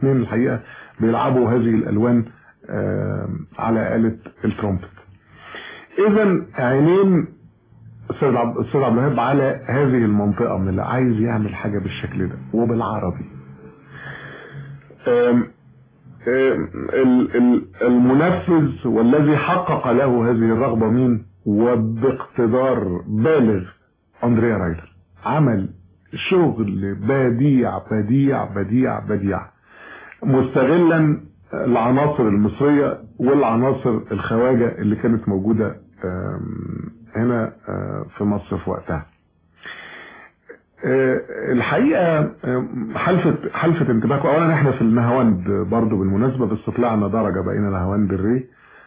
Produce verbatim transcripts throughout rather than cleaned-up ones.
اثنين الحقيقة بيلعبوا هذه الالوان على آلة الترومبت. اذا عينين السيد عبد الوهاب على هذه المنطقة من اللي عايز يعمل حاجة بالشكل ده وبالعربي. أم أم المنفذ والذي حقق له هذه الرغبة مين؟ وباقتدار بالغ أندريا رايدر. عمل شغل بديع بديع بديع بديع مستغلا العناصر المصرية والعناصر الخواجة اللي كانت موجودة هنا في مصر في وقتها. الحقيقة حلفت حلفت انتباهكم. اولا احنا في النهاوند برضو بالمناسبة، بس طلعنا درجة بقينا نهاوند الري.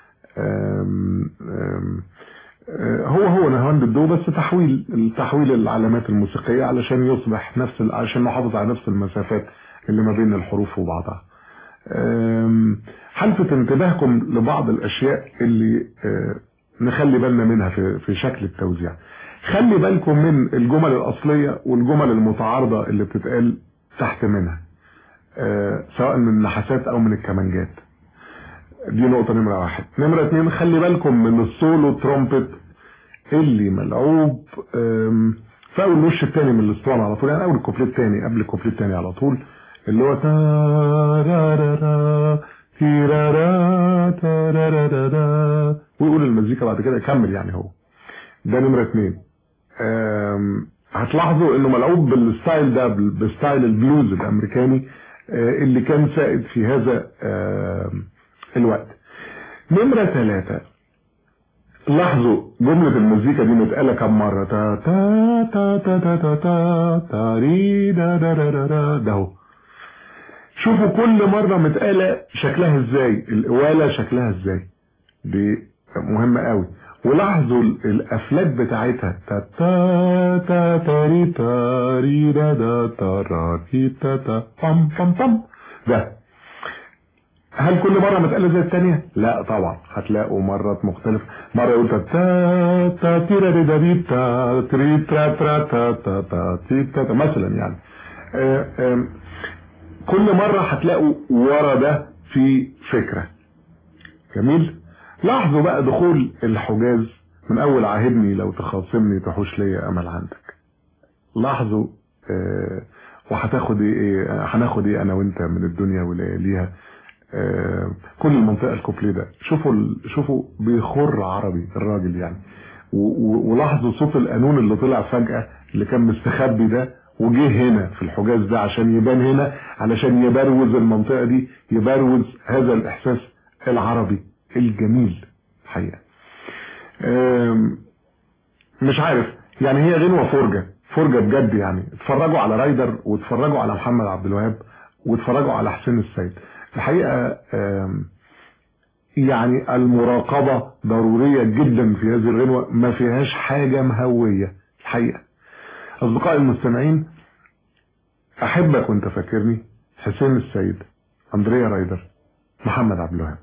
هو هو نهاوند الدو، بس تحويل تحويل العلامات الموسيقية علشان يصبح نفس عشان نحافظ على نفس المسافات اللي ما بين الحروف وبعضها. حلفت انتباهكم لبعض الاشياء اللي نخلي بالنا منها في في شكل التوزيع. خلي بالكم من الجمل الاصليه والجمل المتعارضه اللي بتتقال تحت منها، أه سواء من النحاسات او من الكمانجات. دي نقطه نمره واحد. نمره اتنين، خلي بالكم من السولو ترومبت اللي ملعوب في اول الوش الثاني من الاسطوانه على طول، يعني اول الكوبليه الثاني قبل الكوبليه الثاني على طول، اللي هو تارارارا تيرارا تارارارا، ويقول المزيكا بعد كده يكمل. يعني هو ده نمرة اتنين. هتلاحظوا انه ملعوب بالستايل ده، بالستايل البلوز الامريكاني اللي كان سائد في هذا الوقت. نمرة ثلاثة، لاحظوا جملة المزيكا دي متقالة كم مرة؟ تا تا تا تا تا تا تا تاري دا دا دا دا ده هو. شوفوا كل مرة متقالة شكلها ازاي، القوالة شكلها ازاي، دي مهمة قوي. ولاحظوا الافلات بتاعتها تا تا تا تاري تاري دا دا تاري تا تا بام بام بام. ده هل كل مرة متقالة زي الثانية؟ لا طبعا، هتلاقوا مرات مختلفة. مرة يقول تا تا تيرا دي دا دي تا تري ترا ترا تا تا تا تي تا مثلا. يعني آآ آآ كل مرة هتلاقوا ورا ده في فكرة. جميل. لاحظوا بقى دخول الحجاز من اول عاهدني لو تخاصمني تحوش ليا امل عندك. لاحظوا آه وهتاخد ايه، هناخد ايه انا وانت من الدنيا ولياليها. آه كل المنطقة الكوبليه ده شوفوا شوفوا بيخر عربي الراجل يعني. ولاحظوا صوت القانون اللي طلع فجأة اللي كان مستخبي ده وجه هنا في الحجاز ده عشان يبان هنا، علشان يبروز المنطقة دي، يبروز هذا الاحساس العربي الجميل الحقيقة. مش عارف يعني، هي غنوة فرجة فرجة بجد يعني. اتفرجوا على رايدر واتفرجوا على محمد عبد الوهاب واتفرجوا على حسين السيد. الحقيقة يعني المراقبة ضرورية جدا في هذه الغنوة، ما فيهاش حاجة مهوية الحقيقة. أصدقائي المستمعين، أحبك وانت فاكرني، حسين السيد، أندريا رايدر، محمد عبد الوهاب.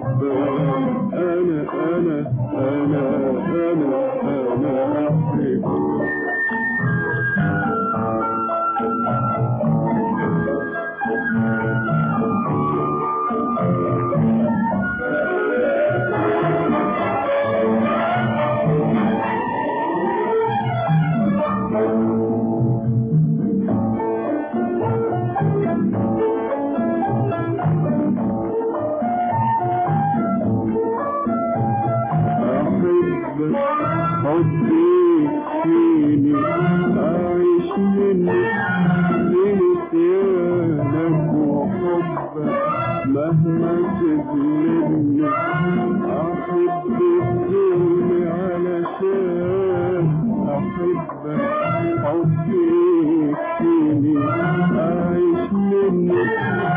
أنا أنا أنا أنا أنا أحبك. أحبك حبي يكفيني أعيش منك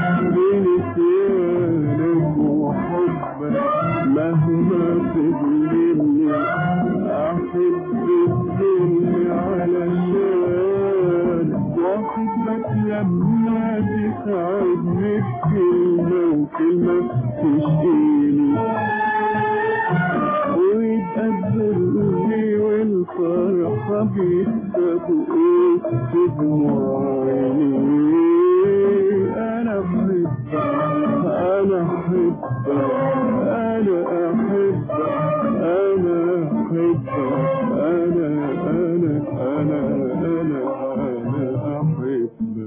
بنسيانك وحبك مهما تظلمني أحب الدنيا علشانك وأحبك لما تساعدني بكلمة وكلمة تشقيني ويتقدرني والفرحة بيتسابقوا في دموع عيني أنا أحبك أنا أحبك أنا أحبك أنا أحبك أنا أنا أنا أنا أنا أحبك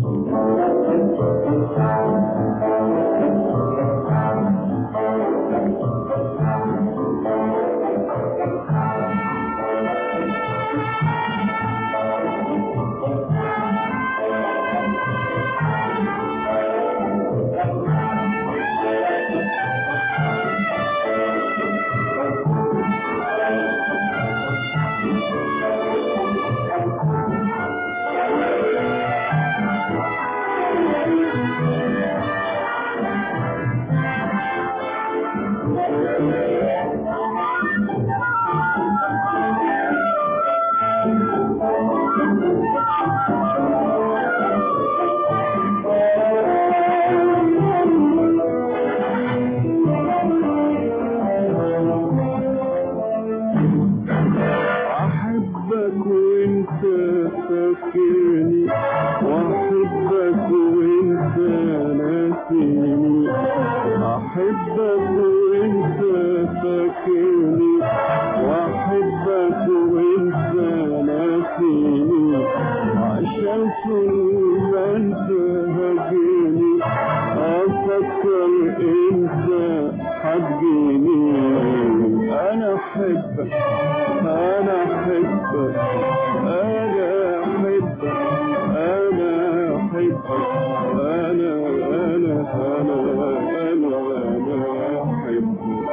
فاكرني واحبك وانت ناسيني احبك وانت فاكرني واحبك وانت ناسيني عشان طول ما انت هاجيني افكر انت هتجيني انا احبك انا احبك أنا أحبك أنا أحبك أنا أنا أنا أنا أنا أحبك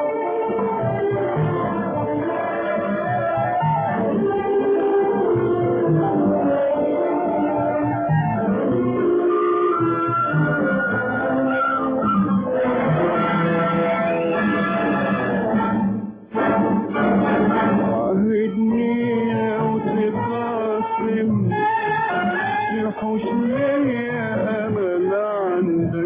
تحوش ليا أمل عندك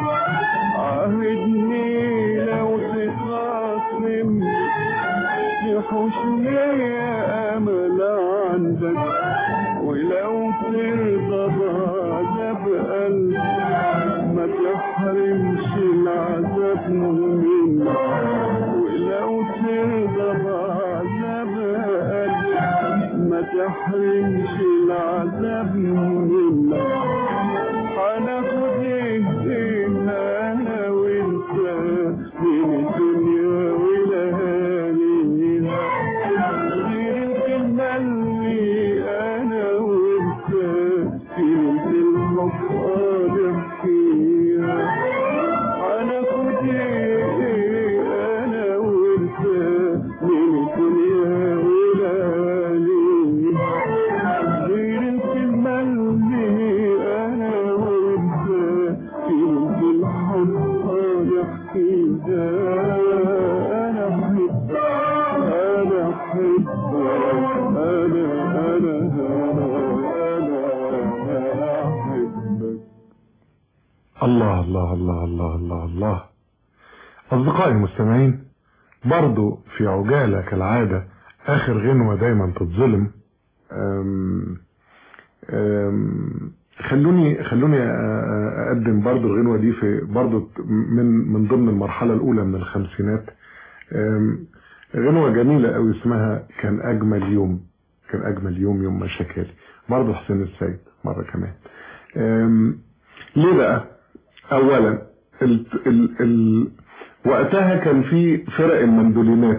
عهدني لو تخاصم تحوش ليا أمل عندك ولو ترضى بعذاب قلبي ما تحرمش العذاب مني ولو ترضى بعذاب قلبي ما تحرمش العذاب مني هناخد ايه انا وانت من الدنيا ولياليها غير الكلمة اللي انا وانت في ليلة الحب نحكيها هناخد ايه انا وانت من الدنيا ولياليها غير الكلمة اللي انا وانت في الحب نحكيها انا احبك انا احبك انا انا انا انا احبك. الله الله الله الله الله الله. أصدقائي المستمعين، برضو في عجالة كالعادة آخر غنوة دايما تتظلم. أم أم خلوني خلوني أقدم برضو الغنوة دي في برضو من من ضمن المرحلة الأولى من الخمسينات. غنوة جميلة قوي اسمها كان أجمل يوم. كان أجمل يوم يوم مشاكلي، برضو حسين السيد مرة كمان. ليه بقى؟ أولا ال ال ال وقتها كان في فرق المندولينات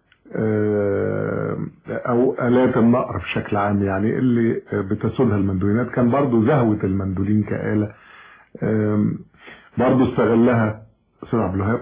او آلات النقر بشكل عام، يعني اللي بتسودها المندولينات، كان برضو زهوة المندولين كآلة برضو استغلها سيد عبد الوهاب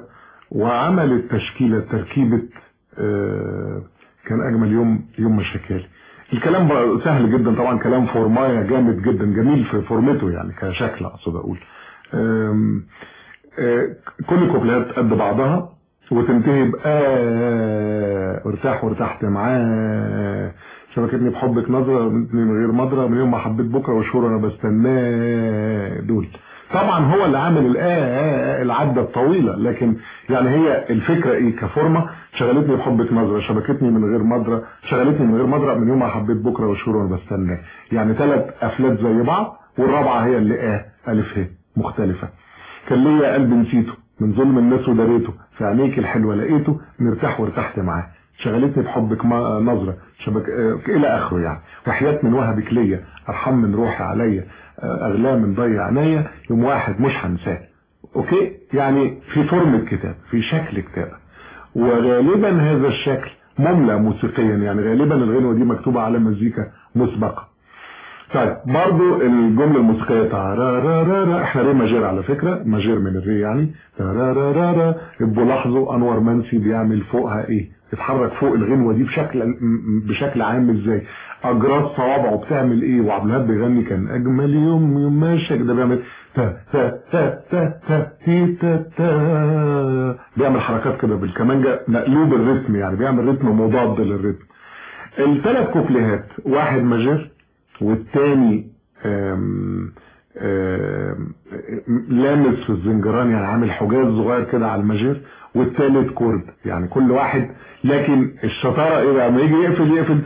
وعمل التشكيلة تركيبة كان أجمل يوم يوم مشاكلي. الكلام سهل جدا طبعا، كلام فورمايا جامد جدا، جميل في فورمته يعني كشكل اقصد اقول. أم أه كل كوبلات قد بعضها وتنتهي ب آه ارتاح وارتحت معاه، شبكتني بحبك نظرة من غير مضرة، من يوم ما حبيت بكرة وشهور انا بستناه. دول طبعا هو اللي عامل الآه العدة الطويلة، لكن يعني هي الفكرة ايه كفورمة؟ شغلتني بحبك نظرة، شبكتني من غير مضرة، شغلتني من غير مضرة، من يوم ما حبيت بكرة وشهور وانا بستناه. يعني ثلاث افلات زي بعض، والرابعة هي اللي آه الف ه مختلفة. كان ليا قلب نسيته من ظلم الناس وداريته، في عينيك الحلوة لقيته، مرتاح وارتحت معاه، شغلتني بحبك نظرة شبك آه الى اخره يعني. وحياة من وهبك ليا، ارحم من روحي عليا، آه اغلى من ضيع عينيا، يوم واحد مش هنساه. اوكي، يعني في فورم الكتاب، في شكل كتاب، وغالبا هذا الشكل مملى موسيقيا، يعني غالبا الغنوة دي مكتوبة على مزيكا مسبقة. طيب برضو الجملة الموسيقية تارارارا، احنا ري ماجير على فكرة، ماجير من الري يعني. تارارارا، ابو لاحظوا انور منسي بيعمل فوقها ايه، يتحرك فوق الغنوة دي بشكل بشكل عام ازاي، اجراس صوابعه بتعمل ايه، وعبد الوهاب بيغني كان اجمل يوم يوم ماشي ده بيعمل تا تا تا تا تا تي تا تا، بيعمل حركات كده بالكمانجة مقلوب الريتم، يعني بيعمل رتم مضاد للريتم. الثلاث كوبليهات واحد ماجير والتاني آم آم لامس في الزنجران، يعني عامل حجاز صغير كده على الماجير، والتالت كورد، يعني كل واحد. لكن الشطارة ايه بقى؟ ما يجي يقفل يقفل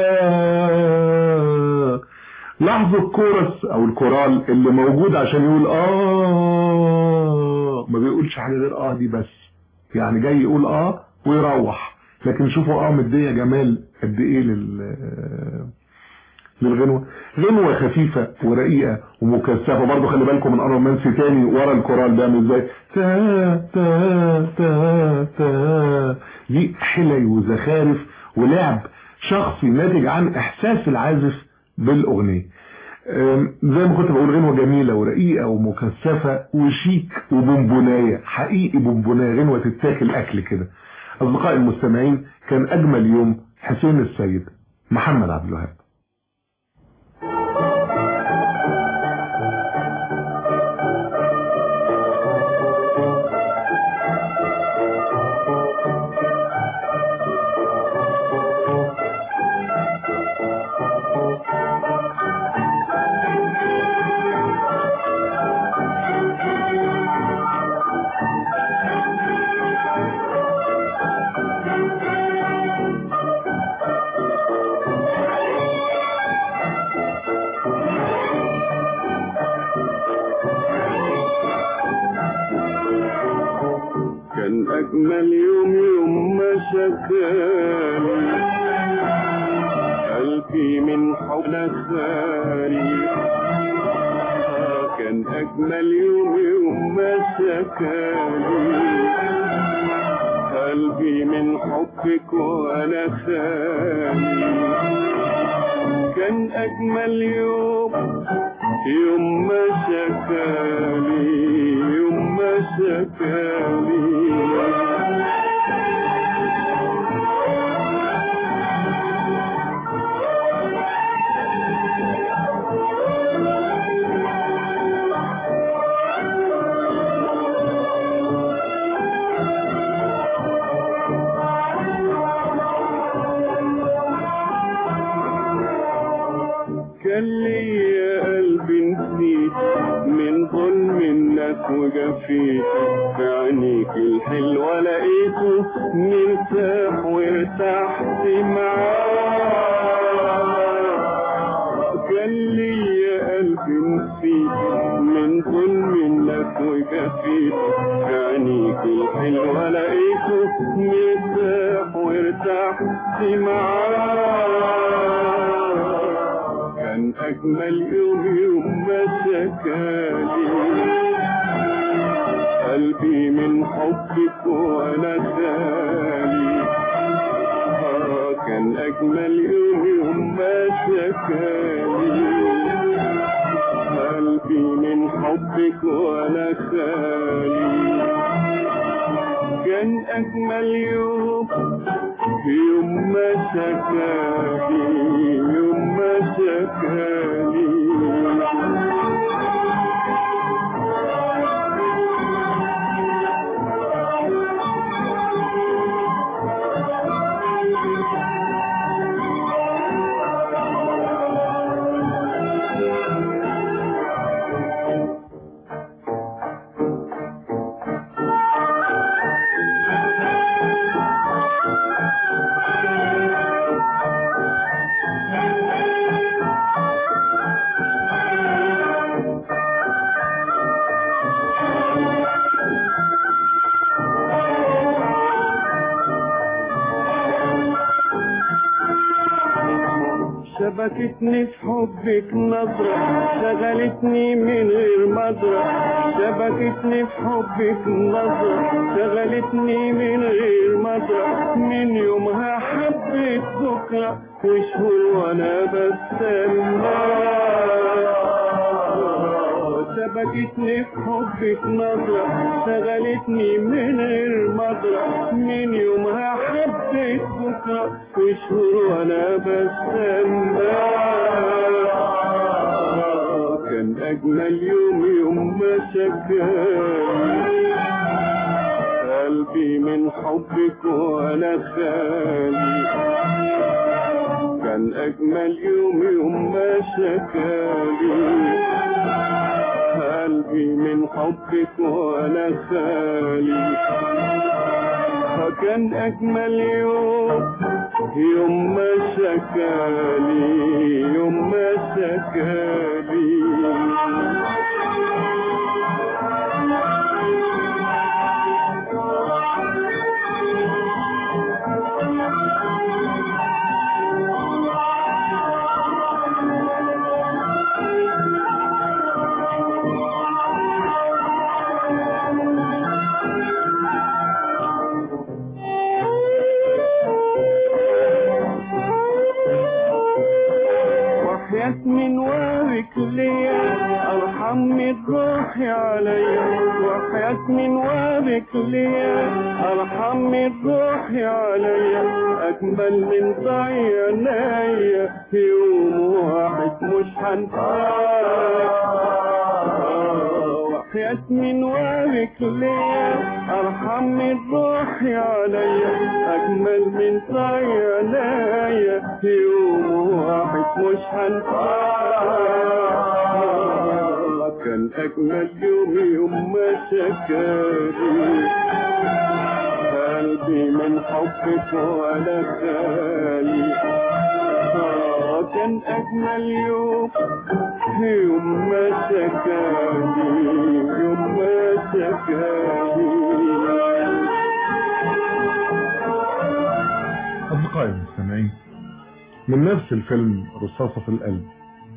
تا، لاحظوا الكورس او الكورال اللي موجود عشان يقول اه، ما بيقولش حاجة غير اه دي بس، يعني جاي يقول اه ويروح. لكن شوفوا اه مدية جمال قد ايه لل للغنوة. غنوة خفيفة ورقيقة ومكثفة برضو. خلي بالكم من انور منسي تاني ورا الكورال بيعمل ازاي، تا تا تا تا، دي حلي وزخارف ولعب شخصي ناتج عن احساس العازف بالاغنية. زي ما كنت بقول غنوة جميلة ورقيقة ومكثفة وشيك وبونبوناية، حقيقي بونبوناية، غنوة تتاكل اكل كده. اصدقائي المستمعين، كان اجمل يوم حسين السيد، محمد عبد الوهاب. أجمل يوم يوم ما شكاني قلبي من حبنا خالي، كان أجمل يوم يوم ما شكاني قلبي من حبك وأنا خالي، كان أجمل يوم يوم ما شكاني يوم ما شكاني. كان ليا قلبي نسيت من ظلم الناس وجفيت، في عينيك الحلوة لقيته مرتاح وارتحت معاه، كان ليا قلبي نسيت من ظلم الناس وجفيت، في عينيك الحلوة لقيته مرتاح وارتحت معاه، كان أجمل يوم يوم ما شكالي قلبي من حبك وأنا خالي، كان أجمل يوم يوم ما شكالي قلبي من حبك وأنا خالي، كان أجمل يوم يوم ما شكالي يوم ما شكالي شبكتني في حبك نظرة شغلتني من غير مدرة شبكتني في حبك نظرة شغلتني من غير مدرة من يومها حبيت بكرة وشهور وانا بستنى شبكتني في حبك نظرة شغلتني من غير مدرة من يومها حبيت بكرة وشهور وانا بستنى كان اجمل يوم يوم ما شكالي قلبي من حبك وانا خالي كان اجمل يوم يوم ما شكالي قلبي من حبك وانا خالي فكان اجمل يوم يوم ما شكالي يوم ما شكالي من وابك ليا ارحم من روحي عليا وحياة من وابك ليا ارحم من روحي عليا اجمل من ضيعنايا يوم واحد مش هنساه وحياة من وابك ليا ارحم من روحي عليا اجمل من ضيعنايا يوم واحد مش هنساه كان اجمل يوم يوم ما شكالي قلبي من حبك وانا خالي كان اجمل يوم يوم ما شكالي يوم ما شكالي أصدقائي المستمعين، من نفس الفيلم رصاصة في القلب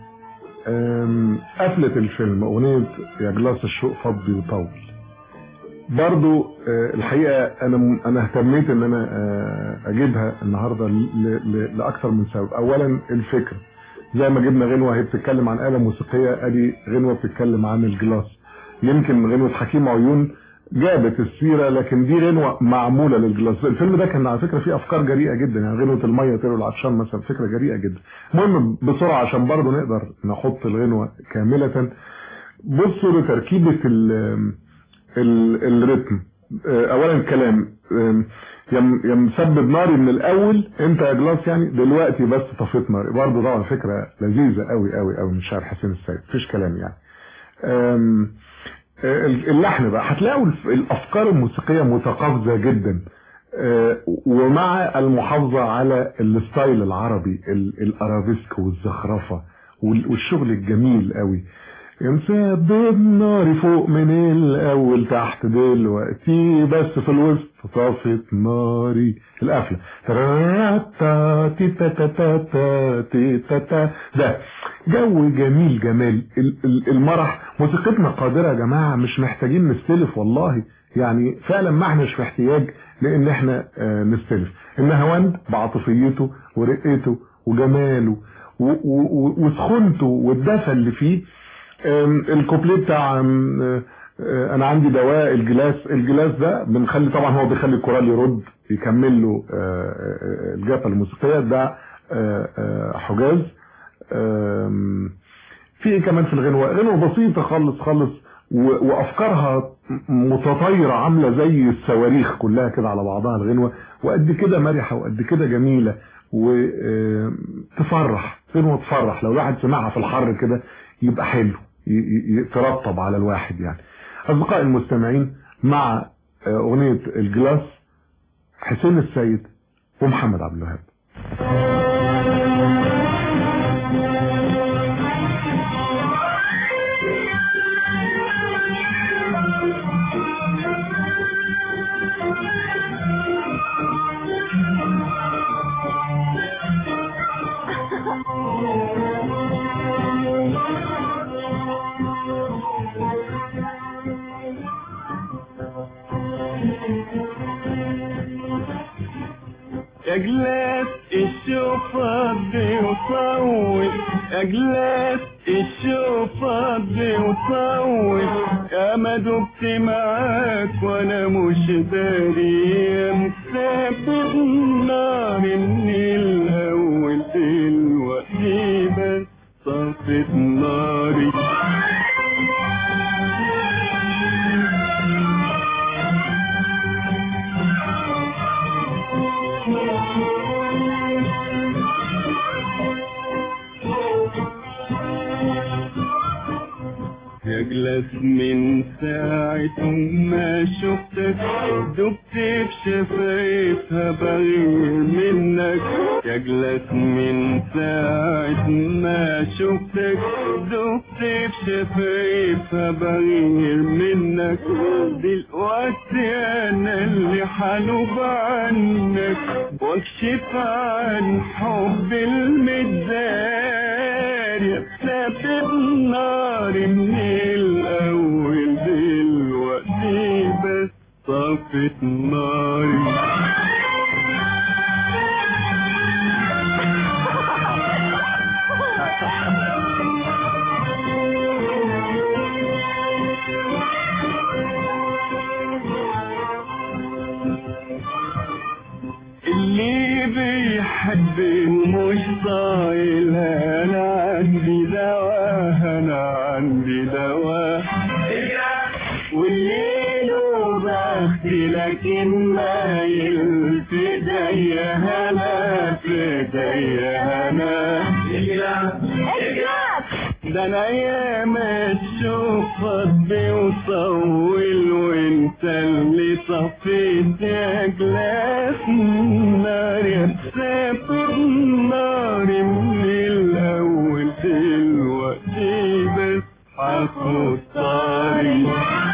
قفلة الفيلم أغنية يا جلاس الشوق فضي وطول. برضو الحقيقة أنا أنا اهتميت إن أنا أجيبها النهاردة لأكثر من سبب. أولا الفكر، زي ما جبنا غنوة هي بتتكلم عن آلة موسيقية، أدي غنوة بتتكلم عن الجلاس. يمكن غنوة حكيم عيون جابت السيرة، لكن دي غنوة معمولة للجلاس. الفيلم ده كان على فكرة فيه أفكار جريئة جدا، يعني غنوة المية تروي العطشان مثلا فكرة جريئة جدا. المهم بسرعة عشان برضو نقدر نحط الغنوة كاملة. بصوا لتركيبة الريتم. اولا الكلام يا مسبب ناري من الاول انت يا جلاس، يعني دلوقتي بس طفيت ناري. برضه طبعا فكره لذيذه قوي قوي قوي من شاعر حسين السيد، مفيش كلام يعني. اللحن بقى هتلاقوا الافكار الموسيقيه متقافزه جدا، ومع المحافظه على الستايل العربي الارابيسك والزخرفه والشغل الجميل قوي. مسبب ناري فوق من الاول تحت دلوقتي بس في الوسط طفت ناري. القفله ده جو جميل جمال المرح. موسيقتنا قادره يا جماعه، مش محتاجين نستلف والله، يعني فعلا ما احناش في احتياج لان احنا نستلف. النهاوند بعاطفيته ورقته وجماله وسخونته والدفى اللي فيه. الكوبليه بتاع انا عندي دواء الجلاس، الجلاس ده بنخلي طبعا هو بيخلي الكورال يرد يكمل له الجافة الموسيقية ده حجاز. في كمان في الغنوة غنوة بسيطة خالص خالص وافكارها متطايرة عاملة زي الصواريخ كلها كده على بعضها الغنوة، وقد كده مرحة وقد كده جميلة وتفرح. غنوة تفرح لو الواحد سمعها في الحر كده يبقى حلو، يترطب على الواحد يعني. اصدقائي المستمعين، مع اغنية الجلاس حسين السيد ومحمد عبد الوهاب. اجلاس الشوفة دي وصوت، اجلاس الشوفة دي وصوت، يا ما دبت معاك وانا مش داري، مسافر نار من الاول دلوقتي بس طفت ناري. يجلس من ساعة ما شفتك دبت بشفايفها بغير منك، يجلس من ساعة ما شفتك دبت بشفايفها بغير منك، دلوقتي انا اللي حنوب عنك واكشف عن حب المداري، سابب ناري من الاول دلوقتي بس طفت ناري. اللي بيحب مش طايل، انا عندي دواء انا عندي دواء، والليل وبختي لكن مايل في ايديا هنا في ايديا هنا. ده انا ايام تشوف قلبي وطول وانت اللي طفيت يا جلاس ناري، سافر ناري من الاول دلوقتي بس هاخد طاري.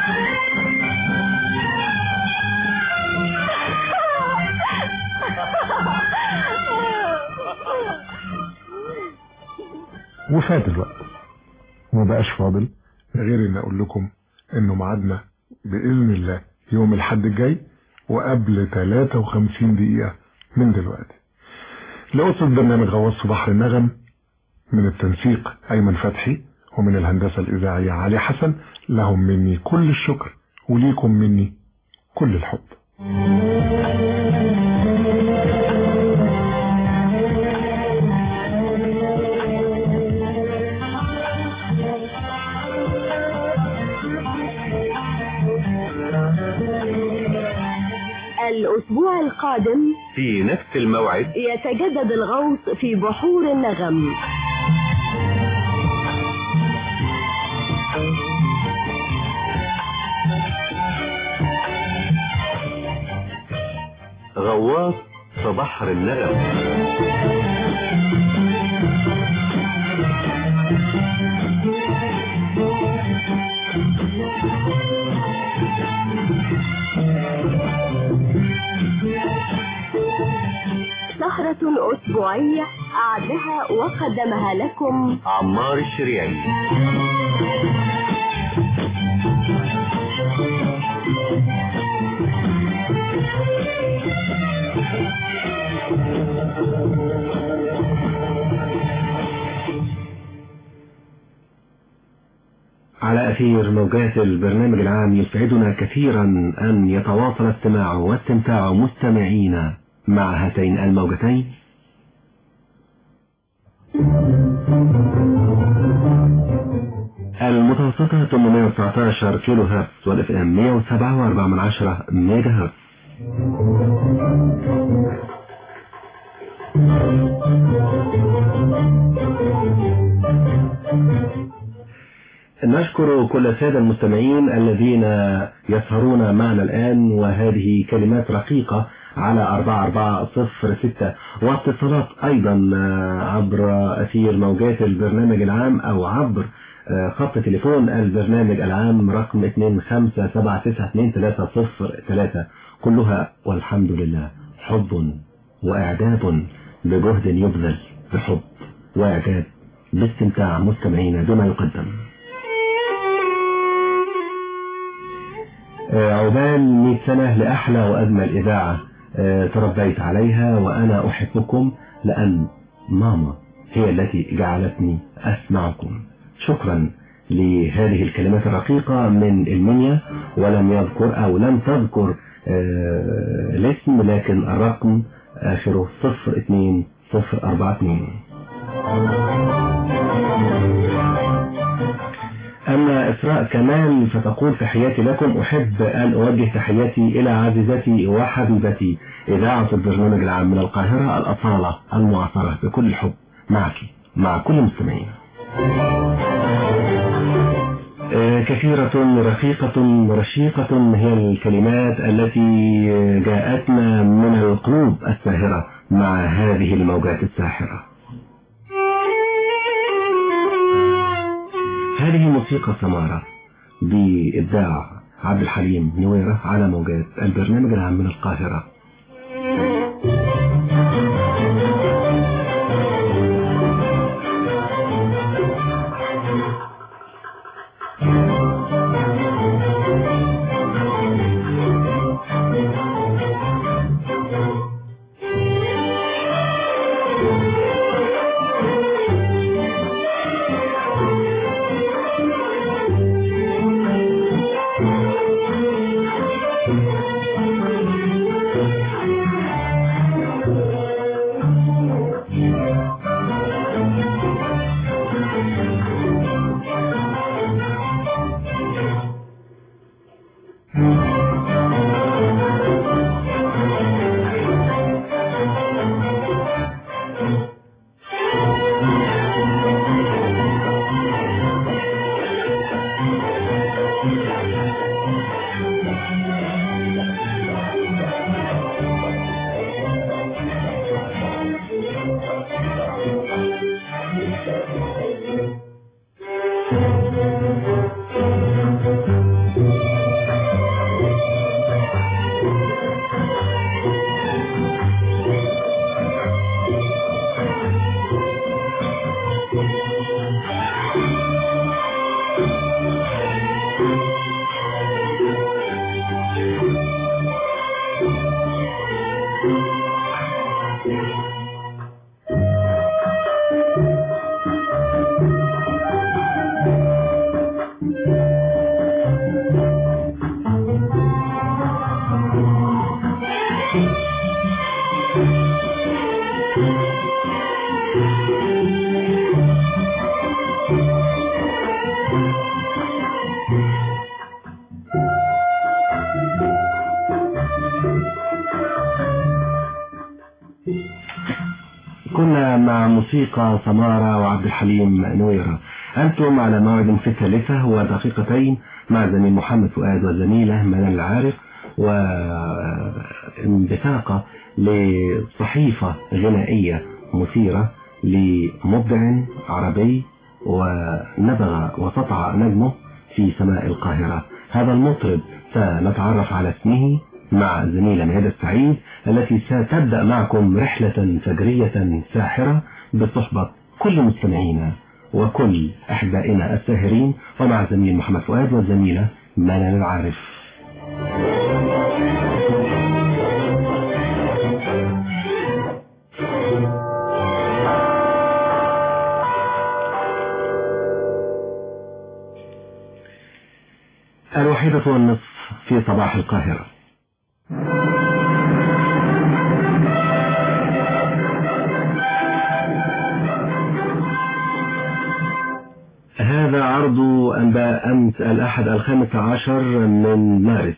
وفات الوقت وما بقاش فاضل غير ان اقول لكم انه ميعادنا باذن الله يوم الحد الجاي وقبل ثلاثة وخمسين دقيقة من دلوقتي. لأسرة برنامج غواص في بحر النغم، من التنسيق ايمن فتحي ومن الهندسة الاذاعية علي حسن، لهم مني كل الشكر وليكم مني كل الحب. الأسبوع القادم في نفس الموعد يتجدد الغوص في بحور النغم. غواص في بحر النغم. سهرة أسبوعية أعدها وقدمها لكم عمار الشريعي. على أثير موجات البرنامج العام يسعدنا كثيرا أن يتواصل استماع واستمتاع مستمعينا مع هاتين الموجتين. المتوسطة ثمانمائة وتسعة عشر كيلو هرتز والاف ام مئة وسبعة وأربعة من عشرة ميجا هرتز. نشكر كل السادة المستمعين الذين يسهرون معنا الآن، وهذه كلمات رقيقة على أربعة أربعة صفر ستة، واتصالات أيضا عبر أثير موجات البرنامج العام أو عبر خط تليفون البرنامج العام رقم اثنين خمسة سبعة تسعة اثنين ثلاثة صفر ثلاثة، كلها والحمد لله حب وإعجاب بجهد يبذل بحب وإعجاب باستمتاع مستمعين بما يقدم. عقبال مئة سنة لأحلى وأجمل إذاعة تربيت عليها، وأنا أحبكم لأن ماما هي التي جعلتني أسمعكم. شكرا لهذه الكلمات الرقيقة من المنيا، ولم يذكر أو لم تذكر الاسم، لكن الرقم آخره صفر اثنين صفر أربعة اثنين. أما إسراء كمال فتقول تحياتي لكم، أحب أن أوجه تحياتي إلى عزيزتي وحبيبتي إذاعة البرنامج العام من القاهرة الأصالة المعاصرة بكل الحب معك مع كل المستمعين. كثيرة رقيقة رشيقة هي الكلمات التي جاءتنا من القلوب الساهرة مع هذه الموجات الساحرة. هذه موسيقى سمارة بإبداع عبد الحليم نويرة على موجات البرنامج العام من القاهرة. كنا مع موسيقى سمارة وعبد الحليم نويرة. أنتم على موعد في الثالثة ودقيقتين مع زميل محمد فؤاد وزميله منال العارف، وبثاقة لصحيفة غنائية مثيرة لمبدع عربي ونبغ وسطع نجمه في سماء القاهرة. هذا المطرب سنتعرف على اسمه مع زميلة مهدة السعيد التي ستبدأ معكم رحلة فجرية ساحرة بصحبة كل مستمعينا وكل أحبائنا الساهرين، ومع زميل محمد فؤاد والزميلة منال العارف. الوحيدة والنصف في صباح القاهرة. هذا عرض أنباء أمس الأحد الخامس عشر من مارس.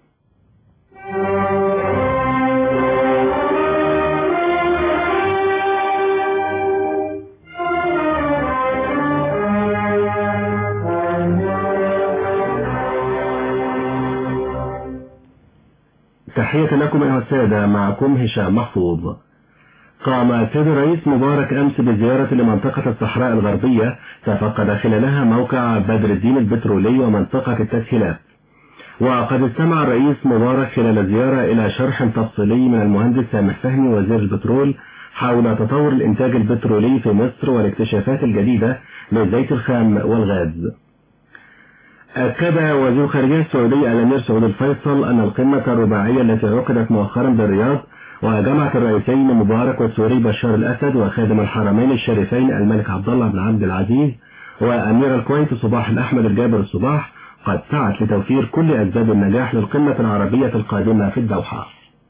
تحية لكم أيها السادة، معكم هشام محفوظ. قام السيد الرئيس مبارك أمس بزيارة لمنطقة الصحراء الغربية تفقد خلالها موقع بدر الدين البترولي ومنطقة التسهيلات. وقد استمع الرئيس مبارك خلال الزيارة إلى شرح تفصيلي من المهندس سامح فهمي وزير البترول حول تطور الإنتاج البترولي في مصر والاكتشافات الجديدة للزيت الخام والغاز. أكد وزير الخارجية السعودي الأمير سعود الفيصل أن القمة الرباعية التي عقدت مؤخرا بالرياض وجمعت الرئيسين مبارك والسوري بشار الأسد وخادم الحرمين الشريفين الملك عبد الله بن عبد العزيز وأمير الكويت صباح الأحمد الجابر الصباح قد سعت لتوفير كل أسباب النجاح للقمة العربية القادمة في الدوحة.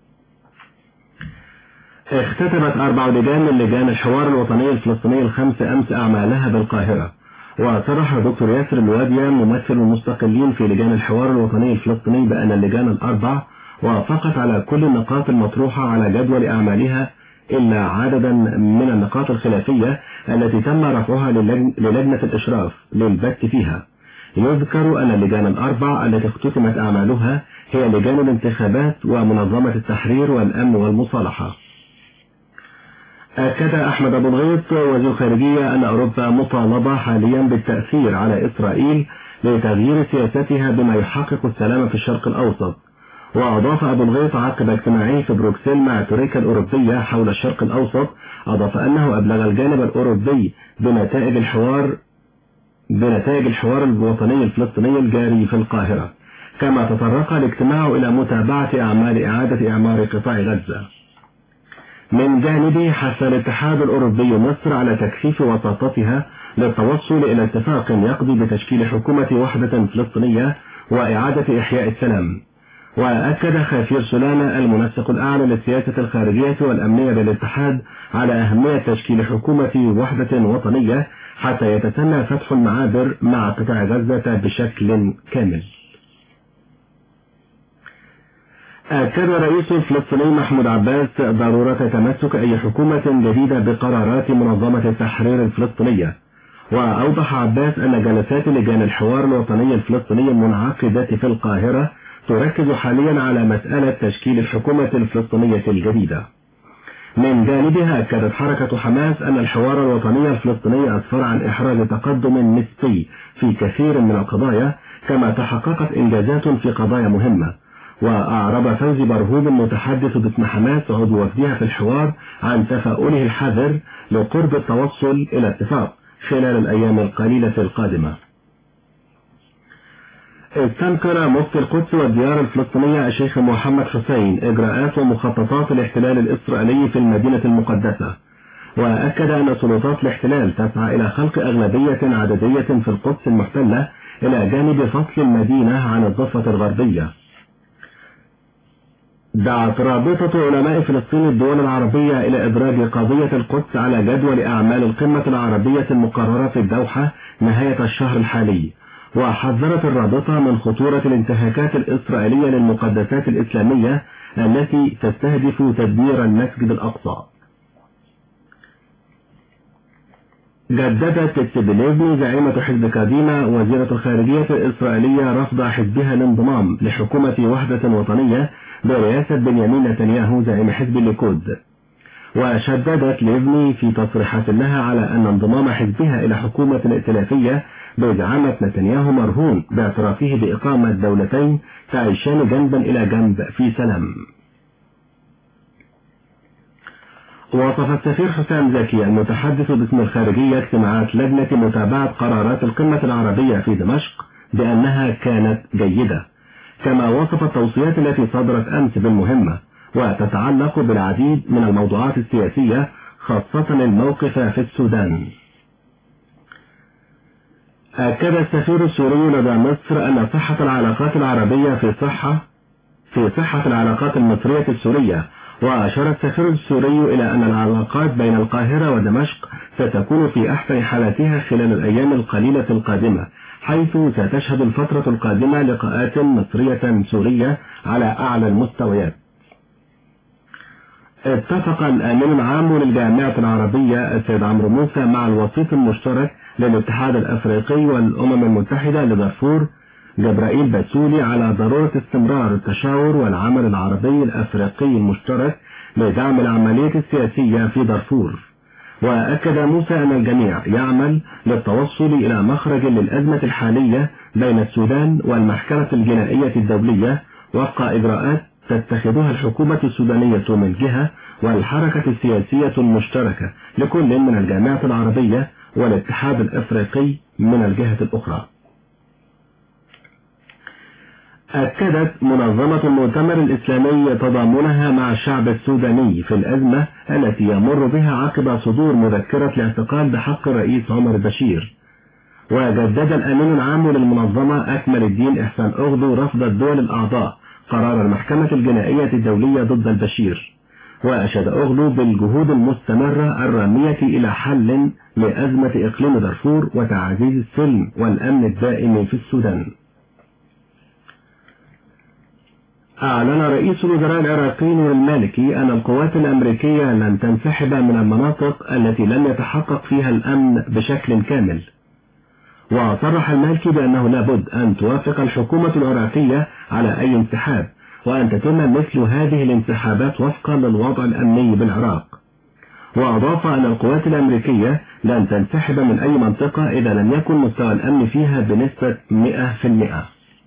اختتمت أربع لجان من لجان الحوار الوطني الفلسطيني الخمس أمس أعمالها بالقاهرة. وصرح دكتور ياسر الوادية ممثل المستقلين في لجان الحوار الوطني الفلسطيني بأن اللجان الأربع وافقت على كل النقاط المطروحة على جدول أعمالها إلا عددا من النقاط الخلافية التي تم رفعها للجنة الإشراف للبت فيها. يذكر أن اللجان الأربع التي اختتمت أعمالها هي لجان الانتخابات ومنظمة التحرير والأمن والمصالحة. أكد أحمد أبو الغيط وزير الخارجية أن أوروبا مطالبة حاليا بالتأثير على إسرائيل لتغيير سياستها بما يحقق السلام في الشرق الأوسط. وأضاف أبو الغيط عقب اجتماعه في بروكسل مع تركيا الأوروبية حول الشرق الأوسط، أضاف أنه أبلغ الجانب الأوروبي بنتائج الحوار بنتائج الحوار الوطني الفلسطيني الجاري في القاهرة. كما تطرق الاجتماع إلى متابعة أعمال إعادة إعمار قطاع غزة. من جانبه حث الاتحاد الأوروبي مصر على تكثيف وساطتها للتوصل إلى اتفاق يقضي بتشكيل حكومة وحدة فلسطينية وإعادة إحياء السلام. وأكد خافير سلامة المنسق الأعلى للسياسة الخارجية والأمنية للاتحاد على أهمية تشكيل حكومة وحدة وطنية حتى يتسنى فتح المعابر مع قطاع غزة بشكل كامل. أكد رئيس الفلسطيني محمود عباس ضرورة تمسك أي حكومة جديدة بقرارات منظمة التحرير الفلسطينية. وأوضح عباس أن جلسات لجان الحوار الوطني الفلسطيني المنعقدة في القاهرة تركز حاليا على مسألة تشكيل الحكومة الفلسطينية الجديدة. من جانبها أكدت حركة حماس أن الحوار الوطني الفلسطيني أسفر عن إحراز تقدم نسبي في كثير من القضايا، كما تحققت إنجازات في قضايا مهمة. وأعرب فوزي برهوب المتحدث باسم حماس عضو وفدها في الحوار عن تفاؤله الحذر لقرب التوصل إلى اتفاق خلال الأيام القليلة القادمة. استنكر مفتي القدس والديار الفلسطينية الشيخ محمد حسين إجراءات ومخططات الاحتلال الإسرائيلي في المدينة المقدسة. وأكد أن سلطات الاحتلال تسعى إلى خلق أغلبية عددية في القدس المحتلة إلى جانب فصل المدينة عن الضفة الغربية. دعت رابطة علماء فلسطين الدول العربية إلى إدراج قضية القدس على جدول أعمال القمة العربية المقررة في الدوحة نهاية الشهر الحالي. وحذرت الرابطة من خطورة الانتهاكات الإسرائيلية للمقدسات الإسلامية التي تستهدف تدمير المسجد الأقصى. جددت تسبيليفني زعيمة حزب كاديما وزيرة الخارجية الإسرائيلية رفض حزبها الانضمام لحكومة وحدة وطنية برئاسة بنيامين نتنياهو زعيم حزب الليكود. وشددت ليفني في تصريحات لها على أن انضمام حزبها إلى حكومة ائتلافية بزعامة نتنياهو مرهون باعترافه بإقامة دولتين تعيشان جنبا إلى جنب في سلام. وصف السفير حسام زكي المتحدث باسم الخارجية اجتماعات لجنة متابعة قرارات القمة العربية في دمشق بأنها كانت جيدة. كما وصف التوصيات التي صدرت أمس بالمهمة وتتعلق بالعديد من الموضوعات السياسية خاصة الموقف في السودان. أكد السفير السوري لدى مصر أن صحة العلاقات العربية في صحة في صحة العلاقات المصرية السورية، وأشار السفير السوري إلى أن العلاقات بين القاهرة ودمشق ستكون في أحسن حالاتها خلال الأيام القليلة القادمة، حيث ستشهد الفترة القادمة لقاءات مصرية سورية على أعلى المستويات. اتفق الأمين العام للجامعة العربية السيد عمرو موسى مع الوسيط المشترك للاتحاد الأفريقي والأمم المتحدة لدارفور جبرائيل باسولي على ضرورة استمرار التشاور والعمل العربي الأفريقي المشترك لدعم العملية السياسية في دارفور. وأكد موسى أن الجميع يعمل للتوصل إلى مخرج للأزمة الحالية بين السودان والمحكمة الجنائية الدولية وفق إجراءات تتخذها الحكومة السودانية من جهة والحركة السياسية المشتركة لكل من الجامعة العربية والاتحاد الأفريقي من الجهة الأخرى. أكدت منظمة المؤتمر الإسلامي تضامنها مع الشعب السوداني في الأزمة التي يمر بها عقب صدور مذكرة الاعتقال بحق الرئيس عمر البشير. وجدد الأمين العام للمنظمة أكمل الدين إحسان أغدو رفض الدول الأعضاء قرار المحكمة الجنائية الدولية ضد البشير، وأشاد أغدو بالجهود المستمرة الرامية إلى حل لأزمة إقليم دارفور وتعزيز السلم والأمن الدائم في السودان. أعلن رئيس الوزراء العراقي نور المالكي أن القوات الأمريكية لن تنسحب من المناطق التي لم يتحقق فيها الأمن بشكل كامل. وصرح المالكي بأنه لابد أن توافق الحكومة العراقية على أي انسحاب، وأن تتم مثل هذه الانسحابات وفقا للوضع الأمني بالعراق. وأضاف أن القوات الأمريكية لن تنسحب من أي منطقة إذا لم يكن مستوى الأمن فيها بنسبة مئة بالمئة.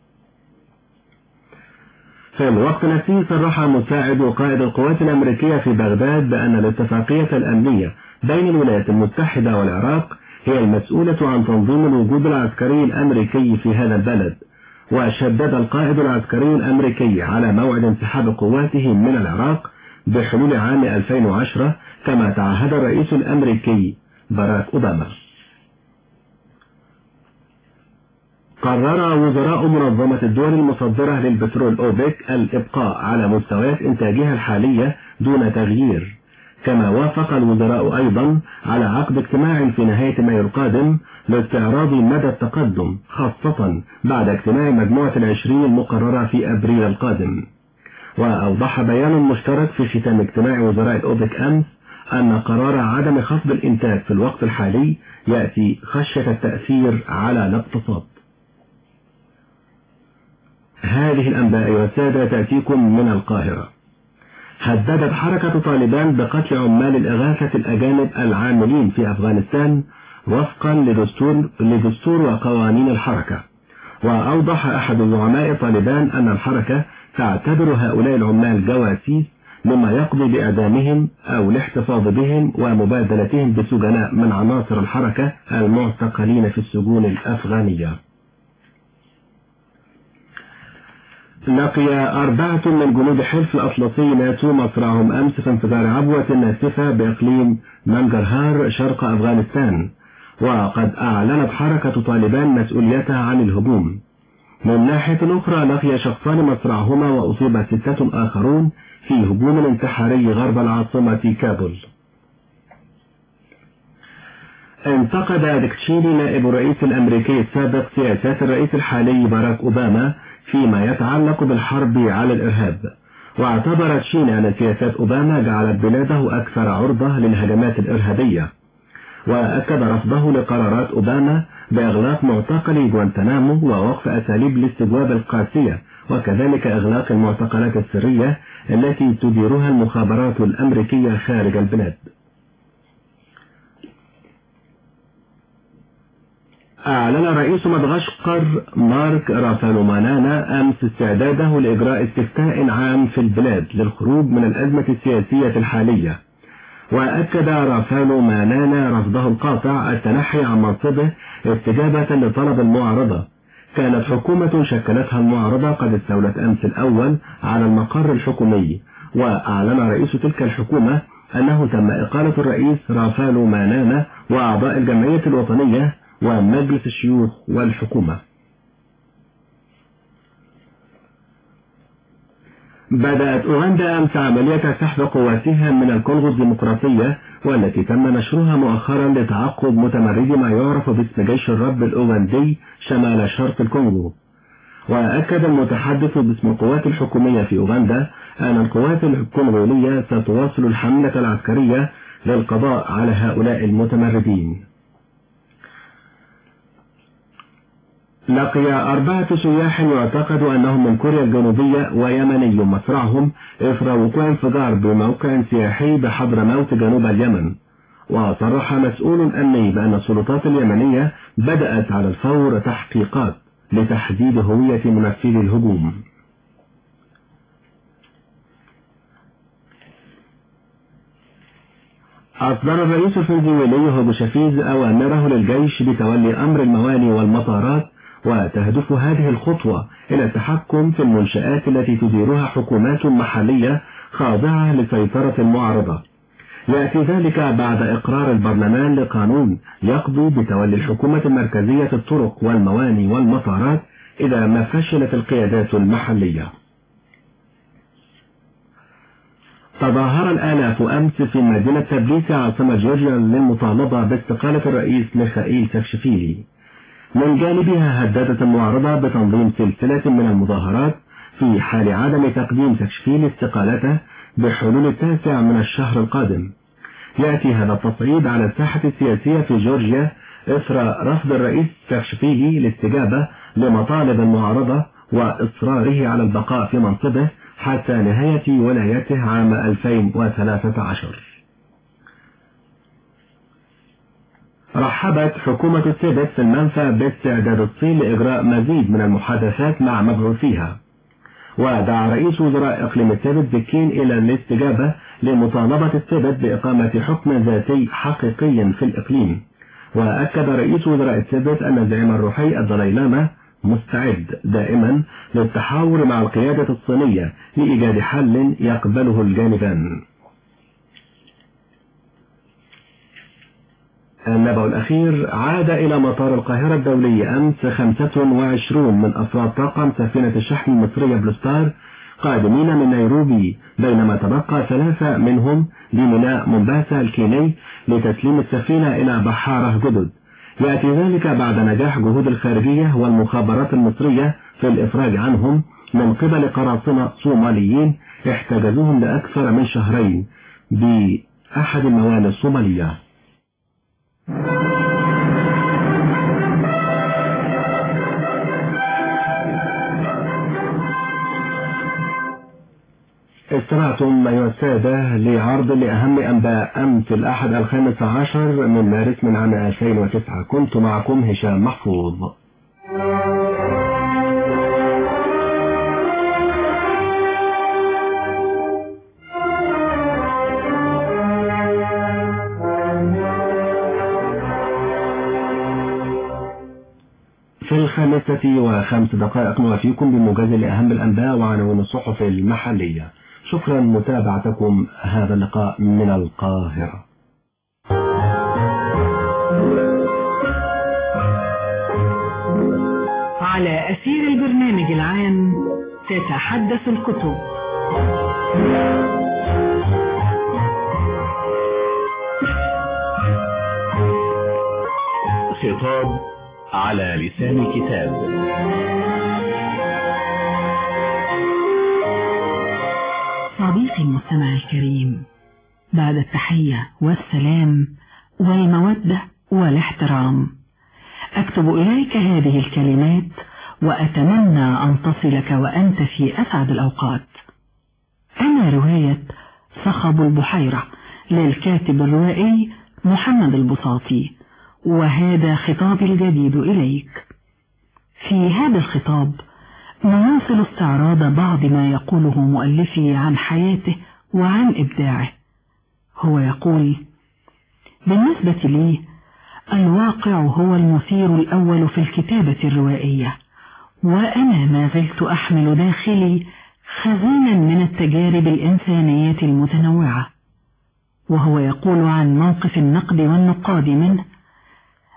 في الوقت نفسه صرح مساعد قائد القوات الأمريكية في بغداد بأن الاتفاقية الأمنية بين الولايات المتحدة والعراق هي المسؤولة عن تنظيم الوجود العسكري الأمريكي في هذا البلد. وشدد القائد العسكري الأمريكي على موعد انسحاب قواته من العراق بحلول عام ألفين وعشرة كما تعهد الرئيس الأمريكي باراك أوباما. قرر وزراء منظمة الدول المصدرة للبترول أوبك الإبقاء على مستويات إنتاجها الحالية دون تغيير. كما وافق الوزراء أيضا على عقد اجتماع في نهاية مايو القادم لاستعراض مدى التقدم، خاصة بعد اجتماع مجموعة العشرين المقررة في أبريل القادم. وأوضح بيان مشترك في ختام اجتماع وزراء الأوبك أمس أن قرار عدم خفض الإنتاج في الوقت الحالي يأتي خشية التأثير على الاقتصاد. هذه الأنباء والسادة تأتيكم من القاهرة. هددت حركة طالبان بقتل عمال الإغاثة الأجانب العاملين في أفغانستان وفقا لدستور, لدستور وقوانين الحركة. وأوضح أحد زعماء طالبان أن الحركة تعتبر هؤلاء العمال جواسيس مما يقضي بإعدامهم أو الاحتفاظ بهم ومبادلتهم بسجناء من عناصر الحركة المعتقلين في السجون الأفغانية. لقي أربعة من جنود حلف الأطلسي ناتو مصرعهم أمس في انفجار عبوة ناسفة بإقليم نانجرهار شرق أفغانستان، وقد أعلنت حركة طالبان مسؤوليتها عن الهجوم. من ناحية أخرى لقي شخصان مصرعهما وأصيب ستة آخرون في هجوم انتحاري غرب العاصمة كابول. انتقد ديك تشيني نائب الرئيس الأمريكي السابق سياسات الرئيس الحالي باراك أوباما فيما يتعلق بالحرب على الإرهاب. واعتبر تشيني أن سياسات أوباما جعلت بلاده أكثر عرضة للهجمات الإرهابية. وأكد رفضه لقرارات أوباما بإغلاق معتقل جوانتنامو ووقف أساليب الاستجواب القاسية، وكذلك إغلاق المعتقلات السرية التي تديرها المخابرات الأمريكية خارج البلاد. أعلن رئيس مدغشقر مارك رافالومانانا أمس استعداده لإجراء استفتاء عام في البلاد للخروج من الأزمة السياسية الحالية. وأكد رافالومانانا رفضه القاطع التنحي عن منصبه استجابة لطلب المعارضة. كانت حكومة شكلتها المعارضة قد استولت أمس الأول على المقر الحكومي، وأعلن رئيس تلك الحكومة أنه تم إقالة الرئيس رافالومانانا وأعضاء الجمعية الوطنية ومجلس الشيوخ والحكومة. بدأت أوغندا أمس عملية سحب قواتها من الكونغو الديمقراطية، والتي تم نشرها مؤخرا لتعقب متمرد ما يعرف باسم جيش الرب الأوغندي شمال شرق الكونغو. وأكد المتحدث باسم القوات الحكومية في أوغندا أن القوات الكونغولية ستواصل الحملة العسكرية للقضاء على هؤلاء المتمردين. لقي أربعة سياح يعتقد أنهم من كوريا الجنوبية ويمني مصرعهم إثر وقوع انفجار بموقع سياحي بحضرموت جنوب اليمن. وصرح مسؤول أمني بأن السلطات اليمنية بدأت على الفور تحقيقات لتحديد هوية منفذي الهجوم. أصدر الرئيس الفنزويلي هوغو شافيز أوامره للجيش بتولي أمر المواني والمطارات، وتهدف هذه الخطوة إلى التحكم في المنشآت التي تديرها حكومات محلية خاضعة لسيطرة المعارضة. يأتي ذلك بعد إقرار البرلمان لقانون يقضي بتولي الحكومة المركزية الطرق والمواني والمطارات إذا ما فشلت القيادات المحلية. تظاهر الآلاف أمس في مدينة تبليس عاصمة جورجيا للمطالبة باستقالة الرئيس ميخائيل ساكاشفيلي. من جانبها هددت المعارضة بتنظيم سلسلة من المظاهرات في حال عدم تقديم ساكاشفيلي استقالته بحلول التاسع من الشهر القادم. يأتي هذا التصعيد على الساحة السياسية في جورجيا إثر رفض الرئيس ساكاشفيلي الاستجابة لمطالب المعارضة وإصراره على البقاء في منصبه حتى نهاية ولايته عام ألفين وثلاثة عشر. رحبت حكومة السيبت في المنفى باستعداد الصين لإجراء مزيد من المحادثات مع مبعوثيها. ودعا رئيس وزراء إقليم السيبت زكين إلى الاستجابة لمطالبة السيبت بإقامة حكم ذاتي حقيقي في الإقليم. وأكد رئيس وزراء السيبت أن الزعيم الروحي الدلاي لاما مستعد دائما للتحاور مع القيادة الصينية لإيجاد حل يقبله الجانبان. النبأ الأخير: عاد إلى مطار القاهرة الدولي أمس خمسة وعشرين من أفراد طاقم سفينة الشحن المصرية بلوستار قادمين من نيروبي، بينما تبقى ثلاثة منهم بميناء مومباسا الكيني لتسليم السفينة إلى بحارة جدد. يأتي ذلك بعد نجاح جهود الخارجية والمخابرات المصرية في الإفراج عنهم من قبل قراصنة صوماليين احتجزوهم لأكثر من شهرين بأحد الموانئ الصومالية. استمعتم أيها السادة لعرض لأهم أنباء أمس الأحد الخامس عشر من مارس من عام ألفين وتسعة. كنت معكم هشام محفوظ. في الخامسة وخمس دقائق نوافيكم بموجز لأهم الأنباء وعناوين الصحف المحلية. شكرا متابعتكم هذا اللقاء من القاهرة. على أثير البرنامج العام تتحدث الكتب. خطاب على لسان كتاب. صديقي المستمع الكريم، بعد التحية والسلام والمودة والاحترام، أكتب إليك هذه الكلمات وأتمنى أن تصلك وأنت في أسعد الأوقات. أنا رواية صخب البحيرة للكاتب الروائي محمد البساطي، وهذا خطابي الجديد إليك. في هذا الخطاب نواصل استعراض بعض ما يقوله مؤلفي عن حياته وعن إبداعه. هو يقول: بالنسبة لي الواقع هو المثير الأول في الكتابة الروائية، وأنا ما زلت أحمل داخلي خزينا من التجارب الإنسانية المتنوعة. وهو يقول عن موقف النقد والنقاد منه: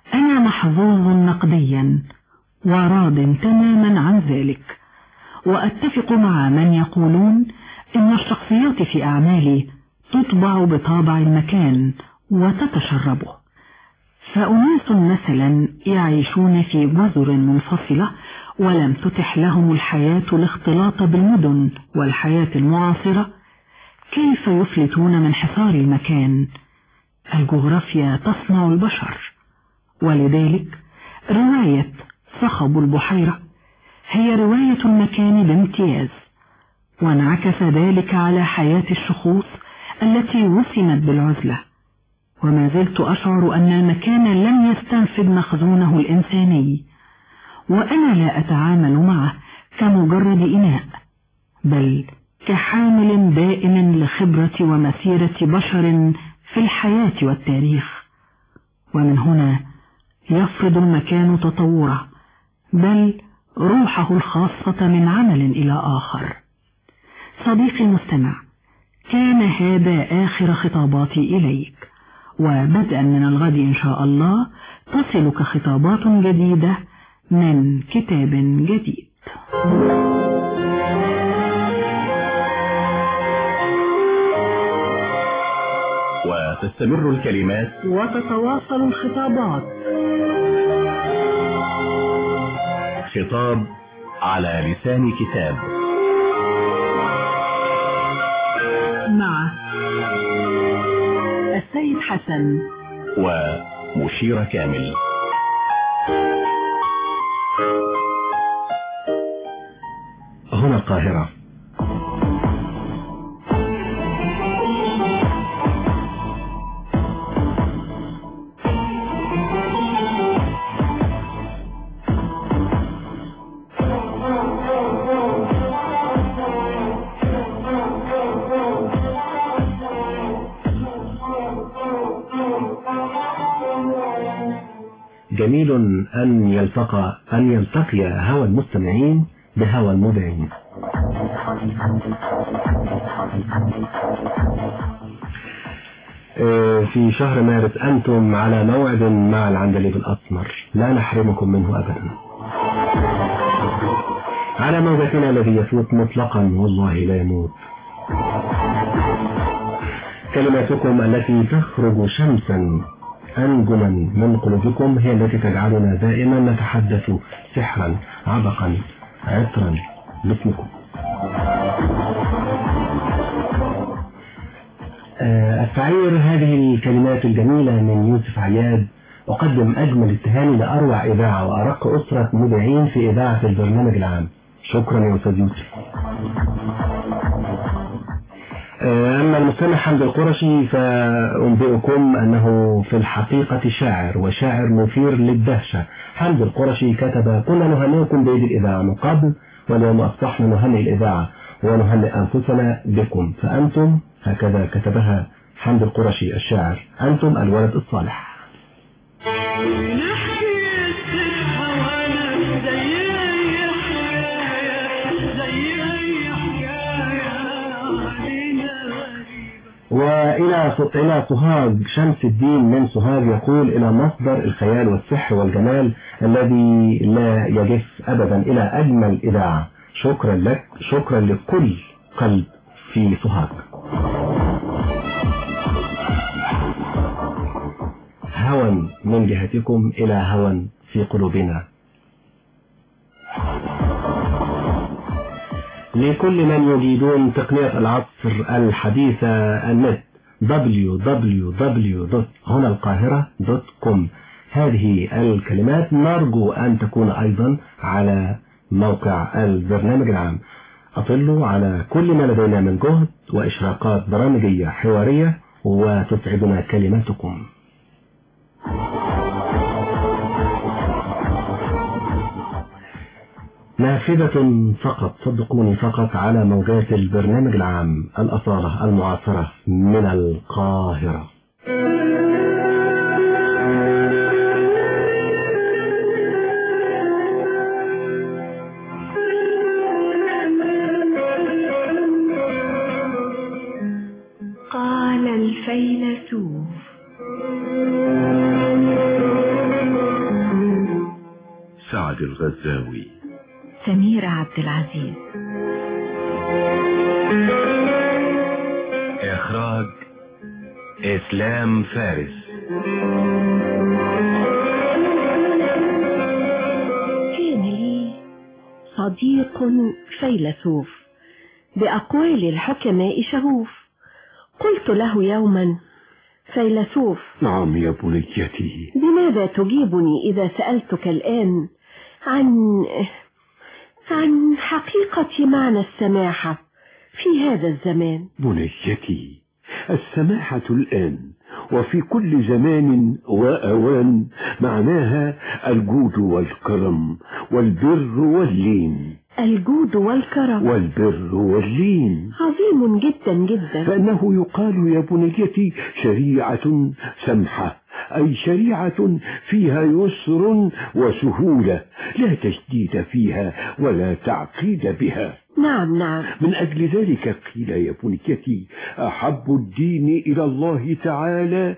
أنا محظوظ نقديا وراض تماما عن ذلك، وأتفق مع من يقولون إن الشخصيات في أعمالي تطبع بطابع المكان وتتشربه، فأناس مثلا يعيشون في جزر منفصلة ولم تتح لهم الحياة الاختلاط بالمدن والحياة المعاصرة، كيف يفلتون من حصار المكان؟ الجغرافيا تصنع البشر، ولذلك رواية صخب البحيرة هي رواية المكان بامتياز، وانعكس ذلك على حياة الشخوص التي وسمت بالعزلة، وما زلت أشعر أن المكان لم يستنفذ مخزونه الإنساني، وأنا لا أتعامل معه كمجرد إناء، بل كحامل دائم لخبرة ومسيرة بشر في الحياة والتاريخ. ومن هنا يفرض المكان تطوره، بل روحه الخاصة من عمل إلى آخر. صديقي المستمع، كان هذا آخر خطاباتي إليك، وبدءا من الغد إن شاء الله تصلك خطابات جديدة من كتاب جديد. وتستمر الكلمات وتتواصل الخطابات. خطاب على لسان كتاب مع السيد حسن ومشيرة كامل. هنا القاهرة. جميل أن يلتقى أن يلتقي هوى المستمعين بهوى المذيعين. في شهر مارس أنتم على موعد مع العندليب الأسمر، لا نحرمكم منه أبدا. على موجتنا الذي يفوت مطلقا والله لا يموت. كلماتكم التي تخرج شمسا أنجما من قلوبكم هي التي تجعلنا دائما نتحدث سحرا عبقا عطرا باسمكم. أستعير هذه الكلمات الجميلة من يوسف عياد، أقدم أجمل التهاني لأروع إذاعة وأرق أسرة مذيعين في إذاعة البرنامج العام. شكرا يا أستاذ يوسف. أما المستمع حمد القرشي فأنبئكم أنه في الحقيقة شاعر وشاعر مثير للدهشة. حمد القرشي كتب: كنا نهنئكم بعيد الإذاعة من قبل، واليوم أصبحنا نهنئ الإذاعة ونهنئ أنفسنا بكم، فأنتم، هكذا كتبها حمد القرشي الشاعر، أنتم الولد الصالح. وإلى إلى سوهاج، شمس الدين من سوهاج يقول: إلى مصدر الخيال والسحر والجمال الذي لا يجف أبدا، إلى أجمل إذاعة. شكرا لك، شكرا لكل قلب في سوهاج. هوى من جهتكم إلى هوى في قلوبنا. لكل من يجيدون تقنية العصر الحديثة النت دبليو دبليو دبليو دوت هنا القاهرة دوت كوم. هذه الكلمات نرجو أن تكون أيضا على موقع البرنامج العام. أطلوا على كل ما لدينا من جهد وإشراقات برامجية حوارية، وتسعدنا كلماتكم. نافذة فقط، صدقوني، فقط على موجات البرنامج العام، الأصالة المعاصرة من القاهرة. قال الفيلسوف: سعد الغزاوي. سميرة عبد العزيز. إخراج إسلام فارس. كان لي صديق فيلسوف بأقوال الحكماء شغوف. قلت له يوما: فيلسوف. نعم يا بنيتي. بماذا تجيبني إذا سألتك الآن عن عن حقيقة معنى السماحة في هذا الزمان؟ بنيتي، السماحة الآن وفي كل زمان وأوان معناها الجود والكرم والبر واللين. الجود والكرم والبر واللين عظيم جدا جدا. فإنه يقال يا بنيتي شريعة سمحة، أي شريعة فيها يسر وسهولة، لا تشديد فيها ولا تعقيد بها. نعم نعم. من أجل ذلك قيل يا بنيتي: أحب الدين إلى الله تعالى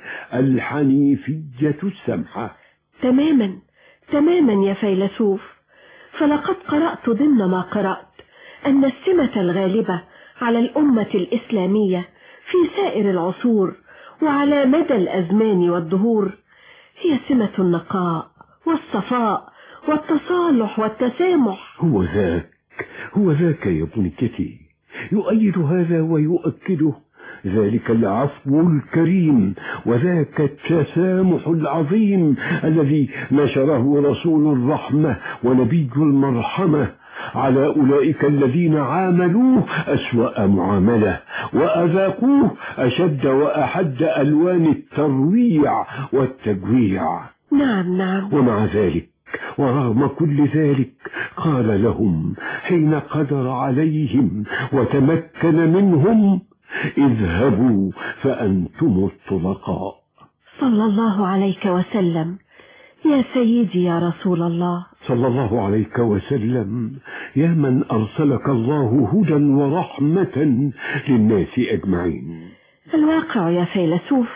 الحنيفية السمحة. تماما تماما يا فيلسوف، فلقد قرأت ضمن ما قرأت أن السمة الغالبة على الأمة الإسلامية في سائر العصور وعلى مدى الأزمان والدهور هي سمة النقاء والصفاء والتصالح والتسامح. هو ذاك هو ذاك يا بنيتي، يؤيد هذا ويؤكده ذلك العفو الكريم وذاك التسامح العظيم الذي نشره رسول الرحمة ونبي المرحمة على أولئك الذين عاملوه أسوأ معاملة وأذاقوه أشد وأحد ألوان الترويع والتجويع. نعم نعم. ومع ذلك ورغم كل ذلك قال لهم حين قدر عليهم وتمكن منهم: اذهبوا فأنتم الطلقاء. صلى الله عليك وسلم. يا سيدي يا رسول الله. صلى الله عليك وسلم. يا من أرسلك الله هدى ورحمة للناس أجمعين. الواقع يا فيلسوف،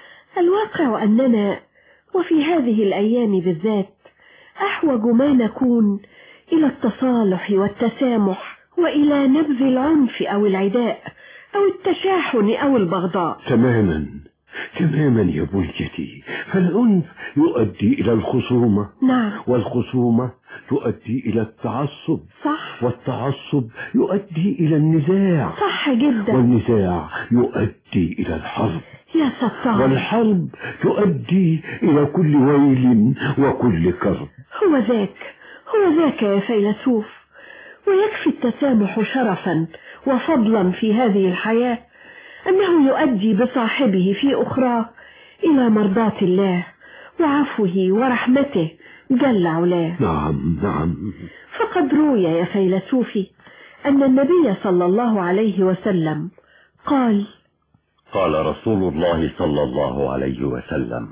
الواقع أننا وفي هذه الأيام بالذات أحوج ما نكون إلى التصالح والتسامح وإلى نبذ العنف أو العداء أو التشاحن أو البغضاء. تماما تماما يا بنيتي، فالعنف يؤدي إلى الخصومة. نعم. والخصومة تؤدي إلى التعصب. صح. والتعصب يؤدي إلى النزاع. صح جدا. والنزاع يؤدي إلى الحرب. يا ستار. والحرب تؤدي إلى كل ويل وكل كرب. هو ذاك هو ذاك يا فيلسوف. ويكفي التسامح شرفا وفضلا في هذه الحياة أنه يؤدي بصاحبه في أخرى إلى مرضاة الله وعفوه ورحمته جل علاه. نعم نعم. فقد روي يا فيلسوفي أن النبي صلى الله عليه وسلم قال: قال رسول الله صلى الله عليه وسلم: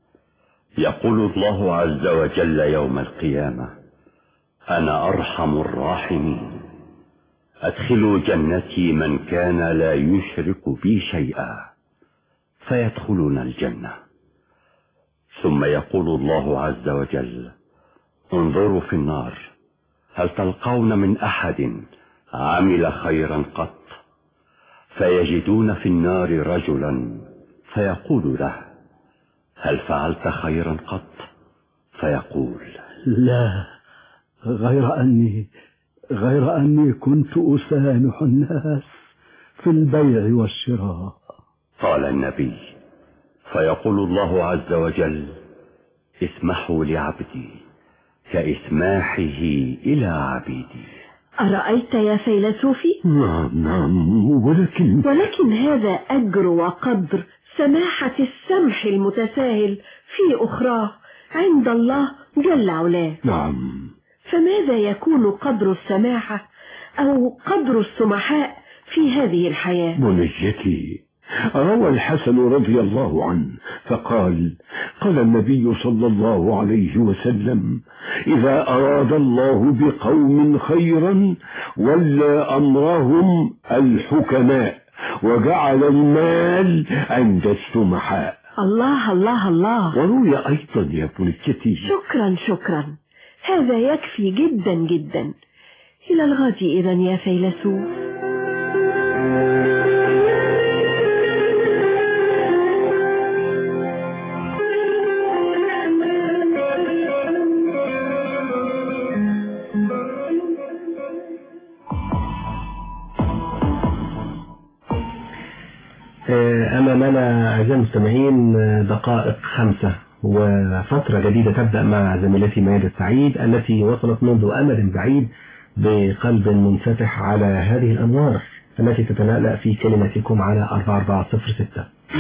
يقول الله عز وجل يوم القيامة: أنا أرحم الراحمين، أدخلوا جنتي من كان لا يشرك بي شيئا، فيدخلون الجنة. ثم يقول الله عز وجل: انظروا في النار هل تلقون من أحد عمل خيرا قط؟ فيجدون في النار رجلا فيقول له: هل فعلت خيرا قط؟ فيقول: لا، غير أني غير أني كنت أسامح الناس في البيع والشراء. قال النبي: فيقول الله عز وجل: اسمحوا لعبدي كإسماحه إلى عبيدي. أرأيت يا فيلسوفي؟ نعم نعم. ولكن ولكن هذا أجر وقدر سماحة السمح المتساهل في أخراه عند الله جل علاه. نعم. فماذا يكون قدر السماحة أو قدر السمحاء في هذه الحياة؟ بنيتي، روى الحسن رضي الله عنه فقال: قال النبي صلى الله عليه وسلم: إذا أراد الله بقوم خيرا ولى أمرهم الحكماء وجعل المال عند السمحاء. الله الله الله. وروي أيضا يا بنيتي: شكرا شكرا، هذا يكفي جدا جدا. إلى الغد إذا يا فيلسوف. أمامنا أعزائي المستمعين دقائق خمسة وفترة جديدة تبدأ مع زميلتي ميادة سعيد التي وصلت منذ أمد بعيد بقلب منفتح على هذه الأنوار التي تتلألأ في كلمتكم على أربعة أربعة صفر ستة.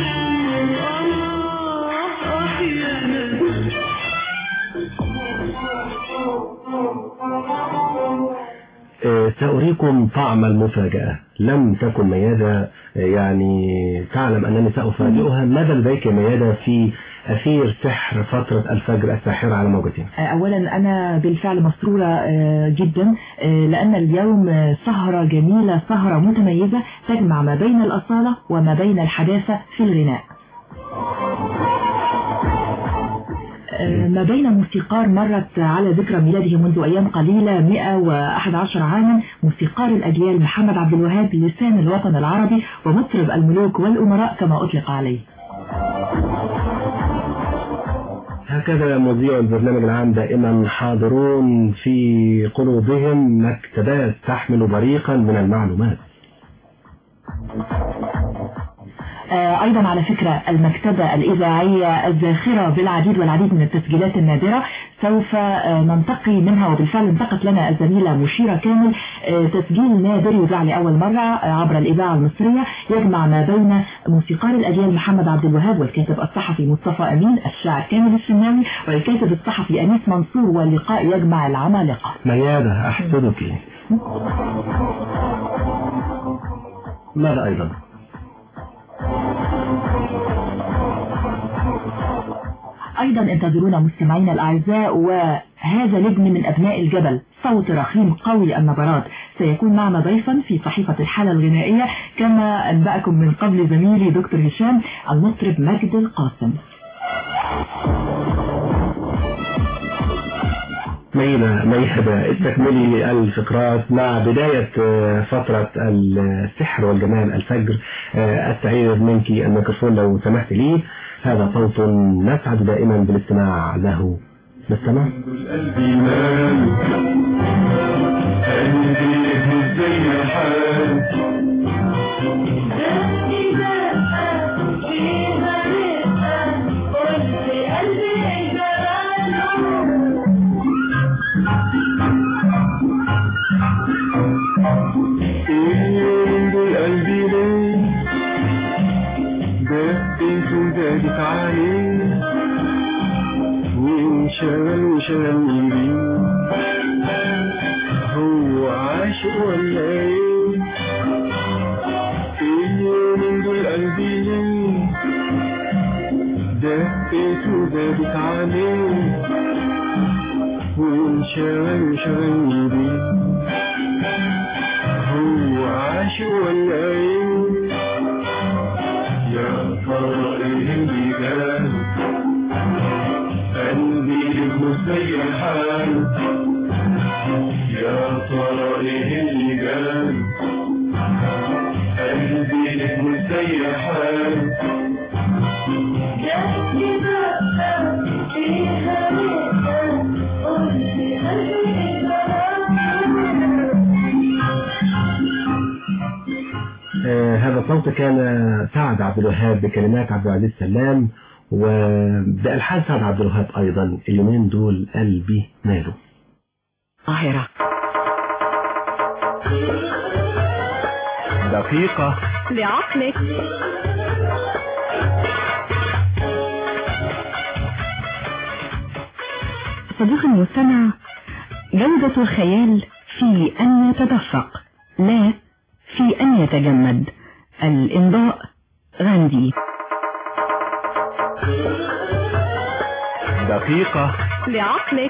سأريكم طعم المفاجأة. لم تكن ميادة يعني تعلم أنني سأفاجئها. ماذا لديك ميادة في أثير سحر فترة الفجر الساحرة على موجتين؟ أولا أنا بالفعل مسرورة جدا لأن اليوم سهرة جميلة، سهرة متميزة تجمع ما بين الأصالة وما بين الحداثة في الغناء. ما بين موسيقار مرت على ذكرى ميلاده منذ أيام قليلة مئة وأحد عشر عاما، موسيقار الأجيال محمد عبد الوهاب، لسان الوطن العربي ومطرب الملوك والأمراء كما أطلق عليه. هكذا مذيع البرنامج العام دائما حاضرون في قلوبهم مكتبات تحمل بريقا من المعلومات. أيضا على فكرة المكتبة الإذاعية الزاخرة بالعديد والعديد من التسجيلات النادرة سوف ننتقي منها، وبالفعل انتقت لنا الزميلة مشيرة كامل تسجيل نادر يذاع لأول مرة عبر الإذاعة المصرية يجمع ما بين موسيقار الأجيال محمد عبد الوهاب والكاتب الصحفي مصطفى أمين، الشاعر كامل الشناوي والكاتب الصحفي أنيس منصور، واللقاء يجمع العمالقة. ميادة أحسدك. ماذا أيضا؟ أيضا انتظرونا مستمعينا الأعزاء، وهذا نجم من أبناء الجبل، صوت رخيم قوي النبرات، سيكون معنا ضيفا في صحيفة الحالة الغنائية كما أنبأكم من قبل زميلي دكتور هشام، المطرب مجد القاسم. مينا ميحبة استكملي الفقرات مع بداية فترة السحر والجمال الفجر. أستعير منك الميكروفون لو سمحت لي. هذا صوت نسعد دائما بالاستماع له. نستمع. زادت عليه وانشغل وشغل بيه، هو عاشق ولا ايه؟ اليومين دول قلبي ليه دقت وزادت عليه وانشغل وشغل بيه، هو عاشق ولا ايه؟ يا ترى ايه اللي جاله قلبي ابنه زي الحال، يا ترى ايه اللي جاله قلبي ابنه زي الحال، جاتني بقى فيها ريحة قلبي قلبي هذا الصوت كان سعد عبد الوهاب بكلمات عبد العزيز سلام وبألحان سعد عبد الوهاب أيضا. اليومين دول قلبي ماله. قاهرة دقيقة لعقلك. صديقي المستمع، جودة الخيال في أن يتدفق لا في أن يتجمد. الإمضاء غاندي. دقيقة لعقلك.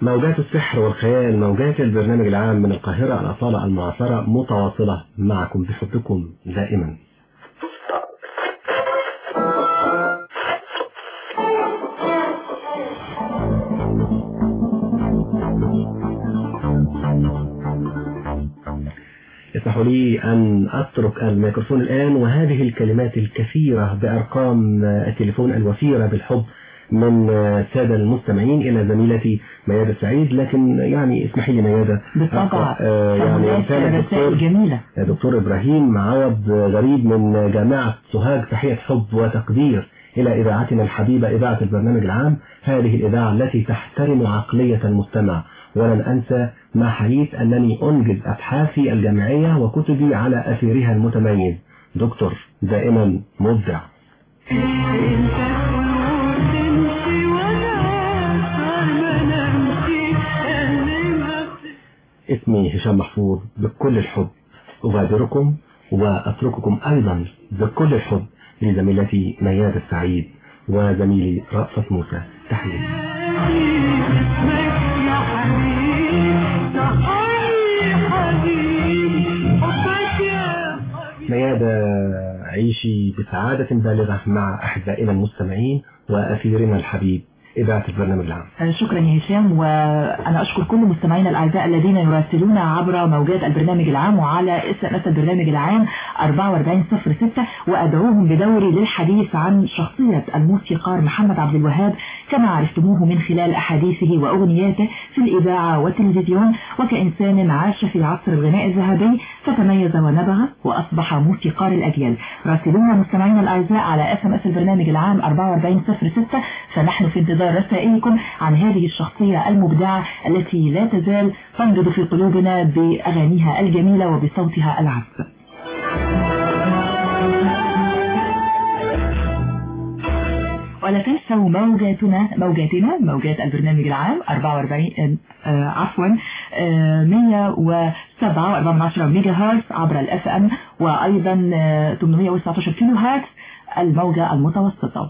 موجات السحر والخيال، موجات البرنامج العام من القاهرة، الأصالة المعاصرة متواصلة معكم بحبكم دائما. اسمحوا لي أن أترك الميكروفون الآن وهذه الكلمات الكثيرة بأرقام التليفون الوفيرة بالحب من سادة المستمعين إلى زميلتي ميادة السعيد. لكن يعني اسمحي لي ميادة بالطبع آه يعني رسالة دكتور, جميلة. دكتور إبراهيم عوض غريب من جامعة سوهاج، تحية حب وتقدير إلى إذاعتنا الحبيبة إذاعة البرنامج العام، هذه الإذاعة التي تحترم عقلية المستمع. ولن أنسى ما حييت أنني أنجز أبحاثي الجامعية وكتبي على أثيرها المتميز. دكتور دائما مبدع. اسمي هشام محفوظ، بكل الحب أغادركم وأترككم أيضا بكل الحب لزميلتي ميادة السعيد وزميلي رأفت موسى. تحية. ميادة، عيشي بسعادة بالغة مع أحبائنا المستمعين وأثيرنا الحبيب إذاعة البرنامج العام. شكرا يا هشام، وأنا أشكر كل مستمعينا الأعزاء الذين يراسلون عبر موجات البرنامج العام وعلى اس ام اس البرنامج العام أربعة وأربعين صفر ستة، وأدعوهم بدوري للحديث عن شخصية الموسيقار محمد عبد الوهاب كما عرفتموه من خلال أحاديثه وأغنياته في الإذاعة والتلفزيون، وكإنسان عاش في عصر الغناء الذهبي فتميز ونبغ وأصبح موسيقار الأجيال. راسلونا مستمعينا الأعزاء على اس ام اس البرنامج العام أربعة وأربعين صفر ستة، فنحن في انتظار رسائلكم عن هذه الشخصية المبدعة التي لا تزال تنبض في قلوبنا بأغانيها الجميلة وبصوتها العذب. ولا تنسوا موجاتنا موجاتنا موجات البرنامج العام أربعة وأربعين آه عفوا آه مية وسبعة وأربعة من عشرة ميجا هرتز عبر الاف ام، وأيضا آه ثمانمية وتسعة عشر كيلو هرتز الموجة المتوسطة.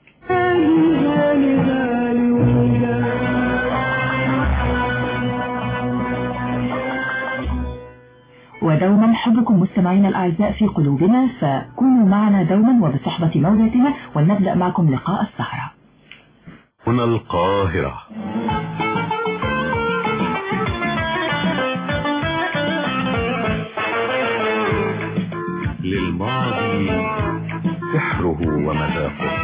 ودوما حبكم مستمعين الأعزاء في قلوبنا، فكونوا معنا دوما وبصحبة موجاتنا، ولنبدأ معكم لقاء السهرة. هنا القاهرة. للماضي سحره ومذاقه،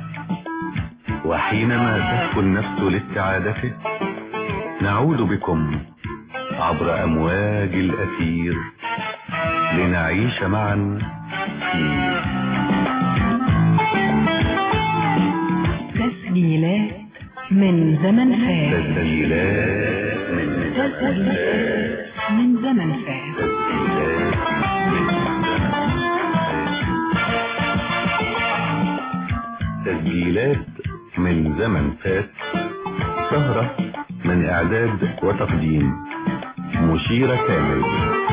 وحينما تهفو النفس لاستعادته نعود بكم عبر أمواج الأثير لنعيش معا في تسجيلات من زمن فات. تسجيلات من زمن فات. من زمن فات. تسجيلات من زمن فات. سهرة من إعداد وتقديم مشيرة كامل.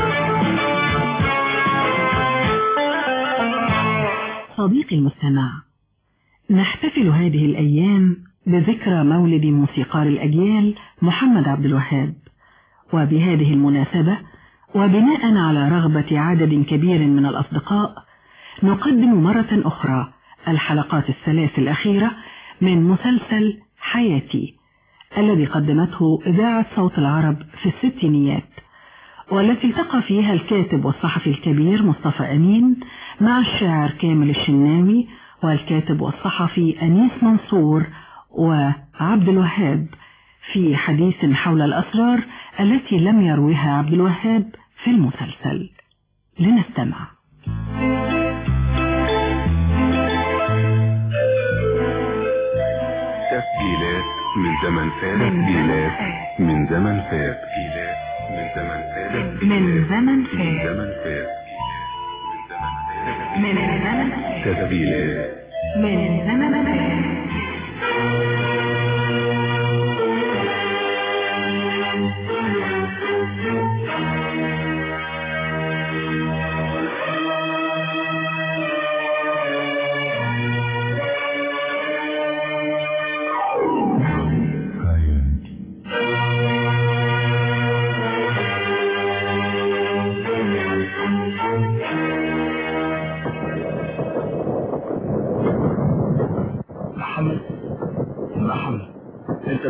صديقي المستمع، نحتفل هذه الأيام بذكرى مولد موسيقار الأجيال محمد عبد الوهاب، وبهذه المناسبة وبناء على رغبة عدد كبير من الأصدقاء نقدم مرة أخرى الحلقات الثلاث الأخيرة من مسلسل حياتي الذي قدمته إذاعة صوت العرب في الستينيات، والتي التقى فيها الكاتب والصحفي الكبير مصطفى أمين مع الشاعر كامل الشناوي والكاتب والصحفي أنيس منصور وعبد الوهاب في حديث حول الأسرار التي لم يرويها عبد الوهاب في المسلسل. لنستمع. تسجيلات من زمن فات. تسجيلات من زمن فات. من زمن فات. من زمن فات. من زمن فات. تسجيلات من زمن فات.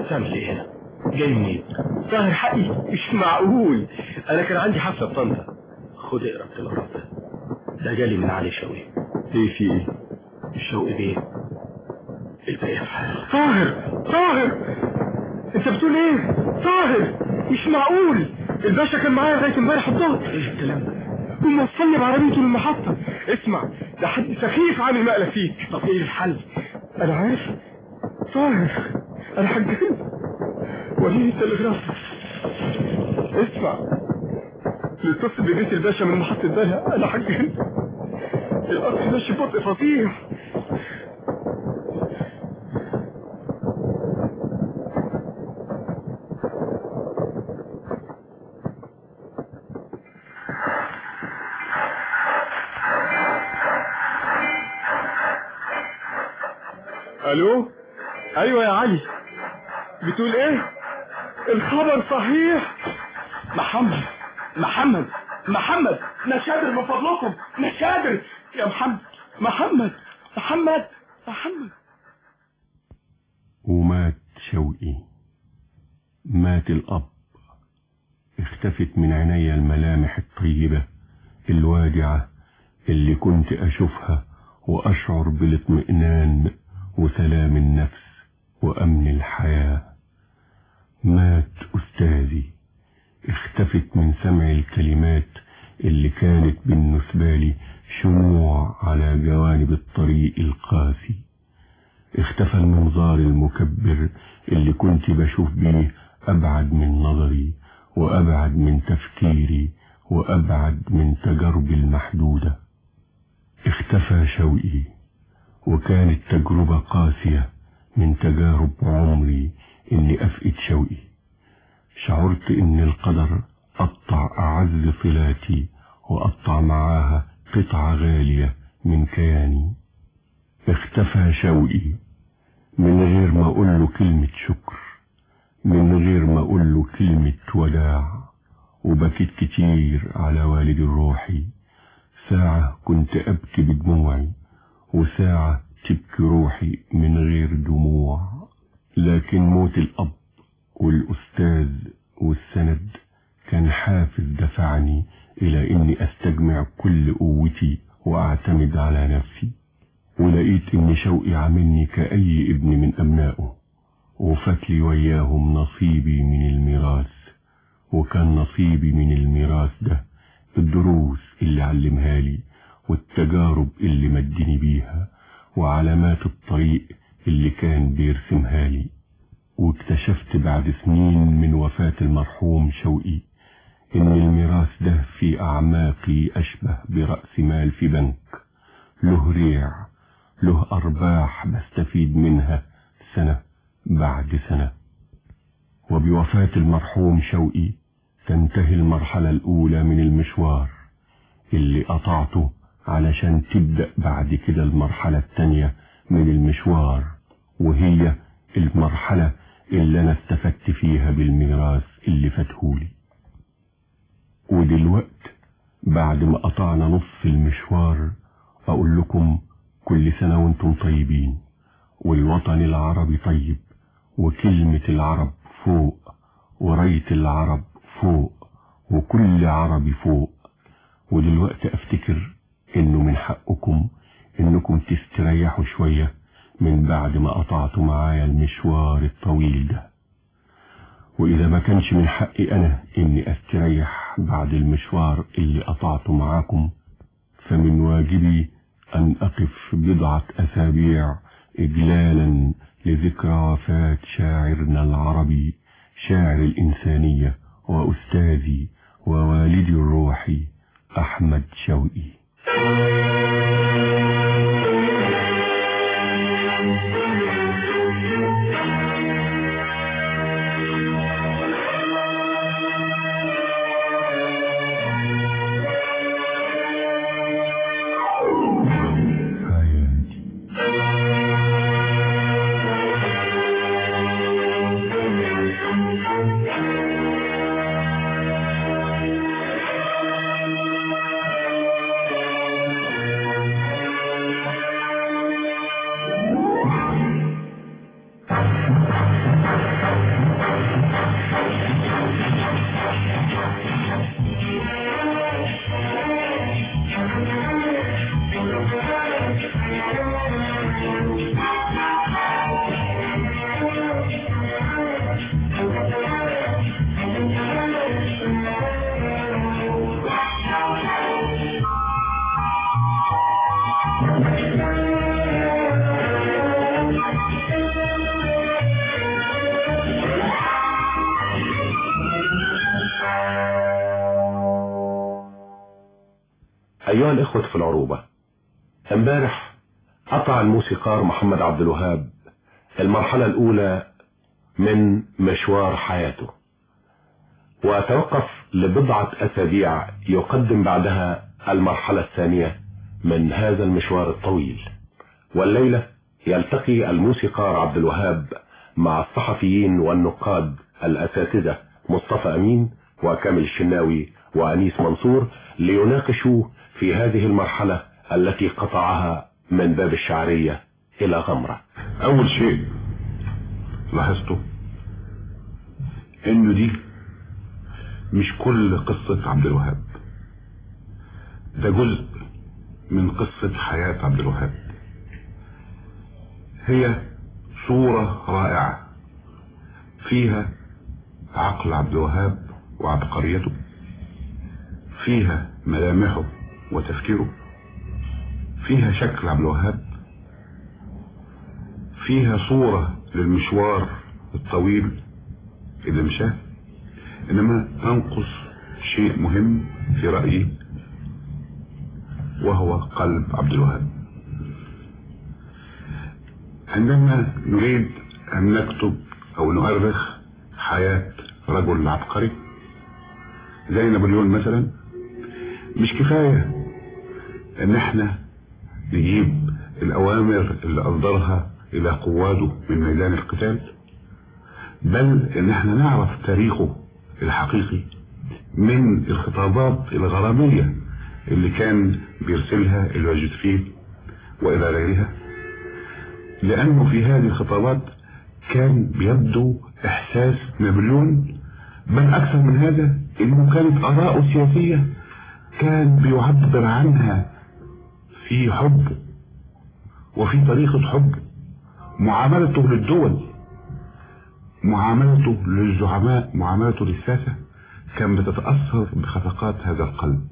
بتعمل ايه هنا؟ جاي منين؟ طاهر حقي؟ مش معقول، انا كان عندي حفله في طنطا. خد اقرا التلغراف ده، ده جالي من علي شوقي. ايه في ايه؟ شوقي بيه الباقي في حاله. طاهر طاهر انت بتقول ايه؟ طاهر مش معقول، الباشا كان معايا لغايه امبارح الظهر. ايه الكلام ده؟ وموصلني بعربيته للمحطه. اسمع، ده حد سخيف عامل مقلب فيك. طب ايه الحل؟ انا عارف طاهر، انا هتجنن. وريني التلغراف. اسمع، الاتصل ببيت الباشا من محطة بلها، انا هتجنن. القطر ماشي ببطء فظيع. الو، ايوه يا علي، بتقول ايه؟ الخبر صحيح. محمد محمد محمد نشادر من فضلكم، نشادر يا محمد. محمد محمد محمد. ومات شوقي، مات الأب. اختفت من عيني الملامح الطيبة الوادعة اللي كنت أشوفها وأشعر بالاطمئنان وسلام النفس وأمن الحياة. مات أستاذي، اختفت من سمع الكلمات اللي كانت بالنسبة لي شموع على جوانب الطريق القاسي. اختفى المنظار المكبر اللي كنت بشوف بيه أبعد من نظري وأبعد من تفكيري وأبعد من تجاربي المحدودة. اختفى شوقي، وكانت تجربة قاسية من تجارب عمري إني أفقد شوقي. شعرت إن القدر قطع أعز صلاتي وقطع معاها قطعة غالية من كياني. اختفى شوقي من غير ما أقوله كلمة شكر، من غير ما أقوله كلمة وداع. وبكيت كتير على والدي الروحي، ساعة كنت أبكي بدموعي وساعة تبكي روحي من غير دموع. لكن موت الأب والأستاذ والسند كان حافز دفعني إلى إني أستجمع كل قوتي وأعتمد على نفسي. ولقيت إن شوقي عاملني كأي ابن من أبنائه، وفات لي وياهم نصيبي من الميراث. وكان نصيبي من الميراث ده الدروس اللي علمها لي والتجارب اللي مدني بيها وعلامات الطريق اللي كان بيرسمها لي. واكتشفت بعد سنين من وفاة المرحوم شوقي إن الميراث ده في أعماقي أشبه برأس مال في بنك، له ريع، له أرباح بستفيد منها سنة بعد سنة. وبوفاة المرحوم شوقي تنتهي المرحلة الأولى من المشوار اللي قطعته علشان تبدأ بعد كده المرحلة التانية من المشوار، وهي المرحلة اللي أنا استفدت فيها بالميراث اللي فاتهولي. ودلوقت بعد ما قطعنا نص المشوار أقول لكم كل سنة وانتم طيبين، والوطن العربي طيب، وكلمة العرب فوق، وراية العرب فوق، وكل عربي فوق. ودلوقت افتكر انه من حقكم انكم تستريحوا شوية من بعد ما قطعتوا معايا المشوار الطويل ده. واذا ما كانش من حقي انا اني استريح بعد المشوار اللي قطعته معاكم، فمن واجبي ان اقف بضعة اسابيع اجلالا لذكرى وفاة شاعرنا العربي، شاعر الإنسانية وأستاذي ووالدي الروحي أحمد شوقي. أيها الإخوة في العروبة، امبارح قطع الموسيقار محمد عبد الوهاب المرحلة الأولى من مشوار حياته، وتوقف لبضعة أسابيع يقدم بعدها المرحلة الثانية من هذا المشوار الطويل. والليلة يلتقي الموسيقار عبد الوهاب مع الصحفيين والنقاد الأساتذة مصطفى أمين وكامل الشناوي وأنيس منصور ليناقشوا في هذه المرحلة التي قطعها من باب الشعرية إلى غمرة. أول شيء لاحظته إنه دي مش كل قصة عبد الوهاب، ده جزء من قصة حياة عبد الوهاب. هي صورة رائعة فيها عقل عبد الوهاب وعبقريته، فيها ملامحه وتفكيره، فيها شكل عبد الوهاب، فيها صورة للمشوار الطويل اللي مشاه. انما تنقص شيء مهم في رأيي وهو قلب عبد الوهاب. عندما نريد ان نكتب او نؤرخ حياة رجل عبقري زي نابليون مثلا، مش كفاية ان احنا نجيب الاوامر اللي اصدرها الى قواده من ميدان القتال، بل ان احنا نعرف تاريخه الحقيقي من الخطابات الغرامية اللي كان بيرسلها الى جوزفين والى غيرها، لانه في هذه الخطابات كان بيبدو احساس نابليون، بل اكثر من هذا انه كانت اراءه السياسية كان بيعبر عنها في حب وفي طريقة حب، معاملته للدول، معاملته للزعماء، معاملته للساسة كان بتتأثر بخفقات هذا القلب.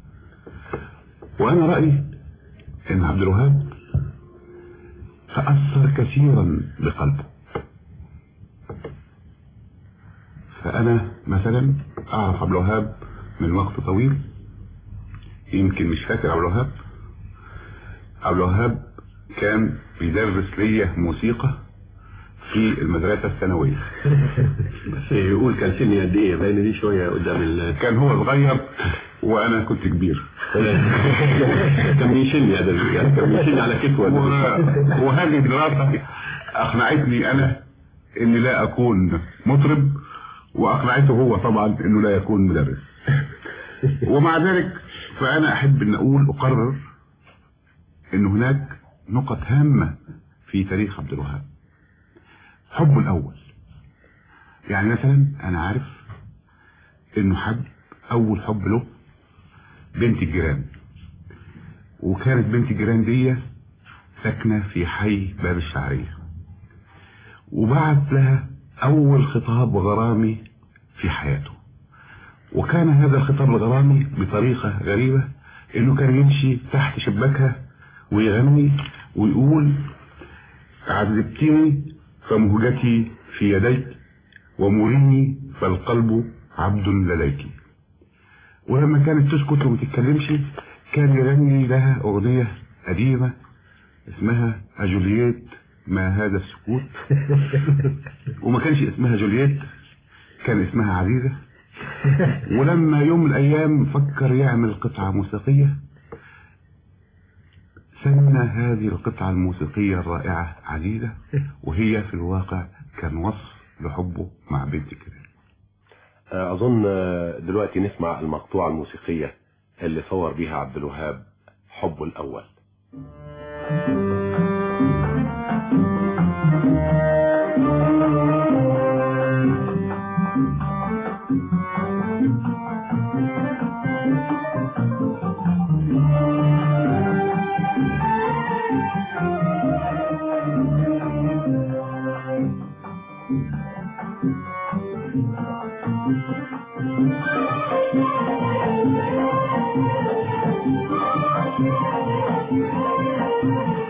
وانا رأيي ان عبد الوهاب تأثر كثيرا بقلبه. فانا مثلا اعرف عبد الوهاب من وقت طويل، يمكن مش فاكر عبد الوهاب. عبد الوهاب كان بيدرس لي موسيقى في المدرسة الثانوية. بس يقول كان سني قد ايه؟ باين دي شوية قدام ال... كان هو صغير وانا كنت كبير. كان بيشيلني يعني كان بيشيلني على كتوة. وهذه الدراسة اقنعتني انا اني لا اكون مطرب، واقنعته هو طبعا انه لا يكون مدرس. ومع ذلك فانا احب ان اقول اقرر ان هناك نقط هامة في تاريخ عبد الوهاب. حبه الاول، يعني مثلا انا عارف انه حب اول حب له بنت الجيران، وكانت بنت الجيران دي ساكنة في حي باب الشعرية، وبعت لها اول خطاب غرامي في حياته. وكان هذا الخطاب الغرامي بطريقة غريبة، انه كان يمشي تحت شباكها ويغني ويقول: عذبتني فمهجتي في يديك، ومريني فالقلب عبد لديك. ولما كانت تسكت وما تتكلمش كان يغني لها اغنية قديمة اسمها جولييت ما هذا السكوت. وما كانش اسمها جولييت، كان اسمها عزيزة. ولما يوم من الايام فكر يعمل قطعة موسيقية، سمى هذه القطعة الموسيقية الرائعة عزيزة، وهي في الواقع كان وصف لحبه مع بنت الجيران. اظن دلوقتي نسمع المقطوعة الموسيقية اللي صور بيها عبد الوهاب حبه الاول. Thank you.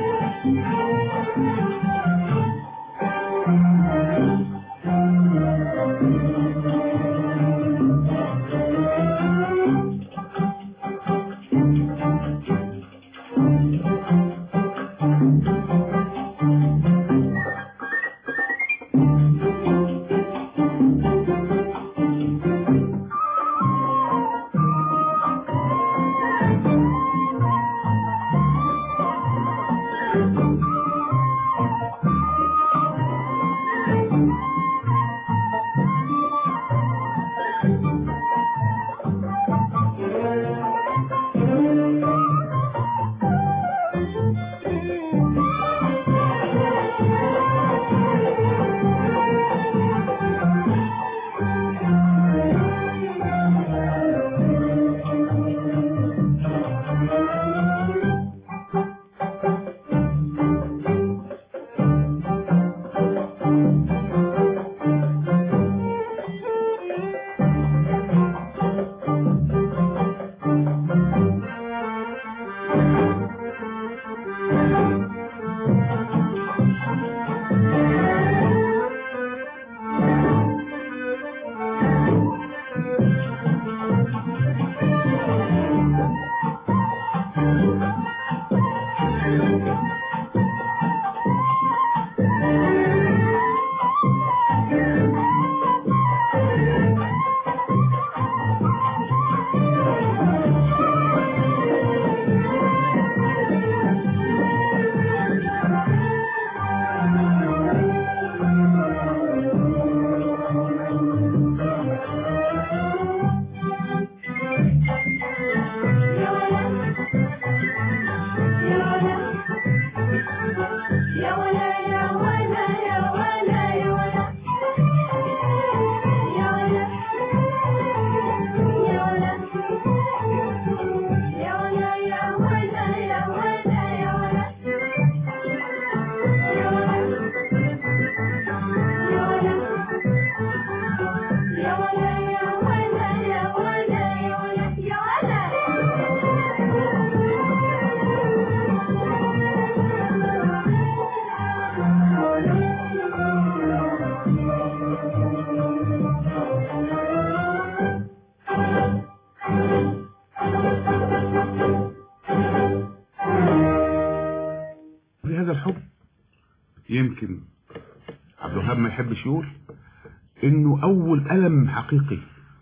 هذا الحب يمكن عبد الوهاب ما يحبش يقول انه اول ألم حقيقي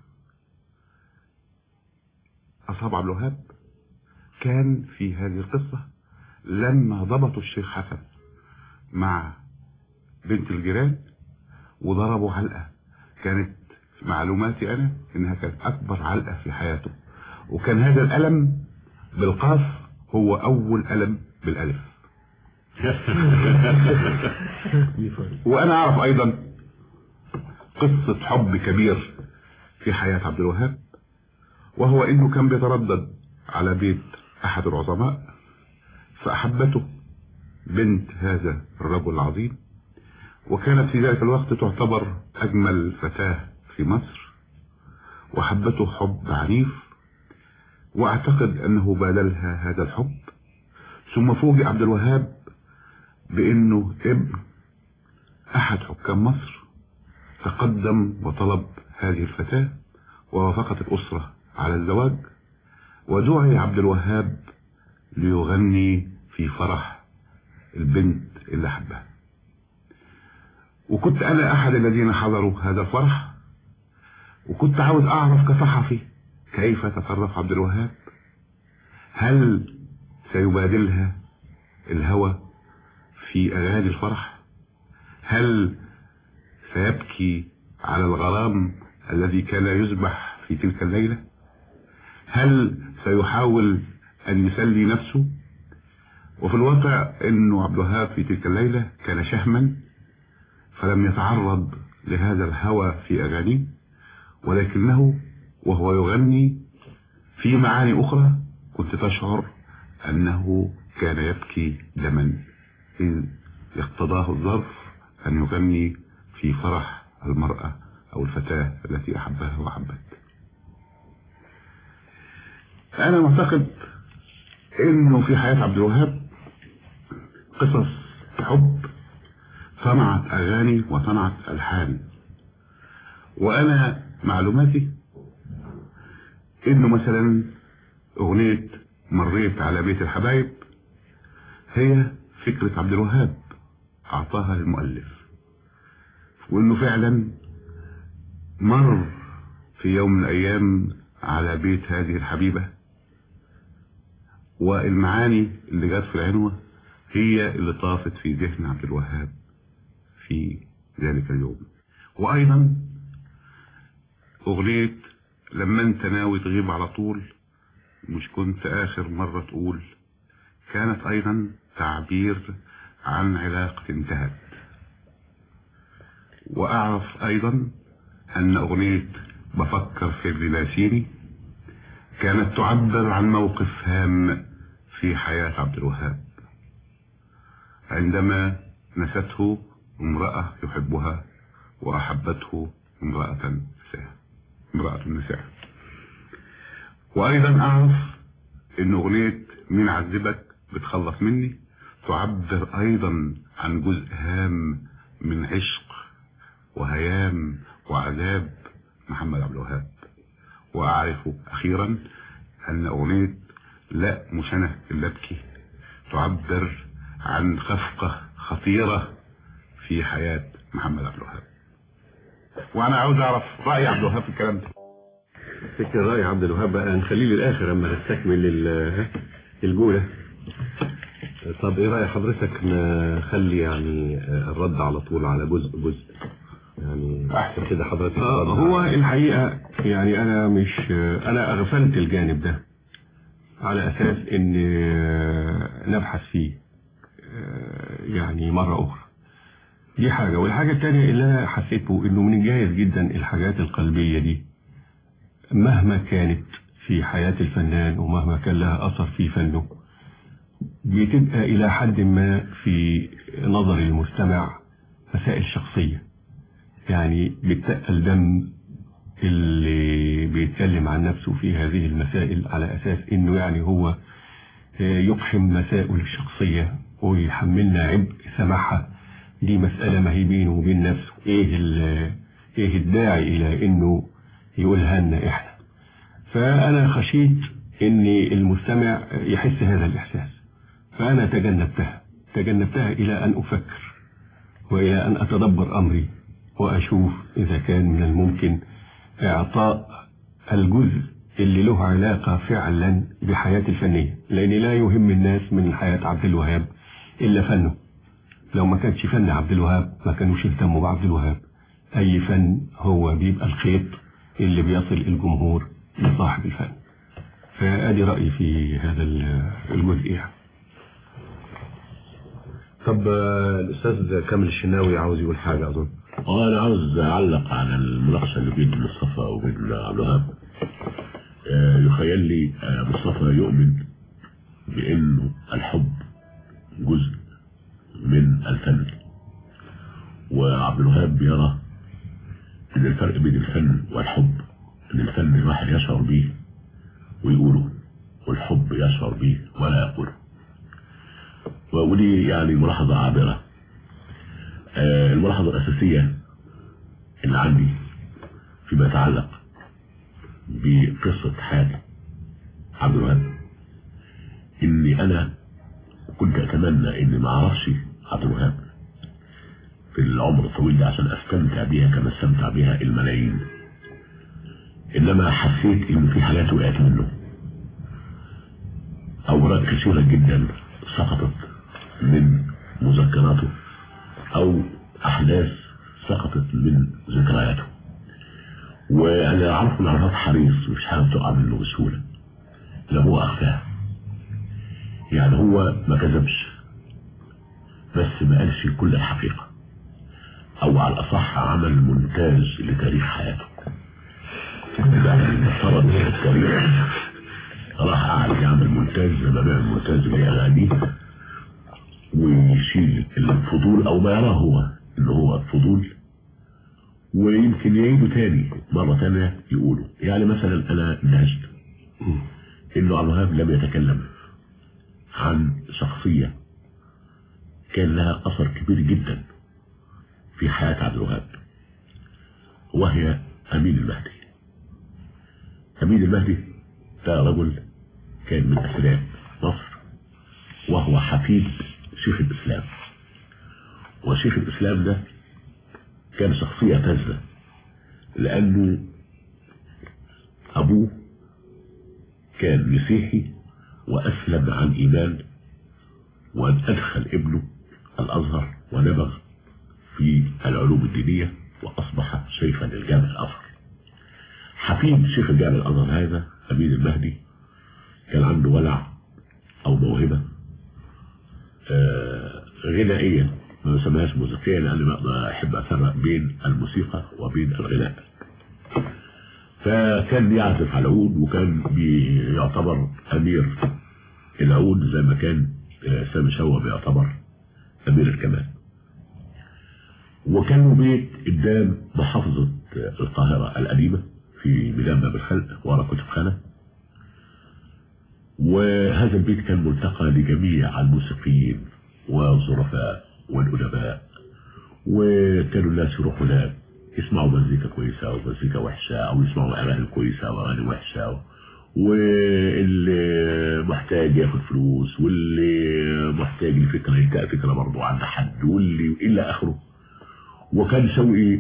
اصاب عبد الوهاب كان في هذه القصة لما ضبطوا الشيخ حسن مع بنت الجيران وضربوا علقة كانت معلوماتي انا انها كانت اكبر علقة في حياته، وكان هذا الألم بالقاف هو اول ألم بالالف. وانا اعرف ايضا قصة حب كبير في حياة عبد الوهاب، وهو انه كان بيتردد على بيت احد العظماء فاحبته بنت هذا الرجل العظيم، وكانت في ذلك الوقت تعتبر اجمل فتاة في مصر، وحبته حب عنيف، واعتقد انه بادلها هذا الحب. ثم فوجئ عبد الوهاب بانه ابن احد حكام مصر تقدم وطلب هذه الفتاة، ووافقت الاسرة على الزواج، ودعي عبد الوهاب ليغني في فرح البنت اللي حبها. وكنت انا احد الذين حضروا هذا الفرح، وكنت عاوز اعرف كصحفي كيف تصرف عبد الوهاب. هل سيبادلها الهوى في اغاني الفرح؟ هل سيبكي على الغرام الذي كان يذبح في تلك الليلة؟ هل سيحاول ان يسلي نفسه؟ وفي الواقع انه عبد الوهاب في تلك الليلة كان شهما، فلم يتعرض لهذا الهوى في اغانيه، ولكنه وهو يغني في معاني اخرى كنت تشعر انه كان يبكي دما، إذ اقتضاه الظرف ان يغني في فرح المرأة او الفتاة التي احبها وحبت. انا معتقد انه في حياة عبد الوهاب قصص حب صنعت اغاني وصنعت الحان، وانا معلوماتي انه مثلا اغنية مريت على بيت الحبايب هي فكرة عبد الوهاب اعطاها للمؤلف، وانه فعلا مر في يوم من الايام على بيت هذه الحبيبة، والمعاني اللي جت في العنوة هي اللي طافت في ذهن عبد الوهاب في ذلك اليوم. وايضا اغنية لما انت ناوي تغيب على طول مش كنت اخر مرة تقول، كانت ايضا تعبير عن علاقة انتهت. واعرف ايضا ان اغنية بفكر في ابن ناسيني كانت تعبر عن موقف هام في حياة عبد الوهاب عندما نسته امرأة يحبها واحبته امرأة نساء امرأة النساء. وايضا اعرف ان اغنية مين عذبك بتخلص مني تعبر ايضا عن جزء هام من عشق وهيام وعذاب محمد عبد الوهاب. واعرف اخيرا ان اغنية لا مش انا اللي ابكي تعبر عن خفقة خطيرة في حياة محمد عبد الوهاب. وانا عاوز اعرف رأي عبد الوهاب في الكلام ده. فكر رأي عبد الوهاب بقى نخليه للاخر اما نستكمل الجولة. طب ايه رأي حضرتك نخلي يعني الرد على طول على جزء جزء يعني احسن كده حضرتك؟ آه هو الحقيقة يعني انا مش انا اغفلت الجانب ده على اساس ان نبحث فيه يعني مرة اخرى. دي حاجة. والحاجة التانية اللي انا حسيته انه من الجايز جدا الحاجات القلبية دي مهما كانت في حياة الفنان ومهما كان لها اثر في فنه بتبقى الى حد ما في نظر المستمع مسائل شخصية، يعني بتقل دم اللي بيتكلم عن نفسه في هذه المسائل على اساس انه يعني هو يقحم مسائل الشخصية ويحملنا عبء سماحها. دي مسألة ما هي بينه وبين نفسه، ايه ايه الداعي الى انه يقولها لنا احنا. فانا خشيت ان المستمع يحس هذا الاحساس، فانا تجنبتها تجنبتها إلى أن أفكر وإلى أن أتدبر أمري وأشوف إذا كان من الممكن إعطاء الجزء اللي له علاقة فعلا بحياتي الفنية، لأن لا يهم الناس من حياة عبد الوهاب إلا فنه. لو ما كانش فن عبد الوهاب ما كانوش يهتموا بعبد الوهاب. أي فن هو بيبقى الخيط اللي بيصل الجمهور لصاحب الفن. فأدي رأيي في هذا الجزء يعني. طب الأستاذ كامل الشناوي عاوز يقول حاجة أظن. أنا عاوز أعلق على المناقشة اللي بين مصطفى وبين عبد الوهاب. يخيل لي مصطفى يؤمن بأنه الحب جزء من الفن، وعبد الوهاب يرى أن الفرق بين الفن والحب أن الفن الواحد يشعر به ويقوله، والحب يشعر به ولا يقوله. ودي يعني ملاحظة عابرة. الملاحظة الأساسية اللي عندي فيما يتعلق بقصة حياة عبد الوهاب إني أنا كنت أتمنى إني ما أعرفش عبد الوهاب في العمر الطويل ده عشان أستمتع بيها كما استمتع بيها الملايين، إنما حسيت إن في حاجات وقعت منه، أوراق كثيرة جدا سقطت من مذكراته أو أحداث سقطت من ذكرياته. وأنا أعرف من عرفات حريص مش حاجة تقع منه بسهولة، لا هو أخفاها. يعني هو ما كذبش بس ما قالش كل الحقيقة، أو على الأصح عمل مونتاج لتاريخ حياته. يعني افترض التاريخ راح قاعد يعمل مونتاج زي ما بيعمل مونتاج لأغانيه ويشيل الفضول أو ما يراه هو إنه هو الفضول ويمكن يعيده تاني مرة تانية يقوله. يعني مثلا أنا نهجت إنه عبد الوهاب لم يتكلم عن شخصية كان لها أثر كبير جدا في حياة عبد الوهاب، وهي أمين المهدي. أمين المهدي ده رجل كان من أثرياء مصر، وهو حفيد شيخ الإسلام، وشيخ الإسلام ده كان شخصية تازة لأنه أبوه كان مسيحي وأسلم عن إيمان وأدخل ابنه الأزهر ونبغ في العلوم الدينية وأصبح شيخا للجامع الأزهر. حفيد شيخ الجامع الأزهر هذا أمين المهدي كان عنده ولع أو موهبة آه غنائية، ما نسميهاش موسيقية لأني ما أحب أفرق بين الموسيقى وبين الغناء. فكان يعزف على العود وكان بيعتبر أمير العود زي ما كان سامي شوى بيعتبر أمير الكمان. وكانوا بيت قدام محافظة القاهرة القديمة في ميدان باب الخلق ورا كتب خانة، وهذا البيت كان ملتقى لجميع الموسيقيين والظرفاء والأدباء، وكانوا الناس يروحوا هناك يسمعوا مزيكا كويسة ومزيكا وحشة، أو يسمعوا أغاني كويسة وأغاني وحشة، واللي محتاج ياخد فلوس واللي محتاج لفكرة يلقى فكرة برضه عند حد واللي إلى آخره. وكان شوقي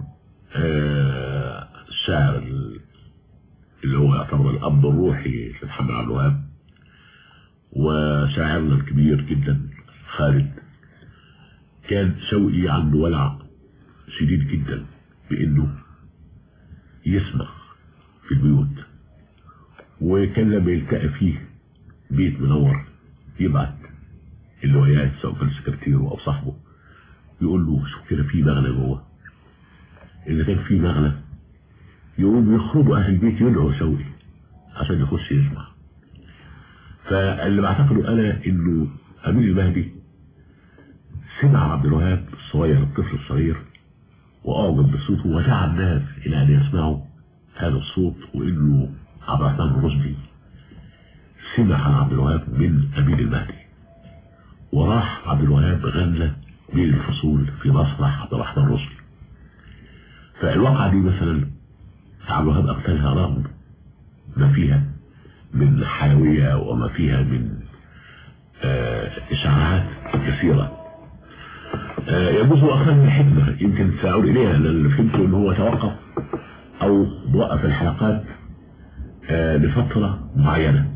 آه الشاعر اللي هو يعتبر الأب الروحي لمحمد عبد الوهاب، وشاعرنا الكبير جدا خالد، كان شوقي عنده ولع شديد جدا بأنه يسمع في البيوت، وكان لما يلتقى فيه بيت منور يبعت اللي وياه سواء كان سكرتيره أو صاحبه يقول له شوف كده في مغنى جوه. إذا كان في مغنى يقوم يخرجوا أهل البيت يدعوا شوقي عشان يخش يسمع. فاللي بعتقده أنا إنه أمين المهدي سمع عبد الوهاب الصغير الطفل الصغير وأعجب بصوته ودعا الناس إلى أن يسمعوا هذا الصوت، وإنه عبد الرحمن الرشدي سمع عبد الوهاب من أمين المهدي، وراح عبد الوهاب غنى بين الفصول في مسرح عبد الرحمن الرشدي. فالواقعة دي مثلا عبد الوهاب أقتلها رغم ما فيها من حيوية وما فيها من آه إشعاعات كثيرة. آه يجوز أخذ الحكمة يمكن سأعود إليها، لأن فهمت أنه هو توقف أو وقف الحلقات آه لفترة معينة.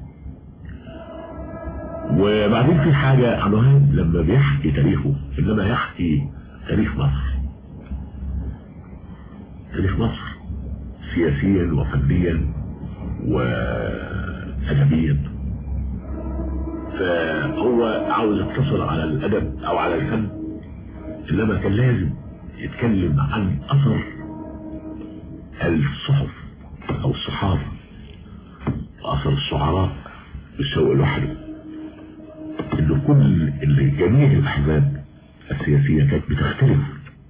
وبعدين في حاجة عبد الوهاب لما بيحكي تاريخه إنما يحكي تاريخ مصر، تاريخ مصر سياسيا وفنيا وأدبيا، فهو عاوز يقتصر على الأدب أو على الفن، إنما كان لازم يتكلم عن أثر الصحف أو الصحافة وأثر الشعراء بالشوق لوحده، إنه كل اللي جميع الأحزاب السياسية كانت بتختلف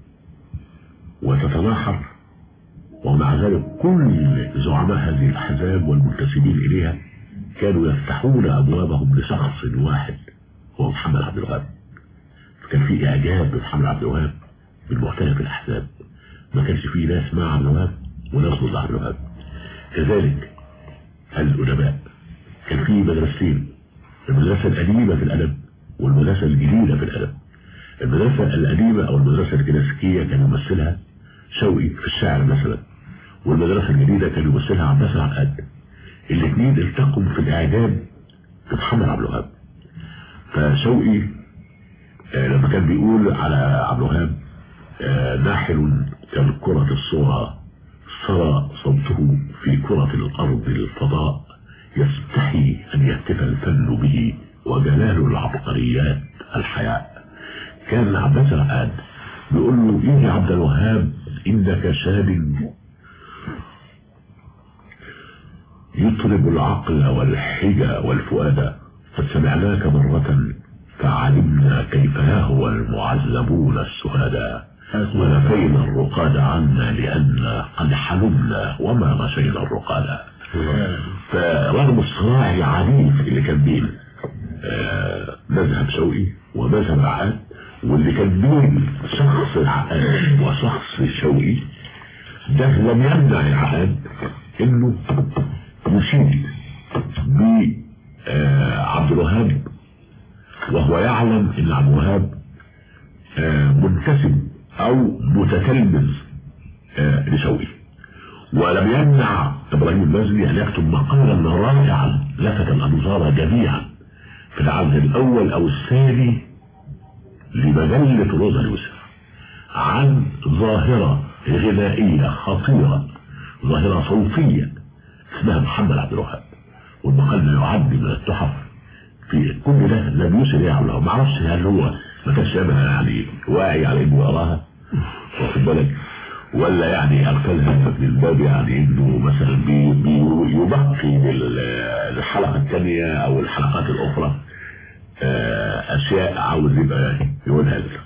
وتتناحر، ومع ذلك كل زعماء هذه الأحزاب والمنتسبين إليها كانوا يفتحون أبوابهم لشخص واحد هو محمد عبد الوهاب. فكان في إعجاب بمحمد عبد الوهاب من مختلف الأحزاب، ما كانش فيه ناس مع عبد الوهاب وناس ضد عبد الوهاب. كذلك الأدباء كان في مدرستين، المدرسة القديمة في الأدب والمدرسة الجديدة في الأدب. المدرسة القديمة أو المدرسة الكلاسيكية كان يمثلها شوقي في الشعر مثلا، والمدرسة الجديدة كان يمثلها عباس العقاد. الاثنين التقوا في الإعجاب بمحمد عبد الوهاب. فشوقي آه لما كان بيقول على عبد الوهاب آه ناحل كالكرة الصغرى سرى صوته في كرة الأرض الفضاء، يستحي أن يهتف الفن به وجلال العبقريات الحياء. كان عباس العقاد بيقول له إيه يا عبد الوهاب إنك شاب يطرب العقل والحجى والفؤاد، قد سمعناك مرة فعلمنا كيف يهوى المعذبون السهداء، ونفينا الرقاد عنا لأن قد حلمنا وما مشينا الرقاد. فرغم الصراع العنيف اللي كان بين آه مذهب شوقي ومذهب عقاد، واللي كان بين شخص العقاد وشخص شوقي، ده لم يمنع العقاد انه يشيد بعبد الوهاب، وهو يعلم ان عبد الوهاب آه منتسب او متتلمذ آه لشوقي. ولم يمنع ابراهيم المازني ان يكتب مقالا رائعا لفت الانظار جميعا في العدد الاول او الثاني لمجلة روزا اليوسف عن ظاهرة غنائية خطيرة، ظاهرة صوتية اسمها محمد عبد الوهاب. والمقال يعد من التحف في كل ده لم يوصل ايه عبد الوهاب. ما اعرفش هل هو ما كانش يعني واعي على انه يقراها واخد بالك، ولا يعني أرسلها من الباب يعني إنه مثلا بي بي يبقي للحلقة الثانية أو الحلقات الأخرى أشياء عاوز يبقى يقولها لك.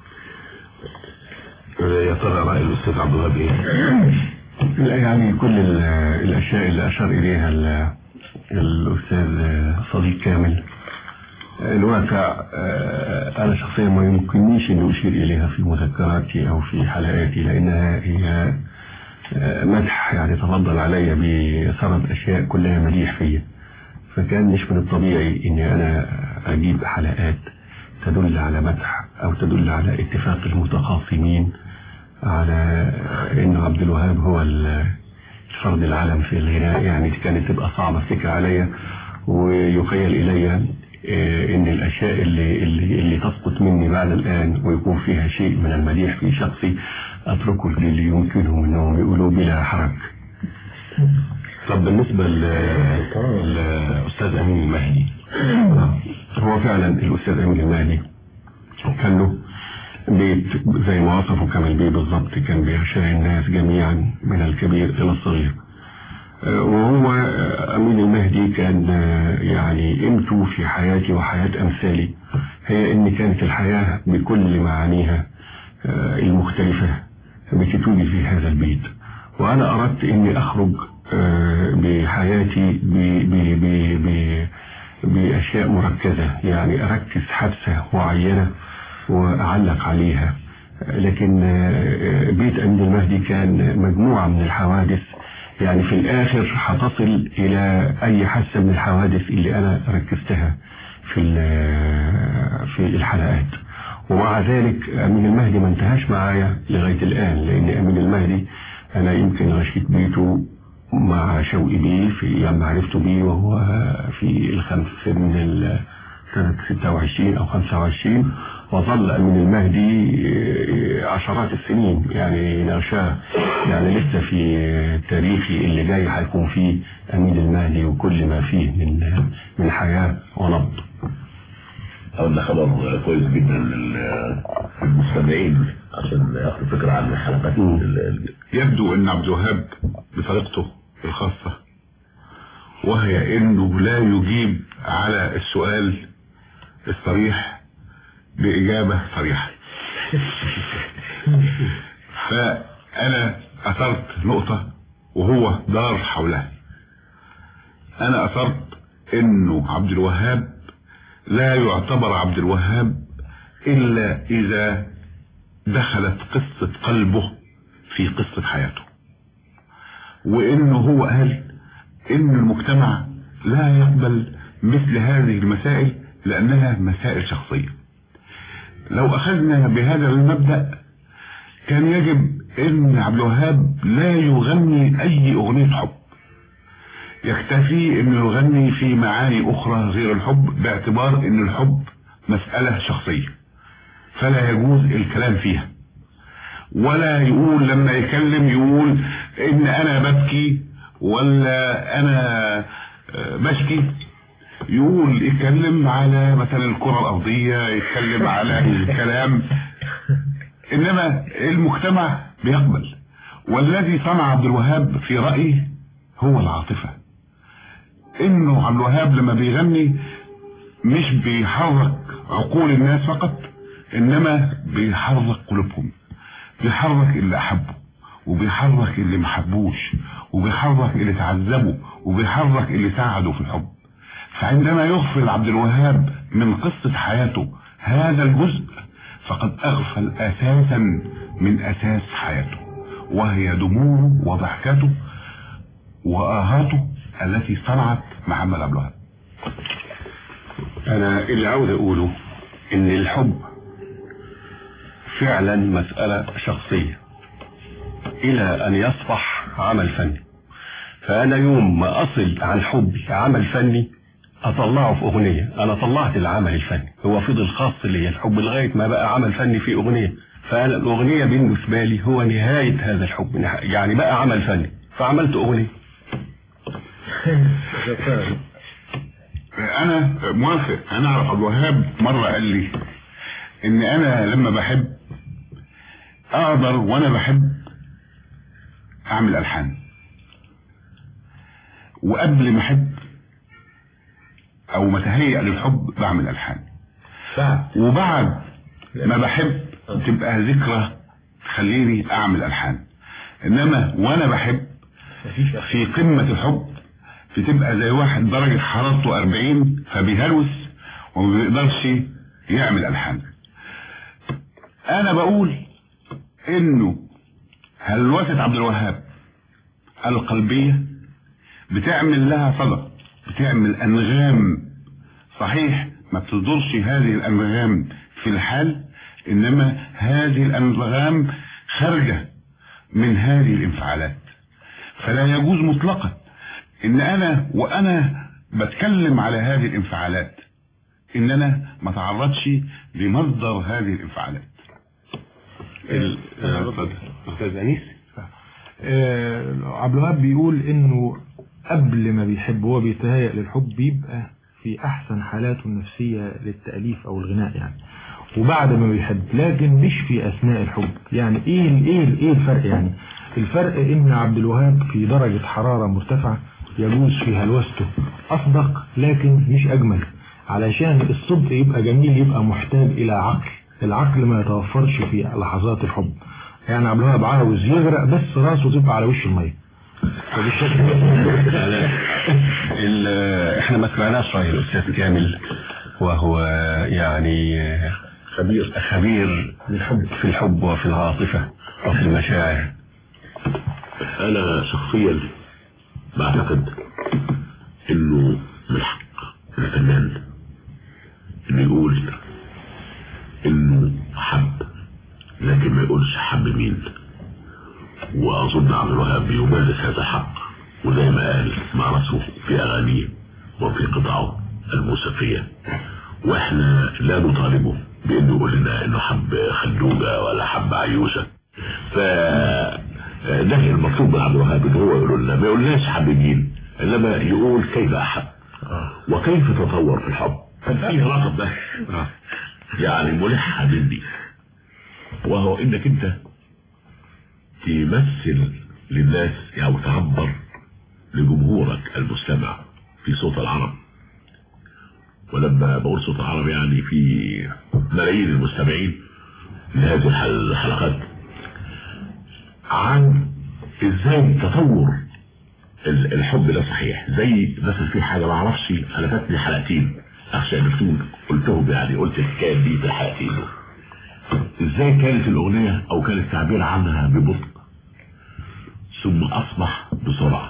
يا ترى رأي الأستاذ عبد الوهاب إيه؟ لا يعني كل الأشياء اللي أشار إليها الأستاذ صديق كامل الواقع أنا شخصيا ما يمكننيش أن أشير إليها في مذكراتي أو في حلقاتي، لأنها هي مدح يعني تفضل علي بسرد أشياء كلها مديح فيا، فكان مش من الطبيعي أني أنا أجيب حلقات تدل على مدح أو تدل على اتفاق المتخاصمين على أن عبد الوهاب هو الفرد العالم في الغناء. يعني كانت تبقى صعبة الفكرة عليا، ويخيل إلي ان الاشياء اللي, اللي, اللي تسقط مني بعد الان ويكون فيها شيء من المديح في شخصي اتركه للي يمكنهم انهم يقولوا بلا حرج. طب بالنسبة للأستاذ أمين المهدي، هو فعلا الأستاذ أمين المهدي كان له بيت زي ما وصفه كمال بيه بالضبط، كان بيغشى الناس جميعا من الكبير إلى الصغير. وهو أمين المهدي كان يعني قيمته في حياتي وحياة أمثالي هي إن كانت الحياة بكل معانيها المختلفة بتتولي في هذا البيت. وأنا أردت إني أخرج بحياتي بأشياء مركزة، يعني أركز حادثة معينة وأعلق عليها. لكن بيت أمين المهدي كان مجموعة من الحوادث، يعني في الآخر هتصل إلى أي حادثة من الحوادث اللي أنا ركزتها في في الحلقات. ومع ذلك أمين المهدي ما انتهاش معايا لغاية الآن، لأن أمين المهدي أنا يمكن غشيت بيته مع شوقي بيه في أيام عرفته بيه وهو في الخمس من سنة ستة وعشرين أو خمسة وعشرين، وظل أمين المهدي عشرات السنين يعني نغشاه. يعني لسه في تاريخي اللي جاي هيكون فيه أمين المهدي وكل ما فيه من من حياة ونبض. ده خبر كويس جدا للمستمعين عشان ياخدوا فكرة عن الحلقات. يبدو ان عبد الوهاب بطريقته الخاصة، وهي انه لا يجيب على السؤال الصريح بإجابة صريحة. فأنا أثرت نقطة وهو دار حولها. أنا أثرت إنه عبد الوهاب لا يعتبر عبد الوهاب إلا إذا دخلت قصة قلبه في قصة حياته، وإنه هو قال إن المجتمع لا يقبل مثل هذه المسائل لأنها مسائل شخصية. لو أخذنا بهذا المبدأ كان يجب أن عبد الوهاب لا يغني أي أغنية حب، يكتفي أن يغني في معاني أخرى غير الحب، باعتبار أن الحب مسألة شخصية فلا يجوز الكلام فيها، ولا يقول لما يكلم يقول إن أنا ببكي ولا أنا بشكي، يقول يتكلم على مثلا الكرة الأرضية، يتكلم على كلام، إنما المجتمع بيقبل. والذي صنع عبد الوهاب في رأيي هو العاطفة، إنه عبد الوهاب لما بيغني مش بيحرك عقول الناس فقط، إنما بيحرك قلوبهم، بيحرك اللي أحبه وبيحرك اللي محبوش وبيحرك اللي تعذبه وبيحرك اللي ساعده في الحب. فعندما يغفل عبد الوهاب من قصة حياته هذا الجزء فقد أغفل أساسا من أساس حياته، وهي دموعه وضحكته وآهاته التي صنعت محمد عبد الوهاب. أنا اللي عاوز أقوله إن الحب فعلا مسألة شخصية إلى أن يصبح عمل فني. فأنا يوم ما أصل عن حبي عمل فني أطلعه في أغنية، أنا طلعت العمل الفني، هو فضل خاص لي الحب لغاية ما بقى عمل فني في أغنية. فأنا الأغنية بالنسبة لي هو نهاية هذا الحب، يعني بقى عمل فني فعملت أغنية. أنا موافق. أنا عبد الوهاب مرة قال لي إن أنا لما بحب أقدر وأنا بحب أعمل ألحان، وقبل ما أحب أو ما تهيأ للحب بعمل ألحان، وبعد ما بحب تبقى ذكرى تخليني أعمل ألحان. إنما وأنا بحب في قمة الحب بتبقى زي واحد درجة حرارته أربعين فبيهلوس وما بيقدرش يعمل ألحان. أنا بقول إنه هلوسة عبد الوهاب القلبية بتعمل لها صدى، بتعمل أنغام صحيح ما بتصدرش هذه الأنغام في الحال، إنما هذه الأنغام خارجة من هذه الانفعالات. فلا يجوز مطلقا إن أنا وأنا بتكلم على هذه الانفعالات إن أنا ما تعرضش لمصدر هذه الانفعالات. أستاذ أنيس، عبد الوهاب بيقول إنه قبل ما بيحب هو بيتهيأ للحب بيبقى في أحسن حالاته النفسية للتأليف أو الغناء يعني، وبعد ما بيحب، لكن مش في أثناء الحب. يعني إيه إيه إيه الفرق؟ يعني الفرق إن عبد الوهاب في درجة حرارة مرتفعة يجوز في هلوسته أصدق لكن مش أجمل. علشان الصدق يبقى جميل يبقى محتاج إلى عقل، العقل ما يتوفرش في لحظات الحب. يعني عبد الوهاب عاوز يغرق بس راسه تبقى على وش المية. فبالشكل احنا ما سمعناش رأي الأستاذ كامل، وهو يعني خبير خبير بالحب في الحب وفي العاطفة وفي المشاعر. أنا شخصيا بعتقد إنه من حق الفنان إنه يقول انه حب، لكن ما يقولش حب مين. واظن عبد الوهاب بيمارس هذا الحق، وزي ما قال مارسه في اغانيه وفي قطعه الموسيقية، واحنا لا نطالبه بانه يقول لنا انه حب خلوجة ولا حب عيوشة. ف ده المطلوب من عبد الوهاب ان هو يقول لنا، ما يقولناش حب مين، انما يقول كيف احب وكيف تطور في الحب. فيه رقم ده يعني ملح مني، وهو انك انت تمثل للناس او تعبر لجمهورك المستمع في صوت العرب. ولما بقول صوت العرب يعني في ملايين المستمعين لهذه الحلقات، عن ازاي تطور الحب ده صحيح. زي مثلا في حاجة ما اعرفش، انا فاتني حلقتين اخشى ان قلتهم، يعني قلت الحكايه دي في الحلقتين دول. ازاي كانت الاغنية او كان التعبير عنها ببطء ثم اصبح بسرعة.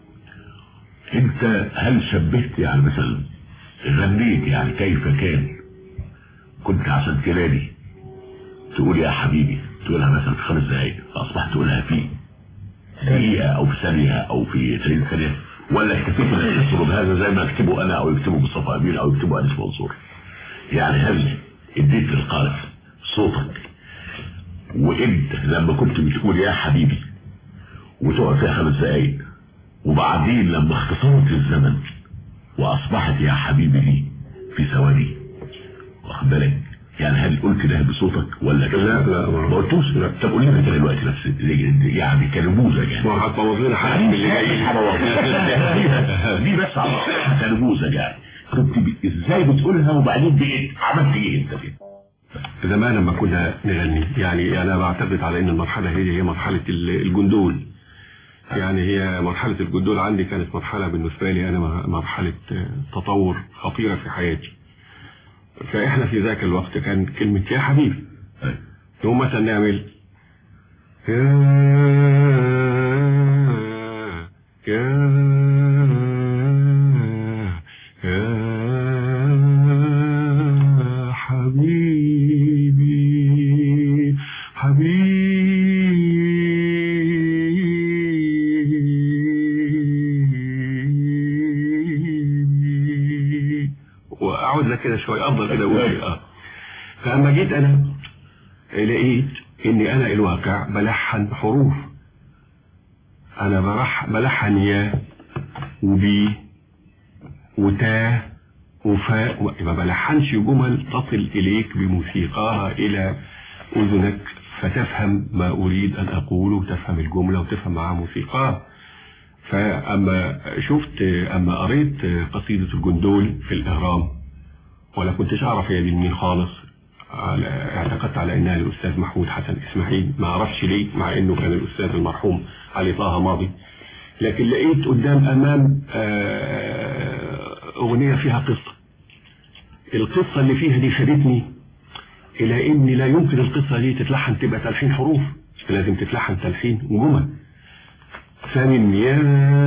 انت هل شبهت يعني مثلا غنيت يعني كيف كان كنت عشان كلامي تقول يا حبيبي تقولها مثلا في خمس دقايق، فاصبحت تقولها في دقيقة او في ثانية او في ثلاثين ثانية، ولا اكتفيت انك تسرد هذا زي ما اكتبه انا او يكتبه مصطفى امين او يكتبه انس منصور؟ يعني هل اديت للقارئ صوتك وانت لما كنت بتقول يا حبيبي وتقعد فيها خمس دقايق، وبعدين لما اختصرت الزمن واصبحت يا حبيبي دي في ثواني، واخد بالك؟ يعني هل قلت ده بصوتك ولا لا؟ لا ما قلتوش. طب قول لي انت دلوقتي نفس يعني كنموذج، يعني ما هتبوظ لنا حاجه من اللي جاي دي بس كنموذج. يعني كنت ازاي بتقولها وبعدين بقيت عملت ايه انت فيه؟ زمان لما كنا نغني، يعني انا بعتقد على ان المرحله هي هي مرحله الجندول. يعني هي مرحله الجندول عندي كانت مرحله بالنسبه لي انا مرحله تطور خطيره في حياتي. فاحنا في ذاك الوقت كان كلمة يا حبيبي يوم مثلا نعمل يا يا يا حبيبي حبيبي، واقعد لك كده شويه افضل كده اقول اه. فلما جيت انا لقيت اني انا الواقع بلحن حروف. انا برح بلحن يا وبي وتا وفاء، ما بلحنش جمل تصل اليك بموسيقاها الى اذنك فتفهم ما اريد ان اقوله وتفهم الجمله وتفهم معها موسيقاها. فاما شفت اما قريت قصيده الجندول في الاهرام، ولا كنتش اعرف هي دي مين خالص، على اعتقدت على انها الاستاذ محمود حسن اسماعيل، ما اعرفش ليه مع انه كان الاستاذ المرحوم علي طه ماضي. لكن لقيت قدام امام اغنيه فيها قصه. القصه اللي فيها دي شدتني الى ان لا يمكن القصه دي تتلحن تبقى تلحين حروف، لازم تتلحن تلحين وجمل. فمن يا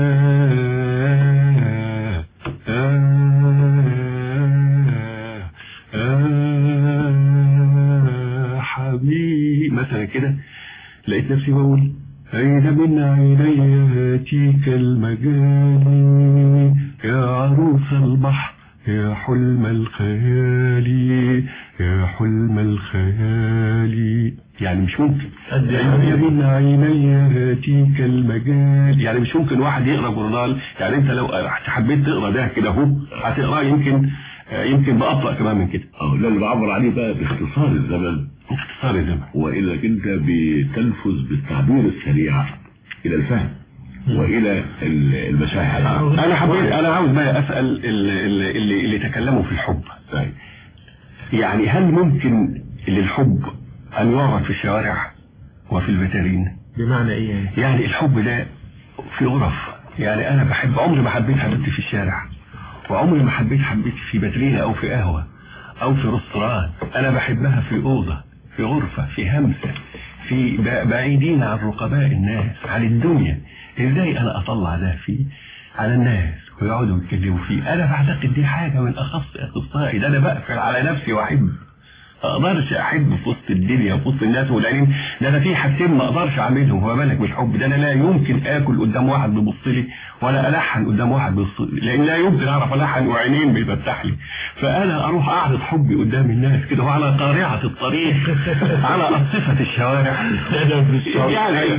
حبيبي مثلا كده، لقيت نفسي بقول أين من عيني ياتيك المجال يا عروس البحر يا حلم الخيال يا حلم الخيال. يعني مش ممكن أين من عيني ياتيك المجال، يعني مش ممكن واحد يقرأ جورنال. يعني انت لو حبيت تقرأ ده كده اهو هتقرأ يمكن يمكن بأبطأ كمان من كده. اه لا، اللي بعبر عليه بقى باختصار الزمن، اختصار الزمن، وإنك انت بتنفذ بالتعبير السريع الى الفهم والى المشاعر. انا حبيت انا عاوز بقى اسال اللي, اللي, اللي تكلموا في الحب. طيب يعني هل ممكن للحب ان يعرف في الشوارع وفي الفاترين؟ بمعنى ايه يعني؟ يعني الحب ده في غرف. يعني انا بحب، عمري ما حبيت حبيبتي في الشارع، وعمري ما حبيت حبيتي في باترينا او في قهوة او في رستوران. انا بحبها في اوضة، في غرفة، في همسة، في بعيدين عن رقباء الناس، عن الدنيا. ازاي انا اطلع ده فيه على الناس ويقعدوا يتكلموا فيه؟ انا بعتقد دي حاجة من اخص اخصائي، ده انا بقفل على نفسي واحب اقدرش احب في وسط الدنيا في وسط الناس والعينين. ده انا في حاجتين ما اقدرش اعملهم، هو بالك بالحب ده. انا لا يمكن اكل قدام واحد بيبص لي ولا الحن قدام واحد بيبص لي، لان لا يمكن اعرف الحن وعينين بيفتح لي. فانا اروح اعرض حبي قدام الناس كده وعلى قارعه الطريق على ارصفه الشوارع. يعني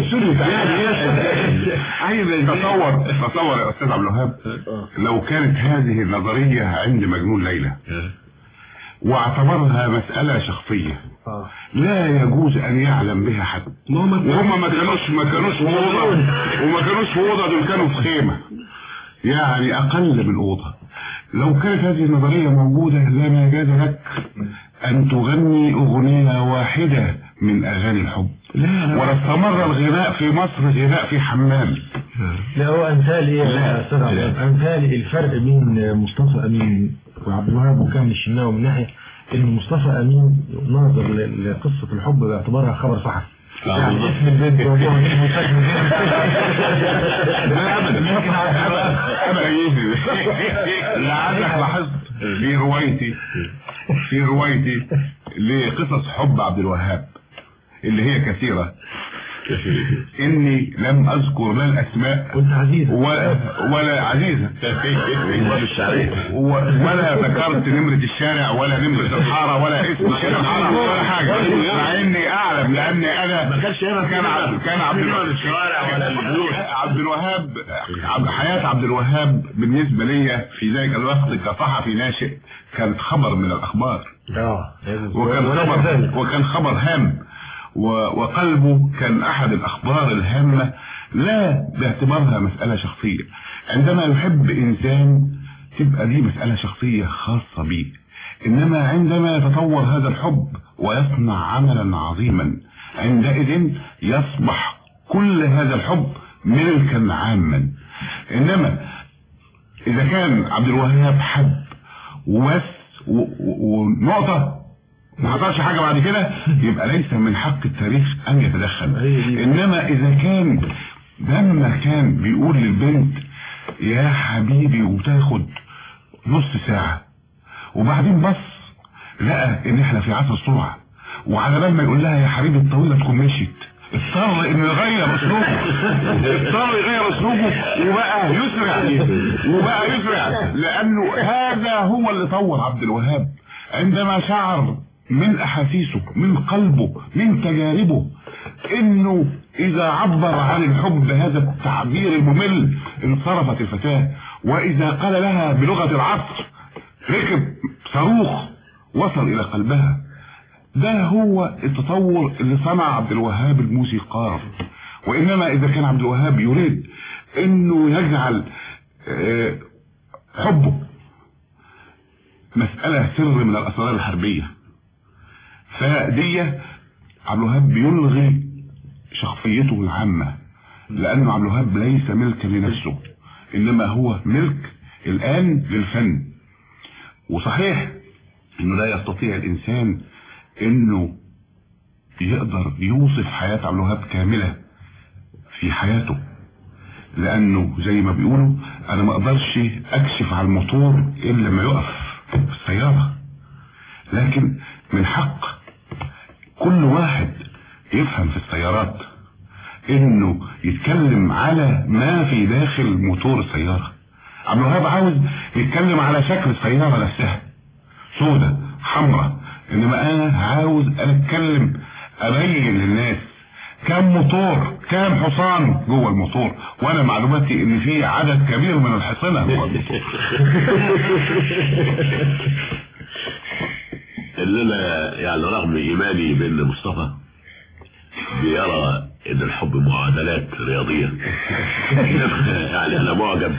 ازاي تصور تصور يا استاذ عبد الوهاب لو كانت هذه النظريه عند مجنون ليلى واعتبرها مسألة شخصية لا يجوز ان يعلم بها حد، وهم ما كانوش ما كانوش في اوضه وما كانوش في اوضه، دول كانوا في خيمه يعني اقل من اوضه. لو كانت هذه النظريه موجوده لما جاز لك ان تغني اغنيه واحده من اغاني الحب، واستمر الغناء في مصر غناء في حمام. لا هو امثال ايه يا استاذ عبد الوهاب؟ امثال الفرق بين مصطفى امين وعبد الوهاب وكامل الشناوي من ناحيه ان مصطفى امين ناظر لقصه الحب باعتبارها خبر صحفي. يعني اسم البنت وجوه اسمه سجن لا ابدا ابدا. لعلك لاحظت في روايتي في روايتي لقصص حب عبد الوهاب اللي هي كثيره اني لم اذكر لا الاسماء كنت عزيزة ولا, ولا عزيزة ولا ذكرت نمرة الشارع ولا نمرة الحارة ولا اسم الحارة ولا حاجة، مع اني اعلم لاني انا ما كانش هنا كان عبد كان عبد الشوارع ولا البيوت. عبد الوهاب حياة عبد الوهاب بالنسبة لي في ذلك الوقت كصحفي ناشئ كانت خبر من الاخبار، وكان خبر وكان خبر هام، وقلبه كان احد الاخبار الهامة لا باعتبارها مسألة شخصية. عندما يحب انسان تبقى دي مسألة شخصية خاصة به، انما عندما يتطور هذا الحب ويصنع عملا عظيما عندئذ يصبح كل هذا الحب ملكا عاما. انما اذا كان عبد الوهاب حب وبس ونقطة ما حصلش حاجة بعد كده يبقى ليس من حق التاريخ ان يتدخل. انما اذا كان لما كان بيقول للبنت يا حبيبي وتاخد نص ساعة وبعدين بص لقى ان احنا في عصر السرعة، وعلى بال ما يقول لها يا حبيبي الطويلة تكون مشيت اضطر انه يغير اسلوبه اضطر يغير اسلوبه وبقى يسرع وبقى يسرع لانه هذا هو اللي طور عبد الوهاب. عندما شعر من احاسيسه من قلبه من تجاربه انه اذا عبر عن الحب بهذا التعبير الممل انصرفت الفتاة، واذا قال لها بلغة العصر ركب صاروخ وصل الى قلبها. ده هو التطور اللي صنع عبد الوهاب الموسيقار. وانما اذا كان عبد الوهاب يريد انه يجعل حبه مسألة سر من الاسرار الحربية، فدي عبد الوهاب بيلغي شخصيته العامة، لانه عبد الوهاب ليس ملكا لنفسه انما هو ملك الان للفن. وصحيح انه لا يستطيع الانسان انه يقدر يوصف حياة عبد الوهاب كاملة في حياته، لانه زي ما بيقولوا انا ما اقدرش اكشف على الموتور الا لما يقف في السيارة، لكن من حق كل واحد يفهم في السيارات انه يتكلم على ما في داخل موتور السيارة. عبد الوهاب عاوز يتكلم على شكل السيارة نفسها سودة حمراء، انما انا عاوز انا اتكلم ابين للناس كم موتور كم حصان جوه الموتور، وانا معلوماتي ان في عدد كبير من الحصانة جوه الموتور. اللي انا يعني رغم ايماني بان مصطفى بيرى ان الحب معادلات رياضية يعني انا معجب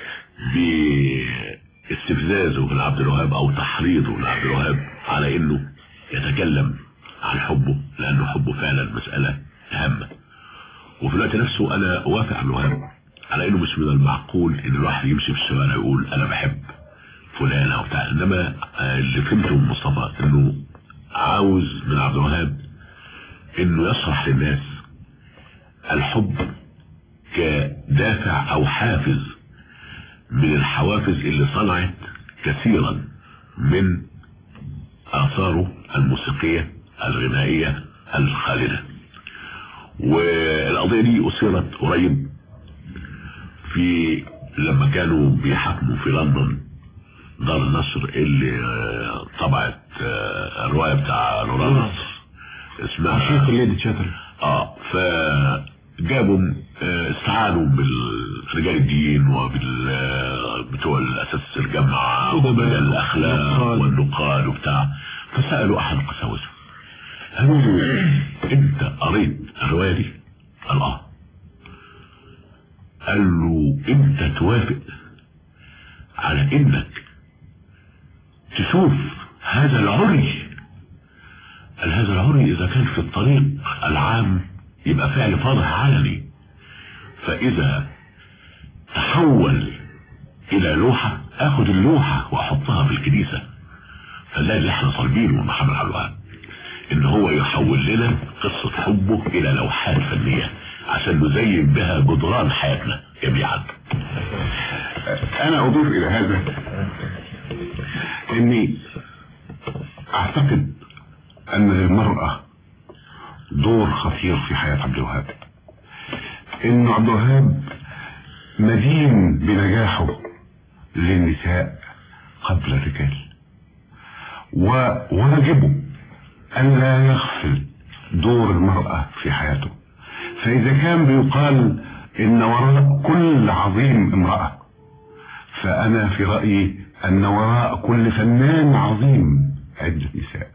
باستفزازه من عبد الوهاب او تحريضه لعبد الوهاب على انه يتكلم عن حبه، لانه حبه فعلا مسألة هامة. وفي الوقت نفسه انا اوافق عبد الوهاب على انه مش من المعقول ان الواحد يمشي في الشوارع يقول انا بحب فلان او بتاع، انما اللي فهمته من مصطفى انه عاوز من عبد الوهاب انه يشرح للناس الحب كدافع او حافز من الحوافز اللي صنعت كثيرا من آثاره الموسيقية الغنائية الخالدة. والقضية دي أثيرت قريب في لما كانوا بيحاكموا في لندن دار النشر اللي طبعت الرواية بتاع لورانس اسمها عشيق الليدي تشاتر. اه فجابوا استعانوا بالرجال الدين وبال بتوع الاساس الجامعة وبالاخلاق والنقاد وبتاع، فسألوا احد القساوسة قالوا له انت قريت الرواية دي؟ قال اه. قال له انت توافق على انك تشوف هذا العري؟ قال هذا العري اذا كان في الطريق العام يبقى فعل فاضح علني، فاذا تحول الى لوحة اخد اللوحة واحطها في الكنيسة. فده اللي احنا طالبينه من محمد عبد الوهاب، ان هو يحول لنا قصة حبه الى لوحات فنية عشان نزين بها جدران حياتنا جميعا. انا اضيف الى هذا اني اعتقد ان للمرأة دور خطير في حياة عبد الوهاب، ان عبد الوهاب مدين بنجاحه للنساء قبل الرجال، وواجبه ان لا يغفل دور المرأة في حياته. فاذا كان بيقال ان وراء كل عظيم امرأة، فانا في رأيي ان وراء كل فنان عظيم عدة نساء،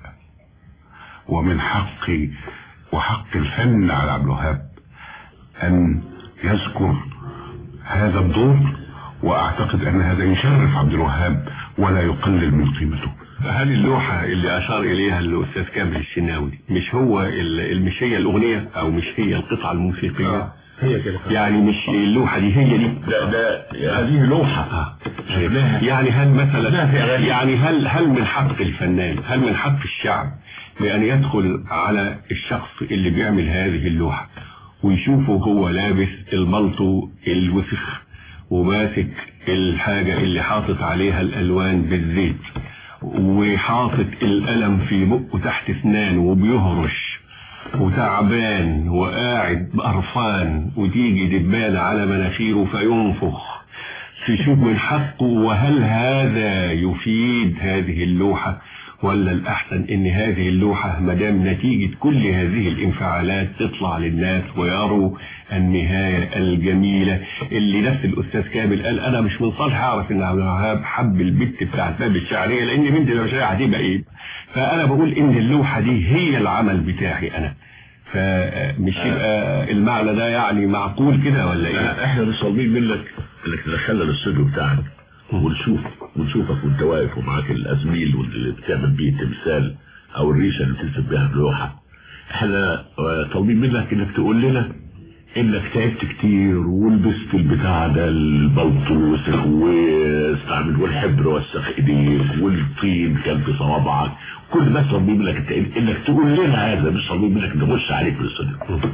ومن حقي وحق الفن على عبد الوهاب ان يذكر هذا الدور، واعتقد ان هذا يشرف عبد الوهاب ولا يقلل من قيمته. هل اللوحة اللي اشار اليها الاستاذ كامل الشناوي مش هو مش هي الاغنية او مش هي القطعة الموسيقية؟ آه. هي كده يعني مش اللوحة دي هي دي؟ لا ده هذه لوحة. آه. يعني هل مثلا يعني هل هل من حق الفنان، هل من حق الشعب بأن يدخل على الشخص اللي بيعمل هذه اللوحة ويشوفه هو لابس الملطو الوسخ وماسك الحاجة اللي حاطط عليها الألوان بالزيت وحاطط القلم في بقه تحت اسنانه وبيهرش وتعبان وقاعد بقرفان وتيجي دبانة على مناخيره فينفخ، تشوف من حقه؟ وهل هذا يفيد هذه اللوحة؟ ولا الأحسن إن هذه اللوحة مدام نتيجة كل هذه الانفعالات تطلع للناس ويروا النهاية الجميلة اللي نفس الأستاذ كامل قال أنا مش من صالح أعرف إن عبد الوهاب حب البت بتاعت باب الشعرية لأن بنت لو شعرية هتبقى إيه؟ فأنا بقول إن اللوحة دي هي العمل بتاعي أنا، فمش يبقى المعنى ده يعني معقول كده ولا إيه؟ إحنا مش طالبين منك إنك تدخلنا الاستوديو بتاعك ونشوف ونشوفك وانت واقف ومعاك الازميل واللي بتعمل بيه التمثال او الريشه اللي بتكتب بيها اللوحه. احنا طالبين منك انك تقول لنا انك تعبت كتير ولبست البتاع ده البلطو الوسخ واستعمل والحبر وسخ ايديك والطين كان في صوابعك، كل ده طالبين منك انك تقول لنا هذا، مش طالبين منك نخش عليك في الاستوديو.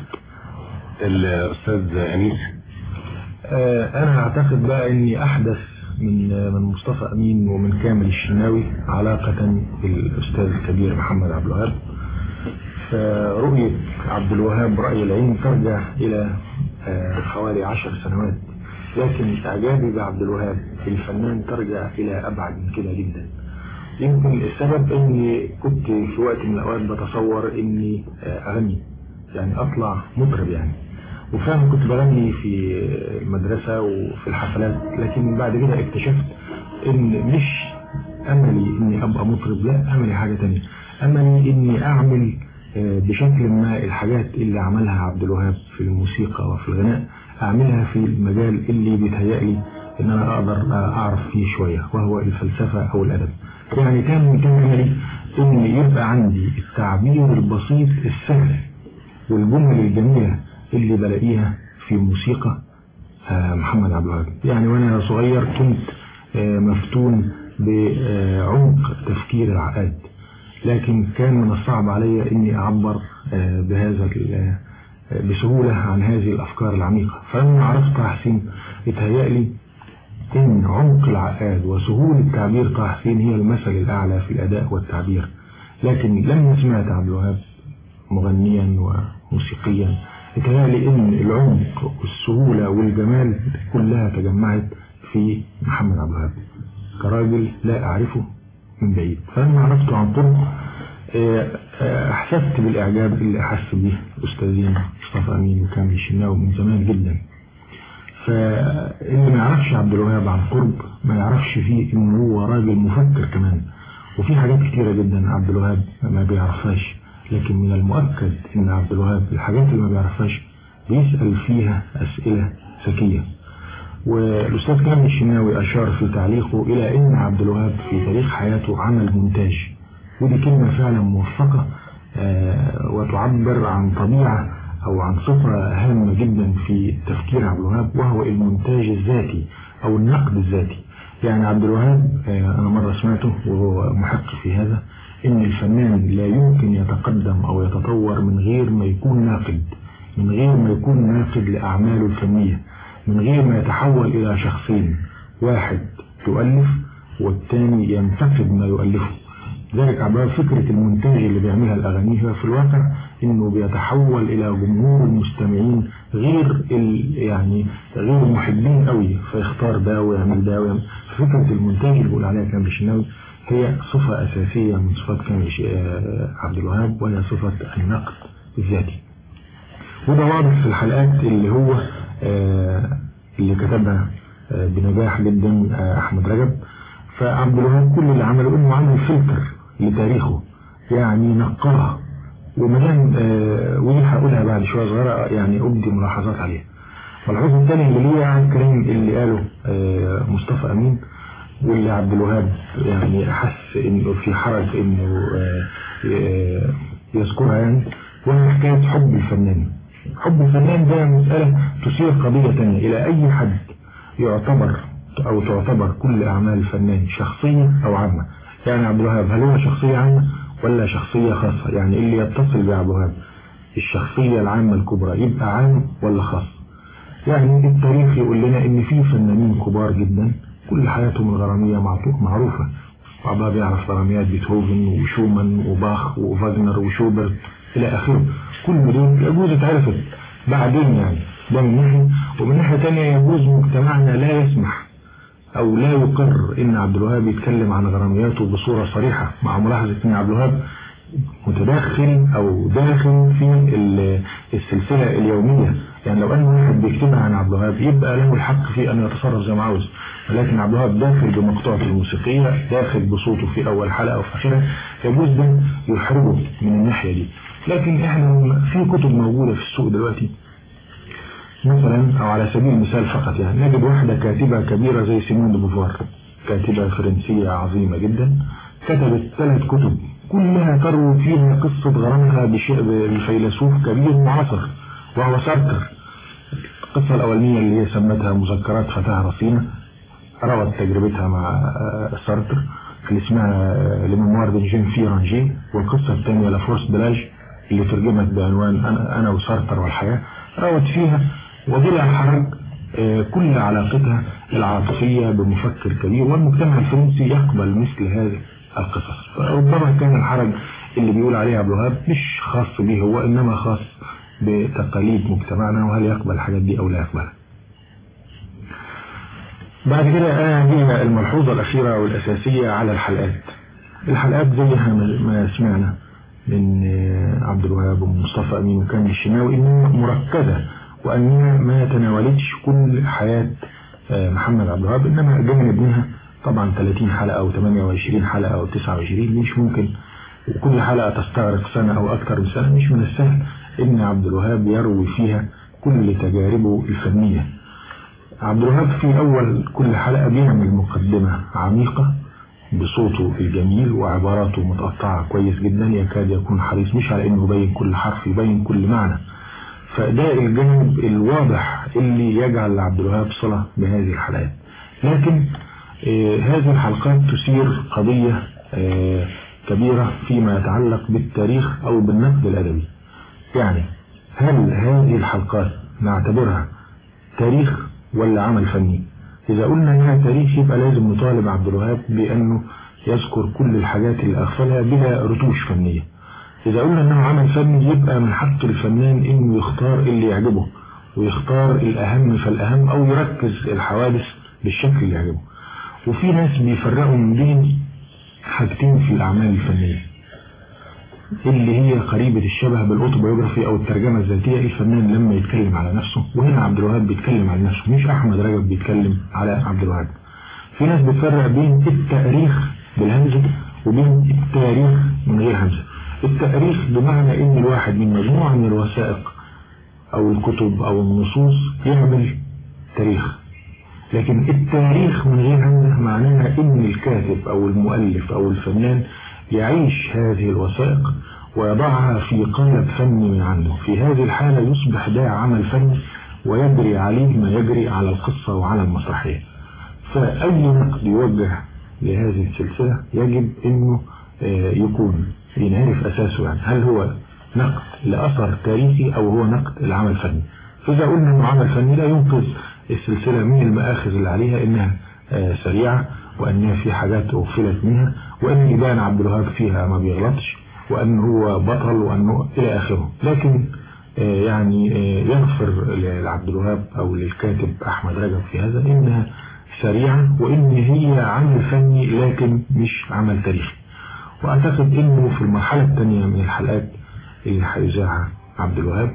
الاستاذ انيس، آه انا اعتقد بقى اني احدث من من مصطفى امين ومن كامل الشناوي علاقة بالاستاذ الكبير محمد عبد الوهاب. فرؤية عبد الوهاب رأي العين ترجع الى حوالي عشر سنوات، لكن اعجابي بعبد الوهاب الفنان ترجع الى ابعد من كده جدا. يمكن السبب اني كنت في وقت من الاوقات بتصور اني اغني، يعني اطلع مطرب يعني، وفعلا كنت بغني في المدرسة وفي الحفلات، لكن بعد كده اكتشفت ان مش املي اني ابقى مطرب، لا املي حاجة تانية، املي اني اعمل بشكل ما الحاجات اللي عملها عبد الوهاب في الموسيقى وفي الغناء اعملها في المجال اللي بيتهيألي ان انا اقدر اعرف فيه شوية، وهو الفلسفة او الادب. يعني كان كان املي ان يبقى عندي التعبير البسيط السهل والجمل الجميلة اللي بلاقيها في موسيقى محمد عبد الوهاب. يعني وانا صغير كنت مفتون بعمق تفكير العقاد، لكن كان من الصعب علي اني اعبر بهذا بسهولة عن هذه الافكار العميقة. فلما عرفت طه حسين اتهيألي ان عمق العقاد وسهولة تعبير طه حسين هي المثل الاعلى في الاداء والتعبير. لكن لما سمعت عبد الوهاب مغنيا وموسيقيا اتهيألي ان العمق والسهولة والجمال كلها تجمعت في محمد عبد الوهاب كراجل لا اعرفه من بعيد. فلما عرفته عن قرب احسست بالاعجاب اللي احس به الاستاذين مصطفى امين وكامل الشناوي من زمان جدا. فاللي ما يعرفش عبد الوهاب عن قرب ما يعرفش فيه انه هو راجل مفكر كمان، وفي حاجات كتيرة جدا عبد الوهاب ما بيعرفهاش، لكن من المؤكد ان عبد الوهاب الحاجات اللي ما بيعرفهاش بيسأل فيها اسئلة ذكية. والاستاذ كامل الشناوي اشار في تعليقه الى ان عبد الوهاب في تاريخ حياته عمل مونتاج، ودي كلمة فعلا موفقة وتعبر عن طبيعة او عن صفة هامة جدا في تفكير عبد الوهاب، وهو المونتاج الذاتي او النقد الذاتي. يعني عبد الوهاب انا مرة سمعته وهو محق في هذا ان الفنان لا يمكن يتقدم او يتطور من غير ما يكون ناقد، من غير ما يكون ناقد لاعماله الفنية، من غير ما يتحول الى شخصين، واحد يؤلف والثاني ينتقد ما يؤلفه. ذلك عبارة فكرة المونتاج اللي بيعملها الأغاني في الواقع إنه بيتحول إلى جمهور المستمعين غير يعني غير المحبين قوي، فيختار ده ويعمل ده ويعمل. فكرة المونتاج اللي بيقول عليها كامل الشناوي هي صفة أساسية من صفات كامل عبد الوهاب، وهي صفة النقد الذاتي. وده واضح في الحلقات اللي هو اللي كتبها بنجاح جدا أحمد رجب. فعبد الوهاب كل اللي عمله إنه عمل فلتر لتاريخه، يعني نقرها ومدام آه ودي هقولها بعد شوية صغيرة يعني أبدي ملاحظات عليها. والحزن الثاني اللي ليه عن الكلام اللي قاله آه مصطفى أمين، واللي عبد الوهاب يعني أحس إنه في حرج إنه آه آه يذكرها، يعني وهي حكاية حب الفنان. حب الفنان ده مسألة تثير قضية تانية إلى أي حد يعتبر أو تعتبر كل أعمال الفنان شخصية أو عامة. يعني عبد الوهاب هل هو شخصية عامة ولا شخصية خاصة؟ يعني اللي يتصل بعبد الوهاب الشخصية العامة الكبرى يبقى عام ولا خاص؟ يعني التاريخ يقول لنا إن في فنانين كبار جدا كل حياتهم الغرامية معروفة، بعضها بيعرف غراميات بيتهوفن وشومان وباخ وفاغنر وشوبرت إلى آخره. كل دول يجوز اتعرفت بعدين، يعني ده من ناحية. ومن ناحية تانية يجوز مجتمعنا لا يسمح أو لا يقر إن عبد الوهاب يتكلم عن غرامياته بصورة صريحة، مع ملاحظة إن عبد الوهاب متداخل أو داخل في السلسلة اليومية. يعني لو أن واحد بيكتبها عن عبد الوهاب يبقى له الحق في أن يتصرف زي ما عاوز، ولكن عبد الوهاب داخل بمقطوعته الموسيقية، داخل بصوته في أول حلقة وفي آخرها، يجوز ده يحرجه من الناحية دي. لكن إحنا في كتب موجودة في السوق دلوقتي مثلا، أو على سبيل المثال فقط يعني نجد واحدة كاتبة كبيرة زي سيمون دي بوفوار، كاتبة فرنسية عظيمة جدا، كتبت ثلاث كتب كلها تروي فيها قصة غرامها بفيلسوف كبير معاصر وهو سارتر. القصة الأولانية اللي هي سمتها مذكرات فتاة رصينة، روت تجربتها مع سارتر اللي اسمها لميموار دي جين في رانجي. والقصة الثانية لفورس بلاج اللي ترجمت بعنوان أنا وسارتر والحياة، روت فيها وبلا حرج كل علاقتها العاطفية بمفكر كبير، والمجتمع الفرنسي يقبل مثل هذه القصص. فربما كان الحرج اللي بيقول عليه عبد الوهاب مش خاص به هو، إنما خاص بتقاليد مجتمعنا وهل يقبل الحاجات دي أو لا يقبلها. بعد كده هي الملحوظة الأخيرة والأساسية على الحلقات. الحلقات زيها ما سمعنا من عبد الوهاب ومصطفى أمين وكامل الشناوي إنها مركزة، وأنها ما تناولتش كل حياة محمد عبد الوهاب، إنما جانب منها طبعا ثلاثين حلقة أو ثمانية وعشرين حلقة أو تسعة وعشرين مش ممكن، وكل حلقة تستغرق سنة أو أكثر من سنة. مش من السهل إن عبد الوهاب يروي فيها كل تجاربه الفنية. عبد الوهاب في أول كل حلقة بيعمل مقدمة عميقة بصوته الجميل وعباراته متقطعة كويس جدا، يكاد يكون حريص مش على إنه يبين كل حرف، يبين كل معنى. فده الجانب الواضح اللي يجعل عبد الوهاب صلة بهذه الحلقات. لكن آه هذه الحلقات تثير قضية آه كبيرة فيما يتعلق بالتاريخ أو بالنقد الأدبي. يعني هل هذه الحلقات نعتبرها تاريخ ولا عمل فني؟ إذا قلنا إنها تاريخ يبقى لازم نطالب عبد الوهاب بأنه يذكر كل الحاجات اللي أغفلها بلا رتوش فنية. إذا قلنا أنه عمل فني يبقى من حق الفنان إنه يختار اللي يعجبه ويختار الأهم فالأهم، أو يركز الحوادث بالشكل اللي يعجبه. وفي ناس بيفرقوا من بين حاجتين في الأعمال الفنية اللي هي قريبة الشبه بالأوتوبيوغرافي أو الترجمة الذاتية. الفنان لما يتكلم على نفسه، وهنا عبد الوهاب بيتكلم على نفسه مش أحمد رجب بيتكلم على عبد الوهاب. في ناس بتفرق بين التاريخ بالهمزة وبين التاريخ من غير همزة. التاريخ بمعنى إن الواحد من مجموعة من الوثائق أو الكتب أو النصوص يعمل تاريخ، لكن التاريخ من غير همزة معناها إن الكاتب أو المؤلف أو الفنان يعيش هذه الوثائق ويضعها في قالب فني من عنده. في هذه الحالة يصبح ده عمل فني ويجري عليه ما يجري على القصة وعلى المسرحية. فأي نقد يوجه لهذه السلسلة يجب أنه يكون ينعرف أساسه، يعني هل هو نقد لأثر تاريخي أو هو نقد العمل الفني. فإذا قلنا أنه عمل فني لا ينقذ السلسلة من المآخذ اللي عليها إنها سريعة، وأنها في حاجات أغفلت منها، وأن يبان عبد الوهاب فيها ما بيغلطش، وأنه هو بطل، وأنه إلى آخره. لكن يعني يغفر لعبد الوهاب أو للكاتب أحمد رجب في هذا إنها سريعة، وإن هي عمل فني لكن مش عمل تاريخي. وأعتقد إنه في المرحلة الثانية من الحلقات اللي هيذاعها عبد الوهاب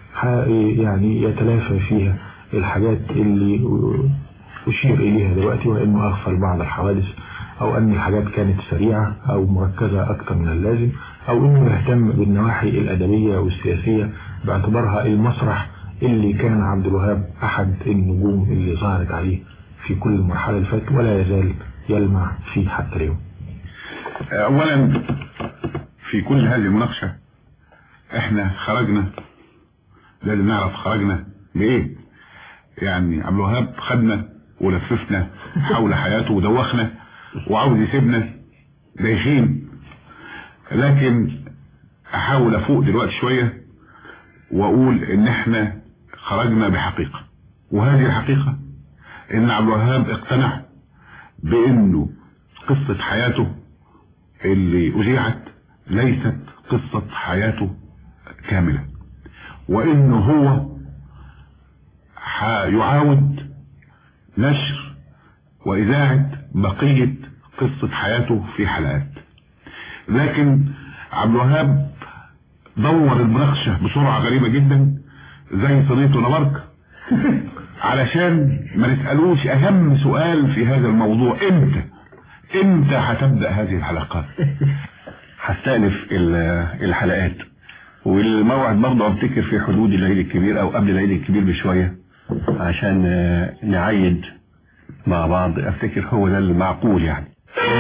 يعني يتلافى فيها الحاجات اللي أشير إليها دلوقتي، وإنه أغفل بعض الحوادث، أو أن الحاجات كانت سريعة أو مركزة أكثر من اللازم، أو إنه يهتم بالنواحي الأدبية والسياسية باعتبارها المسرح اللي كان عبد الوهاب أحد النجوم اللي ظهرت عليه في كل مرحلة اللي فاتت ولا يزال يلمع فيه حتى اليوم. أولا في كل هذه المناقشة احنا خرجنا، لازم نعرف خرجنا بإيه. يعني عبد الوهاب خدنا ولففنا حول حياته ودوخنا وعاوز يسيبنا دايخين، لكن احاول افوق دلوقتي شوية واقول ان احنا خرجنا بحقيقة، وهذه الحقيقة ان عبد الوهاب اقتنع بانه قصة حياته اللي اذيعت ليست قصة حياته كاملة، وانه هو يعاود نشر وإذاعة بقية قصة حياته في حلقات. لكن عبد الوهاب دور المناقشة بسرعة غريبة جدا زي صينية ونبرك علشان ما نسألوش أهم سؤال في هذا الموضوع: امتى امتى هتبدأ هذه الحلقات؟ هستأنف الحلقات، والموعد برضه افتكر في حدود العيد الكبير او قبل العيد الكبير بشوية عشان نعيد مع بعض. افتكر هو ده المعقول يعني.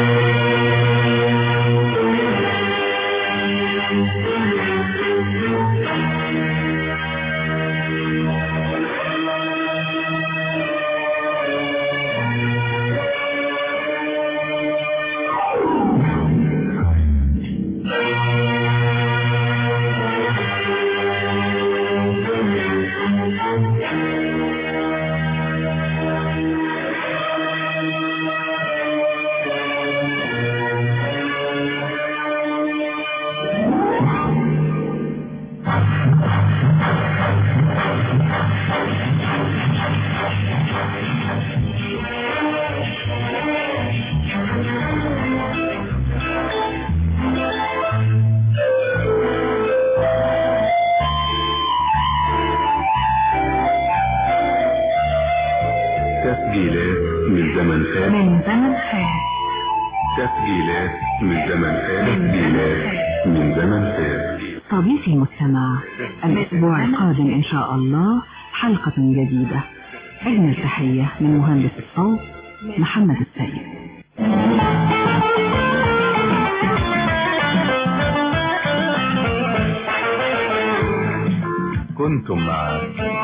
تسجيلات من زمن فات من زمن فات تسجيلات من زمن فات تسجيلات من زمن فات. صديقي المستمع، الأسبوع القادم إن شاء الله حلقة جديدة. أجمل تحية من مهندس الصوت محمد السيد. كنتم مع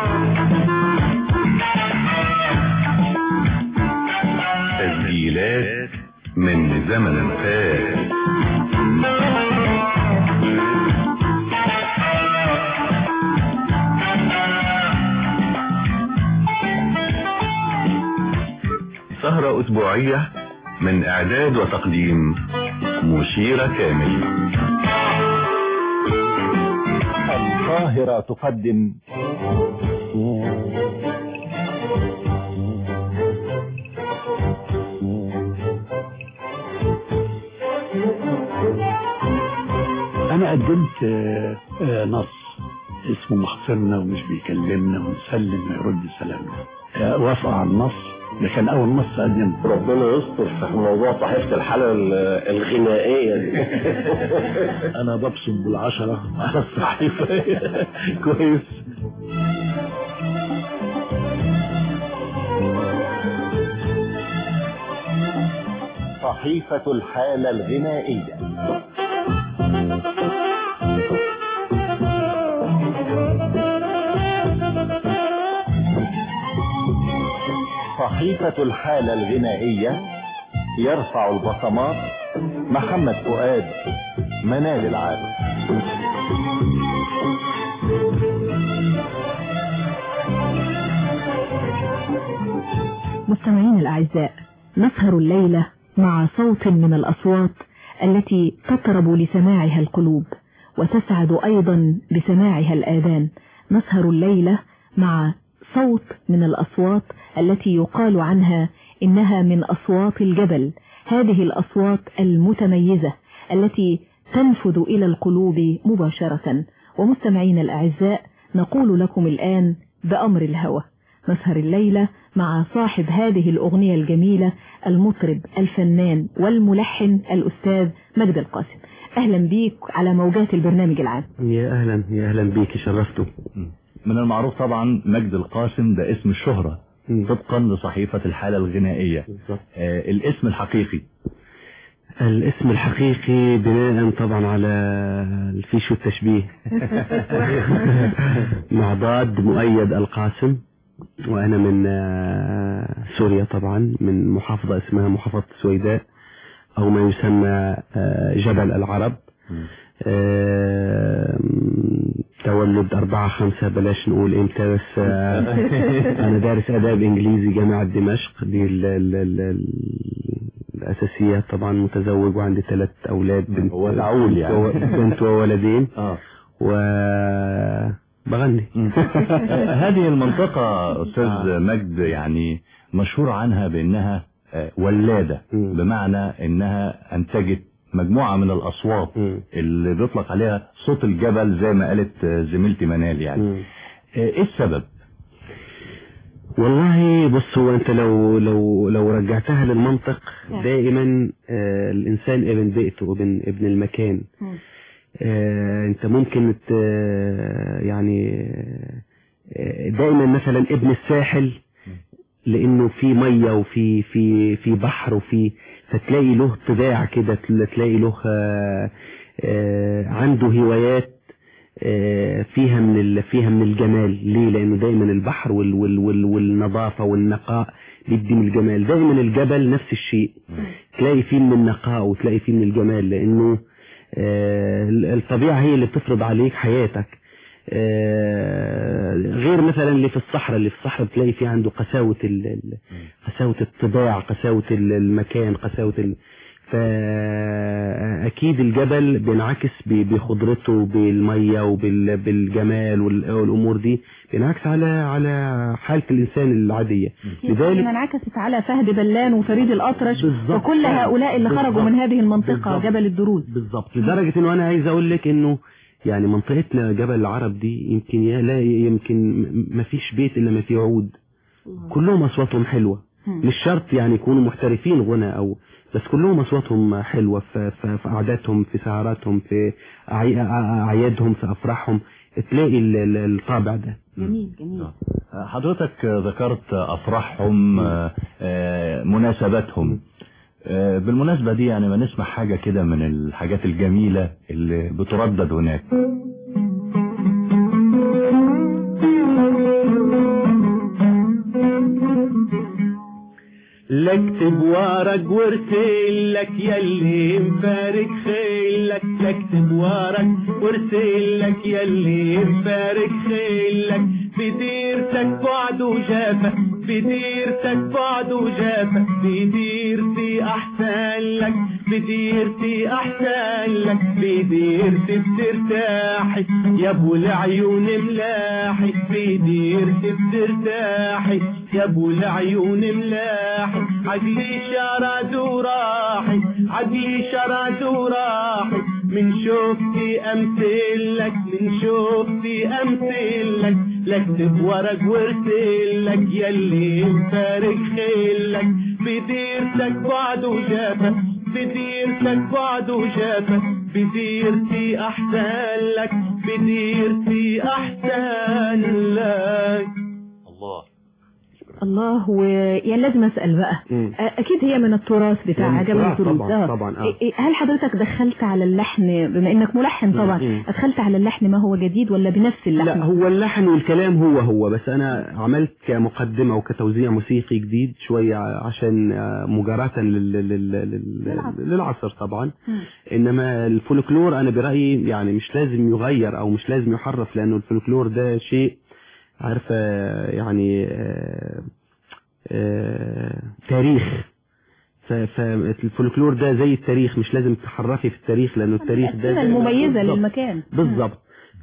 تسجيلات من زمن فات. سهرة أسبوعية من اعداد وتقديم مشيرة كامل. القاهرة تقدم أنا قدمت نص اسمه محصرنا ومش بيكلمنا ونسلم ما يرد سلامنا، وافق على النص. ده كان أول نص قدمته. ربنا يستر في موضوع صحيفة الحالة الغنائية دي. أنا ببصم بالعشرة على الصحيفة. كويس. صحيفة الحالة الغنائية. صحيفة الحالة الغنائية يرفع البصمات محمد فؤاد، منال العالم. مستمعين الأعزاء، نسهر الليلة مع صوت من الأصوات التي تطرب لسماعها القلوب وتسعد أيضا بسماعها الآذان. نسهر الليلة مع صوت من الأصوات التي يقال عنها إنها من أصوات الجبل، هذه الأصوات المتميزة التي تنفذ إلى القلوب مباشرة. ومستمعين الأعزاء، نقول لكم الآن بأمر الهوى، نسهر الليلة مع صاحب هذه الأغنية الجميلة، المطرب الفنان والملحن الأستاذ مجد القاسم. أهلا بيك على موجات البرنامج العام. يا أهلا يا أهلا بيك، شرفتوا. من المعروف طبعا مجد القاسم ده اسم الشهرة طبقا لصحيفة الحالة الغنائية. آه الاسم الحقيقي الاسم الحقيقي بناء طبعا على الفيش والتشبيه. معباد مؤيد القاسم، وأنا من سوريا طبعا، من محافظة اسمها محافظة السويداء أو ما يسمى جبل العرب. تولد أربعة خمسة، بلاش نقول امتى، بس أنا دارس آداب إنجليزي جامعة دمشق. دي ال ال ال الأساسيات طبعا. متزوج وعندي ثلاث أولاد، بنت وتعول يعني بنت وولدين. آه. و بغني. هذه المنطقة أستاذ مجد يعني مشهور عنها بأنها ولادة، بمعنى أنها أنتجت مجموعة من الأصوات اللي بيطلق عليها صوت الجبل زي ما قالت زميلتي منال. يعني إيه السبب؟ والله بص، هو أنت لو لو لو رجعتها للمنطق، دائما آه الإنسان ابن بيئته، ابن ابن المكان. آه انت ممكن يعني آه دائما مثلا ابن الساحل، لانه في ميه وفي في في بحر وفي، فتلاقي له طباع كده، تلاقي له آه آه عنده هوايات آه فيها من فيها من الجمال. ليه؟ لانه دائما البحر وال وال وال والنظافه والنقاء بيدي من الجمال. دائما الجبل نفس الشيء، تلاقي فيه من النقاء وتلاقي فيه من الجمال، لانه آه الطبيعة هي اللي بتفرض عليك حياتك. آه غير مثلا اللي في الصحراء، اللي في الصحراء بتلاقي فيه عنده قساوة قساوة الطباع، قساوة المكان، قساوة ال... فأكيد الجبل بينعكس بخضرته بالمية وبالجمال والأمور دي، بينعكس على على حالة الإنسان العادية. لذلك انعكست على فهد بلان وفريد الأطرش وكل هؤلاء اللي خرجوا من هذه المنطقة. بالزبط. جبل الدروز بالضبط. لدرجة إنه أنا عايز أقول لك إنه يعني منطقتنا جبل العرب دي يمكن يا لا يمكن ما فيش بيت إلا ما فيه عود، كلهم أصواتهم حلوة. مش شرط يعني يكونوا محترفين غنى أو، بس كلهم أصواتهم حلوة في, في, في قعداتهم، في سهراتهم، في أعيادهم، في أفراحهم، تلاقي الطابع ده. جميل جميل. حضرتك ذكرت أفراحهم، مناسباتهم. بالمناسبة دي يعني ما نسمع حاجة كده من الحاجات الجميلة اللي بتردد هناك. لكتب ورق وارسل لك يلي مفارق خيلك، لكتب ورق وارسل لك يلي مفارق خيلك، بديرتك بعد وجافة بديرتك بعد وجافة بديرتي أحسن لك بديرتي أحسن لك بديرتي بترتاحي يا ابو العيون ملاحي بديرتي بترتاحي يا ابو العيون ملاحي عقلي شرد وراحي عقلي شرد وراحي من شوفتي أمثلك من شوفتي أمثلك لكتب ورق وارسلك يلي مفارق خيلك بديرتك بعد وجافة بديرتك بعد وجافة بديرتي أحسن لك بديرتي أحسن لك. الله الله. ويا لازم اسال بقى م. اكيد هي من التراث بتاع جبل الدروز. طبعا طبعا آه. هل حضرتك دخلت على اللحن بما انك ملحن طبعا م. دخلت على اللحن ما هو جديد ولا بنفس اللحن؟ لا هو اللحن والكلام هو هو بس انا عملت كمقدمه وكتوزيع موسيقي جديد شويه عشان مجاراة للعصر طبعا م. انما الفولكلور انا برايي يعني مش لازم يغير او مش لازم يحرف لانه الفولكلور ده شيء عارفة يعني آآ آآ تاريخ فالفولكلور ده زي التاريخ مش لازم تحرفي في التاريخ لأنه التاريخ ده المميزة للمكان بالضبط.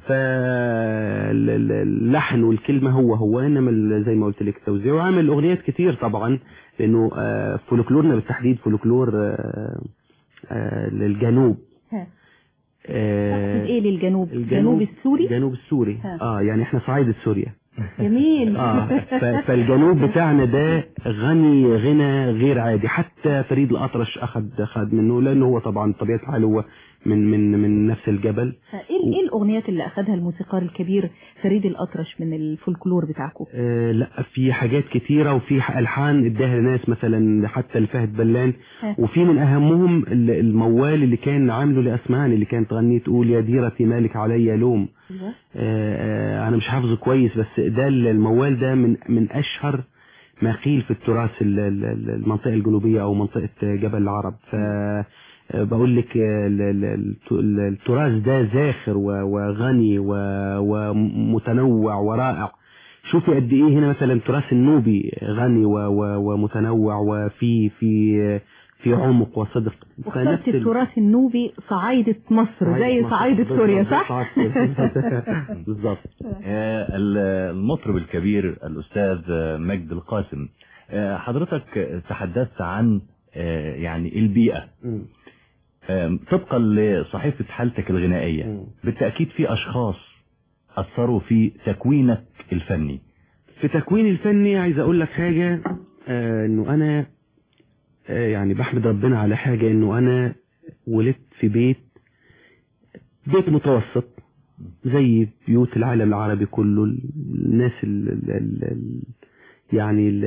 فاللحن والكلمة هو هو انما زي ما قلت لك التوزيع وعمل اغنيات كتير طبعا لانه فولكلورنا بالتحديد فولكلور للجنوب. تقصد ايه للجنوب؟ الجنوب السوري؟ الجنوب السوري اه يعني احنا صعيدة سوريا. جميل. اه فالجنوب بتاعنا ده غني غنى غير عادي حتى فريد الأطرش اخذ اخذ منه لانه هو طبعا طبيعة حاله هو من من من نفس الجبل. ايه ايه الاغنيات اللي اخذها الموسيقار الكبير فريد الأطرش من الفولكلور بتاعكم؟ آه لا في حاجات كتيرة وفي الحان اداها لناس مثلا حتى الفهد بلان ها. وفي من اهمهم الموال اللي كان عامله لاسمهان اللي كانت تغني تقول يا ديرتي مالك عليا لوم. آه آه انا مش حافظه كويس بس ده الموال ده من من اشهر ما قيل في التراث المنطقة الجنوبية او منطقة جبل العرب. ف بقول لك التراث ده زاخر وغني ومتنوع ورائع. شوفي قد ايه هنا مثلا التراث النوبي غني ومتنوع وفي في في عمق وصدق. وخدت التراث النوبي صعايدة مصر زي صعايدة سوريا صح؟ بالظبط. المطرب الكبير الأستاذ مجد القاسم حضرتك تحدثت عن يعني البيئة طبقا لصحيفة حالتك الغنائية بالتأكيد في أشخاص أثروا في تكوينك الفني. في تكوين الفني عايز أقول لك حاجة آه إنه أنا آه يعني بحمد ربنا على حاجة إنه أنا ولدت في بيت بيت متوسط زي بيوت العالم العربي كله. الناس ال ال ال يعني ال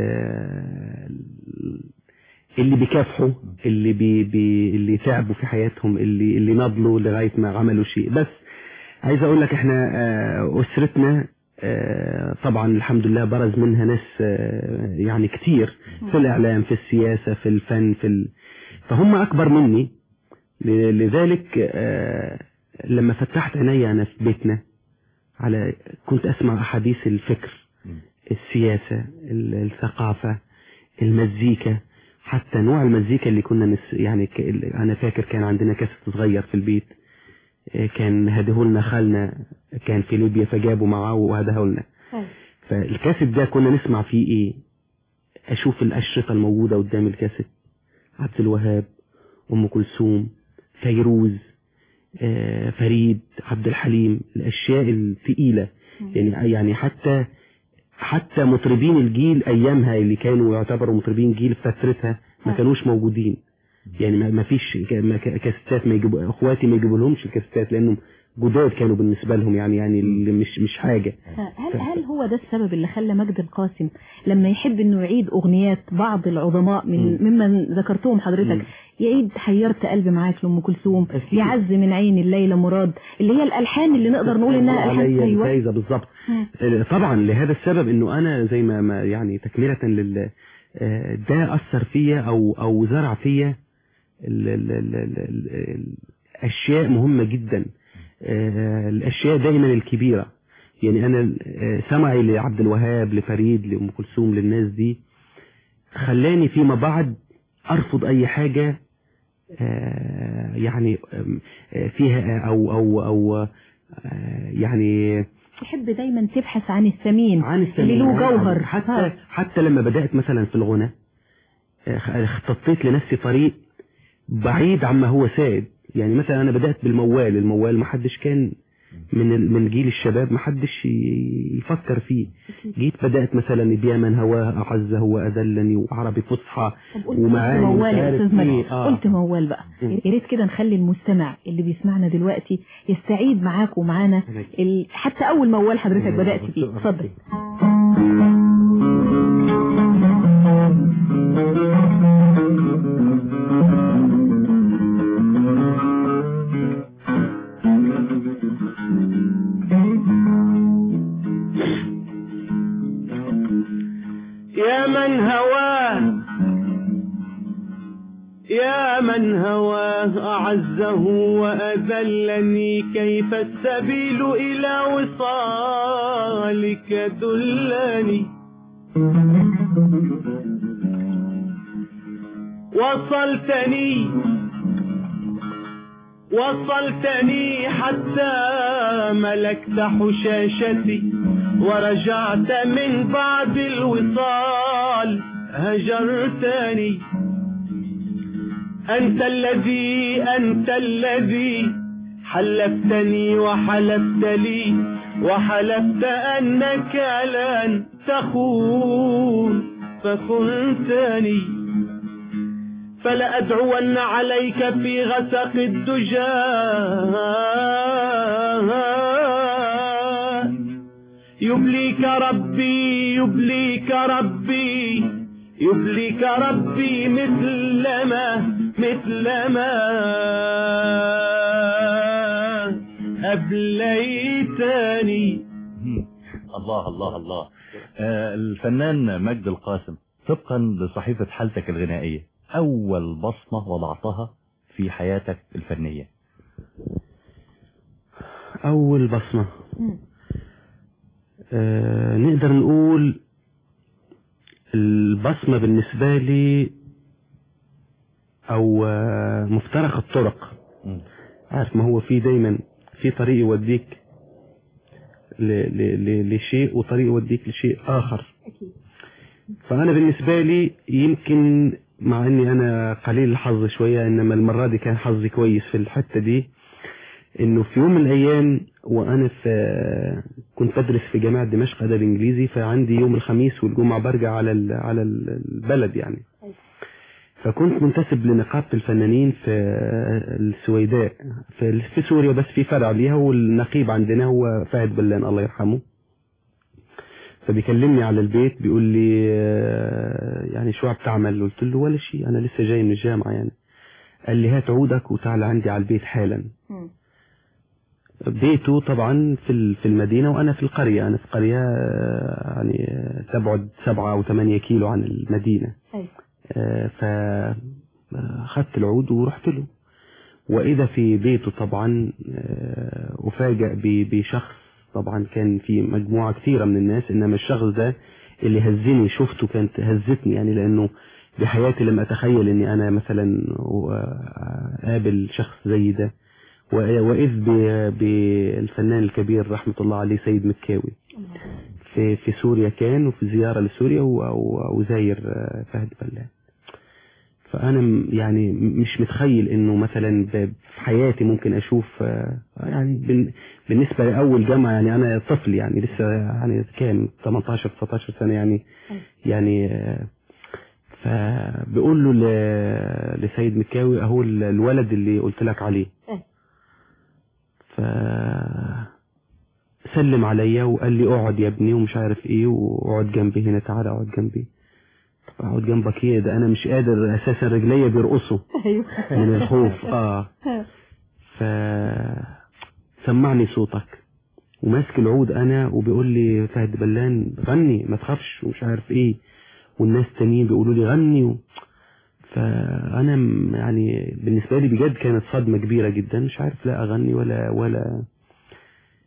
اللي بيكافحوا اللي بي بي اللي تعبوا في حياتهم اللي اللي نضلوا لغايه ما عملوا شيء. بس عايز اقول لك احنا اسرتنا طبعا الحمد لله برز منها ناس يعني كتير في الاعلام في السياسه في الفن في ال... فهم اكبر مني. لذلك لما فتحت عيني انا في بيتنا على كنت اسمع احاديث الفكر السياسه الثقافه المزيكا حتى نوع المزيكا اللي كنا نس يعني ك... انا فاكر كان عندنا كاسيت صغير في البيت كان هدهولنا خالنا كان في ليبيا فجابوا معاه وهدهولنا. فالكاسيت ده كنا نسمع فيه ايه اشوف الاشرطه الموجوده قدام الكاسيت عبد الوهاب ام كلثوم فيروز آه فريد عبد الحليم الاشياء الثقيله يعني يعني حتى حتى مطربين الجيل ايامها اللي كانوا يعتبروا مطربين جيل فترتها ما كانوش موجودين. يعني ما فيش كاسيتات ما يجيبوا اخواتي ما يجيبوا لهمش الكاسيتات لانهم جداد كانوا بالنسبه لهم يعني يعني اللي مش مش حاجه. هل هل هو ده السبب اللي خلى مجد القاسم لما يحب انه يعيد اغنيات بعض العظماء من ممن ذكرتهم حضرتك يعيد حيرت قلبي معاك لأم كلثوم يعز من عين الليلة مراد اللي هي الالحان اللي نقدر نقول انها الحان فايزه بالظبط. طبعا لهذا السبب انه انا زي ما يعني تكمله لل ده اثر فيا او او زرع فيا الاشياء مهمه جدا. الاشياء دائما الكبيره يعني انا سمعي لعبد الوهاب لفريد لأم كلثوم للناس دي خلاني فيما بعد ارفض اي حاجة يعني فيها او او او يعني تحب دايما تبحث عن الثمين عن الثمين اللي له جوهر. حتى ها. حتى لما بدأت مثلا في الغنى اختطيت لنفسي طريق بعيد عما هو سائد. يعني مثلا انا بدأت بالموال، الموال ما حدش كان من من جيل الشباب ما حدش يفكر فيه. جيت بدأت مثلا بيا من هواه أعزه وأذلني وعربي فصحى ومعاني موال يا أستاذ مجد. آه. قلت موال بقى، يا ريت كده نخلي المستمع اللي بيسمعنا دلوقتي يستعيد معاك ومعانا ال... حتى أول موال حضرتك بدأت فيه. اتفضل. يا من هواه يا من هواه أعزه وأذلني، كيف السبيل إلى وصالك دلني. وصلتني وصلتني حتى ملكت حشاشتي، ورجعت من بعد الوصال هجرتني. أنت الذي أنت الذي حلفتني وحلفت لي، وحلفت أنك لن تخون فخنتني. فلأدعون عليك في غسق الدجى، يبليك ربي يبليك ربي يبليك ربي مثلما مثلما أبليتني. الله الله الله. آه الفنان مجد القاسم، طبقا لصحيفة حالتك الغنائية، أول بصمة وضعتها في حياتك الفنية؟ أول بصمة آه نقدر نقول البصمة بالنسبة لي أو آه مفترق الطرق. م. عارف ما هو في دايما في طريق يوديك ل ل ل لشيء وطريق يوديك لشيء آخر. أكيد. فأنا بالنسبة لي يمكن مع أني أنا قليل الحظ شوية، إنما المرة دي كان حظي كويس في الحتة دي، إنه في يوم من الأيام وأنا في كنت بدرس في جامعة دمشق أدب إنجليزي، فعندي يوم الخميس والجمعة برجع على على البلد يعني. فكنت منتسب لنقابة الفنانين في السويداء في, في سوريا، بس في فرع ليها، والنقيب عندنا هو فهد بلان الله يرحمه. فبيكلمني على البيت بيقول لي يعني شو عم تعمل؟ قلت له ولا شيء، أنا لسه جاي من الجامعة يعني. قال لي هات عودك وتعال عندي على البيت حالا. بيته طبعا في في المدينة وأنا في القرية، أنا في قرية يعني تبعد سبعة أو ثمانية كيلو عن المدينة. فأخذت العود ورحت له، وإذا في بيته طبعا أفاجأ بشخص طبعا كان في مجموعة كثيرة من الناس، إنما الشخص ده اللي هزني شفته كانت هزتني يعني، لأنه بحياتي لم أتخيل إني أنا مثلا قابل شخص زي ده. وإذ بالفنان الكبير رحمة الله عليه سيد مكاوي في في سوريا كان، وفي زيارة لسوريا وزاير فهد بلان. فأنا يعني مش متخيل إنه مثلا في حياتي ممكن أشوف يعني بالنسبة لأول جامعة، يعني أنا طفل يعني لسه يعني كام ثمانية عشر تسعة عشر سنة يعني يعني فبقول له لسيد مكاوي أهو الولد اللي قلت لك عليه. فسلم عليا وقال لي اقعد يا ابني ومش عارف ايه، واقعد جنبي هنا، تعالى اقعد جنبي. طب اقعد جنبك ايه ده؟ انا مش قادر اساسا، رجليا بيرقصوا من الخوف. اه فسمعني صوتك، وماسك العود انا، وبيقول لي فهد بلان غني ما تخافش ومش عارف ايه، والناس تانيين بيقولوا لي غني و... فأنا يعني بالنسبة لي بجد كانت صدمة كبيرة جدا، مش عارف لا أغني ولا ولا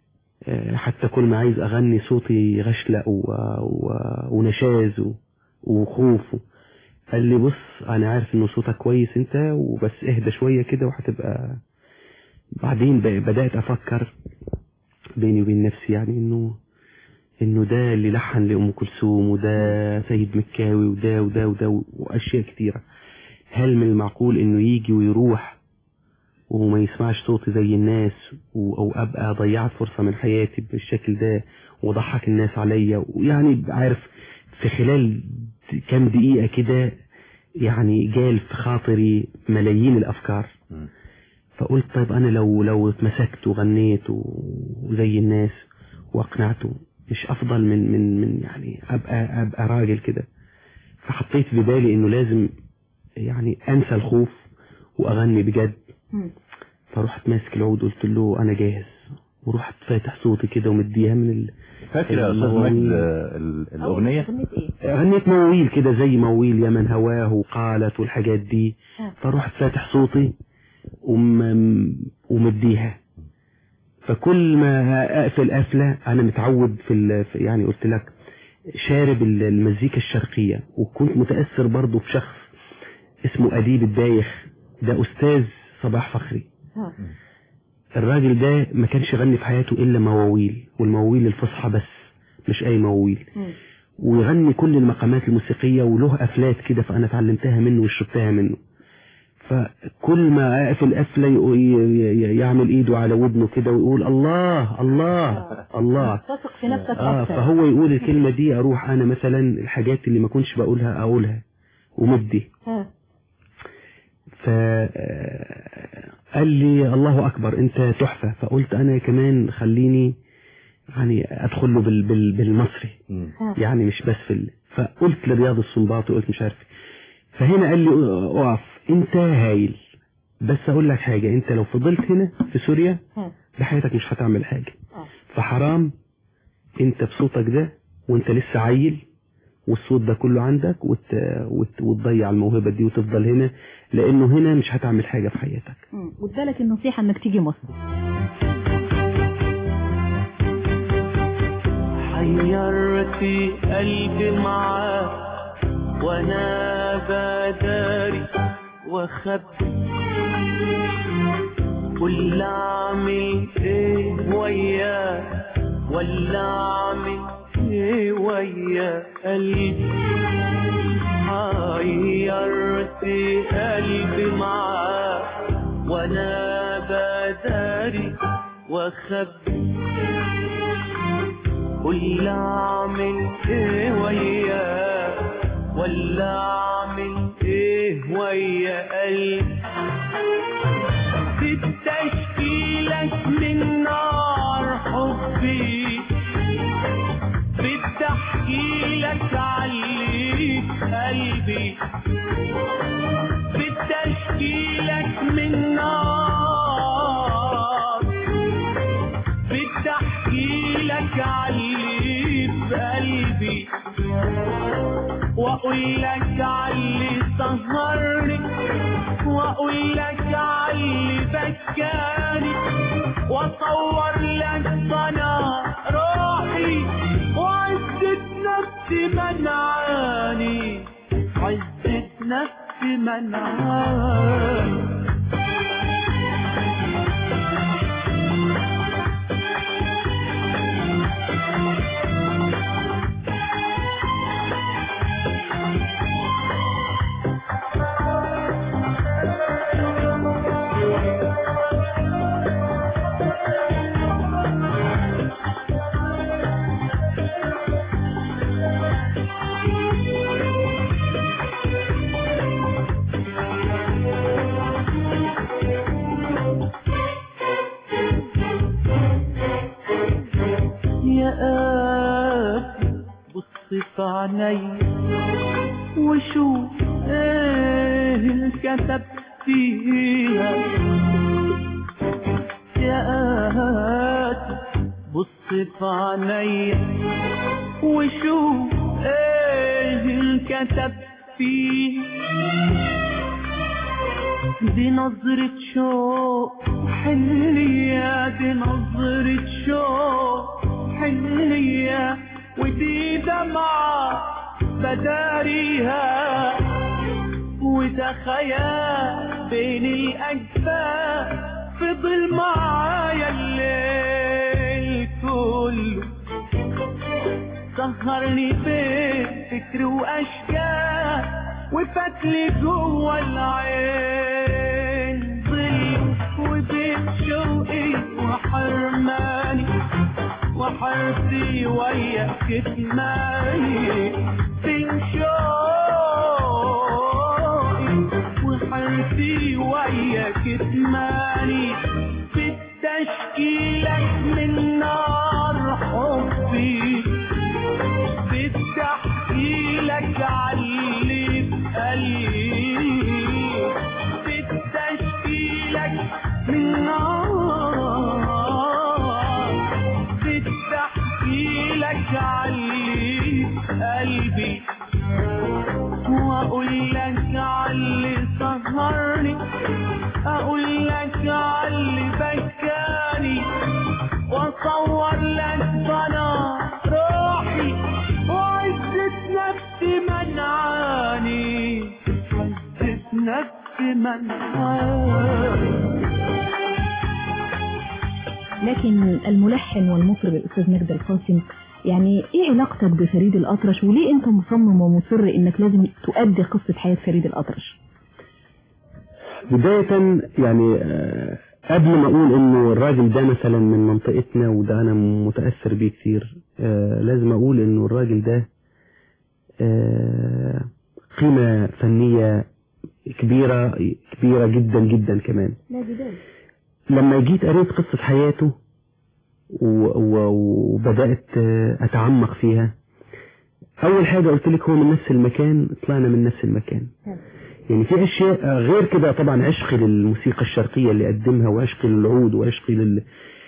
حتى كل ما عايز اغني صوتي غشلق ونشاز وخوف. قال لي بص انا عارف انه صوتك كويس انت، وبس اهدى شوية كده وهتبقى. بعدين بدأت افكر بيني وبين نفسي يعني انه انه ده اللي لحن لأم كلثوم، وده سيد مكاوي، وده وده وده واشياء كتيرة. هل من المعقول انه يجي ويروح وما يسمعش صوتي زي الناس، او ابقى ضيعت فرصة من حياتي بالشكل ده وضحك الناس عليا؟ ويعني عارف في خلال كام دقيقة كده يعني جال في خاطري ملايين الافكار. فقلت طيب انا لو لو اتمسكت وغنيت وزي الناس واقنعته، مش افضل من من من يعني ابقى ابقى راجل كده. فحطيت في بالي انه لازم يعني انسى الخوف واغني بجد. فرحت ماسك العود قلت له انا جاهز، ورحت فاتح صوتي كده ومديها من ال... فاكر يا استاذ مجد الاغنيه؟ غنيت مواويل كده زي مواويل يا من هواه وقالت والحاجات دي. فرحت فاتح صوتي وم... ومديها. فكل ما اقفل قفله انا متعود في ال... يعني قلت لك شارب المزيكا الشرقيه، وكنت متاثر برضه بشخص اسمه أديب الدايخ، ده أستاذ صباح فخري. الراجل ده ما كانش يغني في حياته إلا مواويل، والمواويل الفصحى بس مش أي مواويل، ويغني كل المقامات الموسيقية وله أفلات كده، فأنا اتعلمتها منه وشربتها منه. فكل ما أقفل قفلة يعمل إيده على ودنه كده ويقول الله الله الله، تثق في نفسك آه فهو يقول الكلمة دي أروح أنا مثلا الحاجات اللي ما كنتش بقولها أقولها ومدي. فقال لي الله أكبر أنت تحفة. فقلت أنا كمان خليني يعني أدخل له بال بال بالمصري يعني مش بس في ال... فقلت لرياض السنباطي وقلت مش عارف. فهنا قال لي اقف أنت هايل، بس أقول لك حاجة، أنت لو فضلت هنا في سوريا بحياتك مش هتعمل حاجة، فحرام أنت بصوتك ده وأنت لسه عيل والصوت ده كله عندك وت... وت... وتضيع الموهبة دي وتفضل هنا، لأنه هنا مش هتعمل حاجة في حياتك. وادالك النصيحة انك تيجي مصر. حيرتي قلبي معاك وانا بداري واخبي، قول اعمل ايه وياك ولا اعمل ايه ويا قلبي. حيرت قلبي معاك وانا بداري واخبي، قول اعمل ايه وياك ولا اعمل ايه ويا قلبي. بتشكيلك من نار حبي، بدي احكي لك عليك قلبي، بدي اشكي لك من نار، بدي احكي لك عليك بقلبي، واقول لك علي سهرني، واقول لك علي بكاني، واصور لك صنع روحي وعزة نفسي منعاني، عزة نفسي منعاني. عيني وشوف ايه الكتب فيها يا قاتل، بص في عيني وشوف ايه الكتب فيها، دي نظرة شوق حلية، دي نظرة شوق حنية ودي دمعة بداريها وده خيال بين الأجفاف فضل معايا الليل كله سهرني بين فكر وأشكال وفتلي جوه العين ظل وبين شوقي وحرماني وحرصي ويا كتماني بين شوقي وحرصي ويا كتماني بتشكيلك من نار حبي بتحكي لك عاللي بقلبي بتشكي لك من نار بتحكي لك عاللي بقلبي واقول لك عاللي سهرني اقول لك عاللي بكاني واصور لك بنا روحي وعزة نفسي منعاني عزة نفسي منعاني. لكن الملحن والمطرب الأستاذ مجد القاسم، يعني ايه علاقتك بفريد الأطرش وليه انت مصمم ومصر انك لازم تؤدي قصة حياة فريد الأطرش؟ بداية يعني قبل ما اقول انه الراجل ده مثلا من منطقتنا وده انا متأثر بيه كتير، لازم اقول انه الراجل ده قيمة فنية كبيرة كبيرة جدا جدا كمان. لا جدال. لما جيت قريت قصة حياته وبدأت أتعمق فيها، أول حاجة قلت لك هو من نفس المكان، طلعنا من نفس المكان. يعني في أشياء غير كده طبعا، عشقي للموسيقى الشرقية اللي قدمها وعشقي للعود وعشقي لل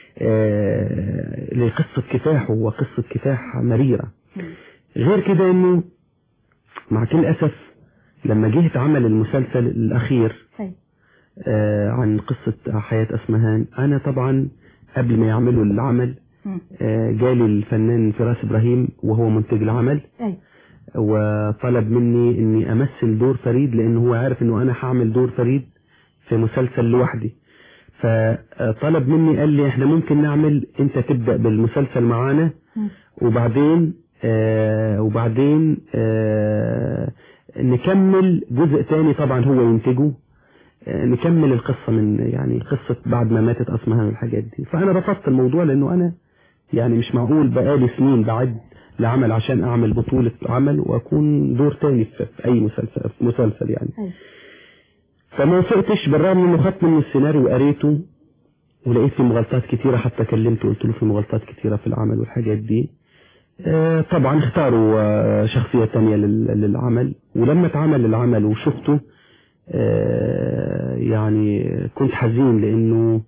لقصة كفاحه وقصة كفاح مريرة. غير كده إنه مع كل أسف لما جه اتعمل المسلسل الأخير آه عن قصة حياة أسمهان، أنا طبعا قبل ما يعملوا العمل آه جالي الفنان فراس إبراهيم وهو منتج العمل وطلب مني إني أمثل دور فريد، لأنه هو عارف إنه أنا هعمل دور فريد في مسلسل لوحدي. فطلب مني قال لي إحنا ممكن نعمل، أنت تبدأ بالمسلسل معانا وبعدين آه وبعدين آه نكمل جزء تاني طبعا هو ينتجه، نكمل القصة من يعني قصة بعد ما ماتت أسمهان والحاجات دي. فأنا رفضت الموضوع لأنه أنا يعني مش معقول بقالي سنين بعد لعمل عشان أعمل بطولة عمل وأكون دور تاني في أي مسلسل في مسلسل يعني. فما وافقتش، بالرغم إنه خدت من السيناريو وقريته ولقيت فيه مغالطات كتيرة، حتى كلمته وقلت له في مغالطات كتيرة في العمل والحاجات دي. آه طبعا اختاروا آه شخصية تانية للعمل، ولما اتعمل العمل وشفته آه يعني كنت حزين، لانه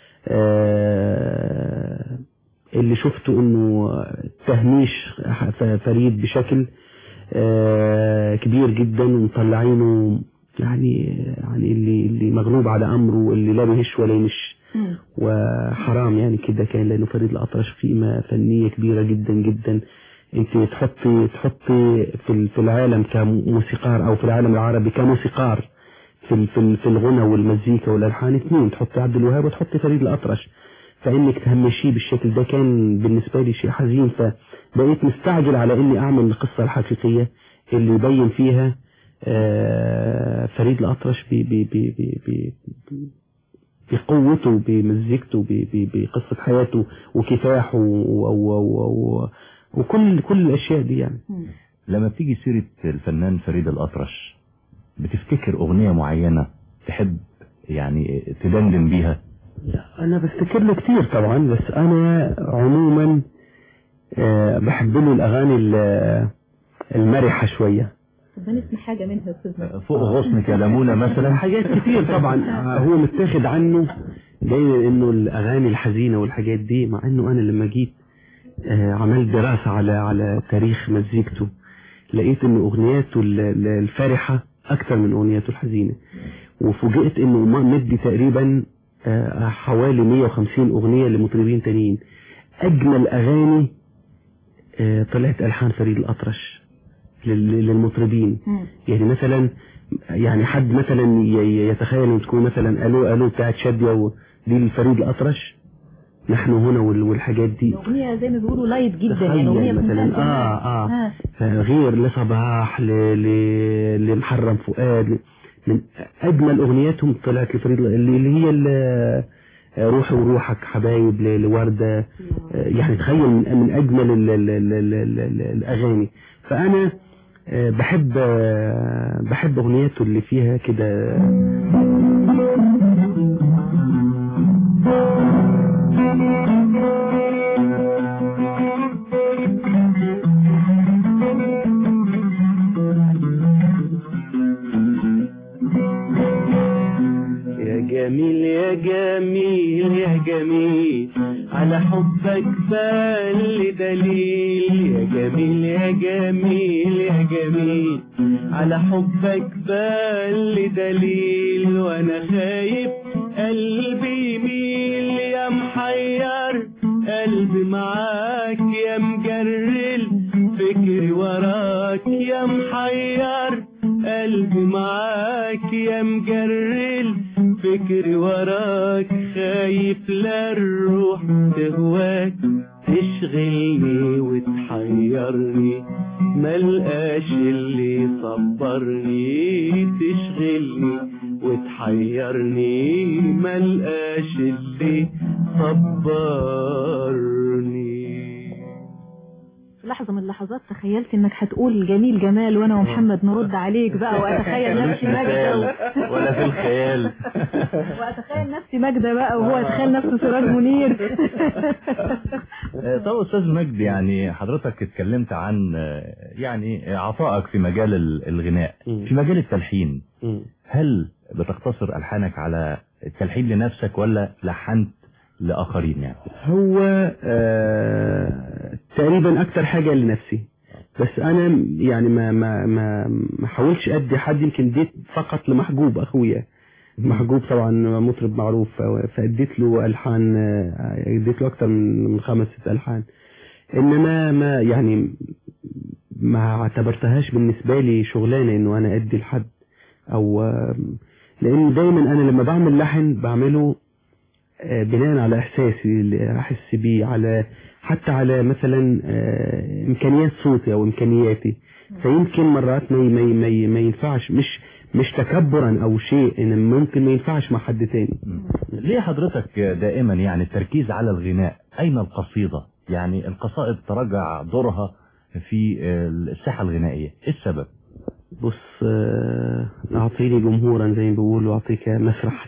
آه اللي شفته انه تهميش فريد بشكل آه كبير جدا، ومطلعينه يعني يعني اللي اللي مغلوب على امره واللي لا بيهش ولا يمش، وحرام يعني كده كان، لانه فريد الأطرش قيمة فنية كبيرة جدا جدا. انت تحطي تحطي في في العالم كموسيقار او في العالم العربي كموسيقار في في في الغنى والمزيكا والالحان اثنين، تحطي عبد الوهاب وتحطي فريد الأطرش، فانك تهمشيه بالشكل ده كان بالنسبه لي شيء حزين. فبقيت مستعجل على اني اعمل القصه الحقيقيه اللي يبين فيها فريد الأطرش بي بي بي بي بي بقوته بمزيكته بقصه حياته وكفاحه وكل كل الاشياء دي يعني. لما بتيجي سيره الفنان فريد الأطرش بتفتكر اغنيه معينه تحب يعني تدندن بيها؟ انا بفتكر له كتير طبعا، بس انا عموما أه بحب له الاغاني المرحه شويه. طب نسمع حاجه منها يا استاذ؟ فوق غصن كلامونا مثلا. حاجات كتير طبعا هو متاخد عنه دايما انه الاغاني الحزينه والحاجات دي، مع انه انا لما جيت أه عملت دراسه على على تاريخ مزيكته لقيت انه اغنياته الفارحه اكتر من اغنياته الحزينه، وفوجئت انه مدي تقريبا حوالي مية وخمسين اغنية لمطربين تانيين. اجمل اغاني آه، طلعت ألحان فريد الأطرش لل- للمطربين. يعني مثلا يعني حد مثلا ي- يتخيل ان تكون مثلا الو الو بتاعت شادية ودي لفريد الأطرش، نحن هنا وال- والحاجات دي. اغنيه زي ما بيقولوا لايت جدا، يعني تخيل اغنيه مثلا اه اه غير لصباح ل... ل... لمحرم فؤاد، من اجمل اغنياتهم طلعت لفريد اللي, اللي هي ال- روحي وروحك حبايب ل- لوردة. آه، يعني تخيل من, من اجمل ال... ال... ال... ال... ال... ال... الاغاني. فانا آه، بحب آه، بحب اغنياته اللي فيها كده. يا جميل يا جميل يا جميل على حبك بال دليل، يا جميل يا جميل يا جميل على حبك بال دليل، وانا خايف قلبي يميل يا محير قلبي معاك يا مجرل فكري وراك يا محير قلبي معاك يا مجرل فكري وراك، خايف لا الروح تهواك تشغلني وتحيرني، ملقاش اللي يصبرني تشغلني وتحيرني، ملقاش اللي صبرني. في لحظة من اللحظات تخيلت انك هتقول جميل جمال وانا ومحمد نرد عليك بقى، واتخيل نفسي ماجدة و... ولا في الخيال واتخيل نفسي ماجدة بقى وهو يتخيل نفسه سراج منير. طب أستاذ مجد، يعني حضرتك اتكلمت عن يعني عطائك في مجال الغناء، في مجال التلحين، هل بتقتصر ألحانك على التلحين لنفسك ولا لحنت لآخرين؟ يعني هو آه تقريبا اكتر حاجة لنفسي، بس انا يعني ما ما ما ما حاولتش ادي حد، يمكن اديت فقط لمحجوب اخويا. محجوب طبعا مطرب معروف، فاديت له الحان، اديت له اكتر من من خمس ست الحان، انما ما يعني ما اعتبرتهاش بالنسبة لي شغلانة انه انا ادي لحد، او لان دايما انا لما بعمل لحن بعمله بناء على احساسي اللي احس بيه، على حتى على مثلا امكانيات صوتي او امكانياتي. فيمكن مرات ما ما ما, ما ينفعش، مش مش تكبرا او شيء، ان ممكن ما ينفعش مع حد تاني. ليه حضرتك دائما يعني التركيز على الغناء؟ اين القصيدة؟ يعني القصائد تراجع دورها في الساحة الغنائية، ايه السبب؟ بص، اعطيني جمهورا زي ما بيقولوا، اعطيك مسرحا.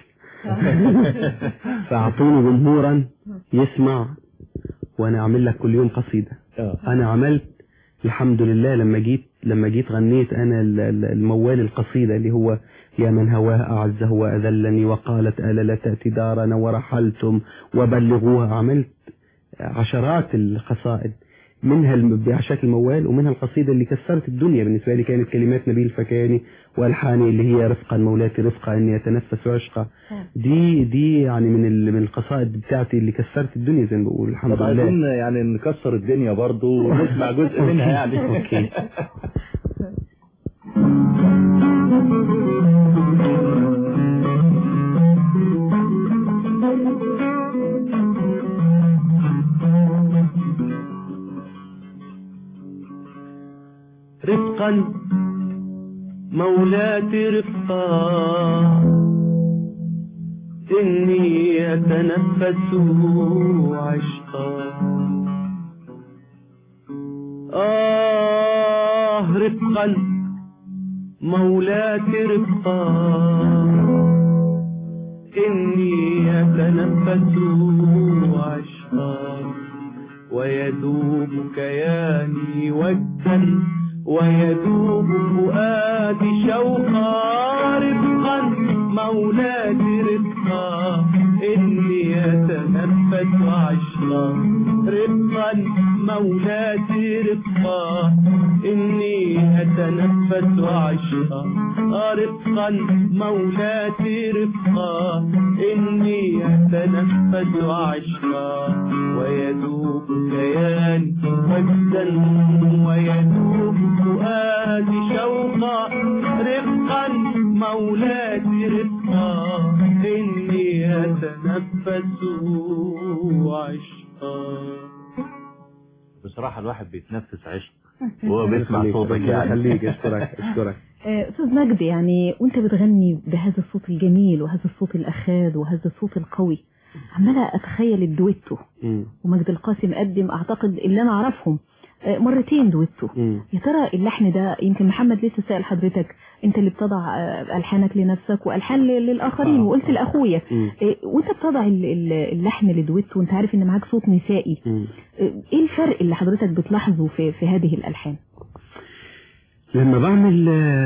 فاعطوني جمهورا يسمع وانا اعمل لك كل يوم قصيدة. انا عملت الحمد لله لما جيت لما جيت غنيت انا الموال القصيدة اللي هو يا من هواه اعزه واذلني وقالت الا لا تأتي دارنا ورحلتم وبلغوها. عملت عشرات القصائد، منها بعشاك الموال، ومنها القصيدة اللي كسرت الدنيا بالنسبة لي، كانت كلمات نبيل الفكاني والحاني اللي هي رفقا مولاتي رفقا اني اتنفس عشقا. دي دي يعني من من القصائد بتاعتي اللي كسرت الدنيا زي ما بقول. الحمد لله. عايزين يعني نكسر الدنيا برضو ونسمع جزء منها يعني. اوكي. رفقا مولاتي رفقا إني أتنفس عشقا. آه رفقا مولاتي رفقا إني أتنفس عشقا، ويذوب كياني وجدا ويذوب فؤادي شوقا. رفقا مولاتي رفقا إني أتنفس عشقا. رفقا مولاتي رفقا إني أتنفس عشقا. رفقا مولاتي رفقا إني أتنفس عشقا، ويذوب كياني وجدا ويدوب فؤادي شوقا رفقا مولاتي رفقا إني أتنفس عشقا. بصراحة الواحد بيتنفس عشق وهو بيسمع صوتك. يعني خليك اشكرك اشكرك أستاذ مجدي، يعني وانت بتغني بهذا الصوت الجميل وهذا الصوت الأخاذ وهذا الصوت القوي، عمالة أتخيل الدويتو ومجد القاسم قدم أعتقد اللي أنا أعرفهم مرتين دويتو. يا ترى اللحن ده يمكن محمد لسه سأل حضرتك انت اللي بتضع ألحانك لنفسك وألحان للآخرين وقلت لأخويا، وانت بتضع اللحن لدويتو وانت عارف ان معاك صوت نسائي، ايه الفرق اللي حضرتك بتلاحظه في, في هذه الألحان؟ لما بعمل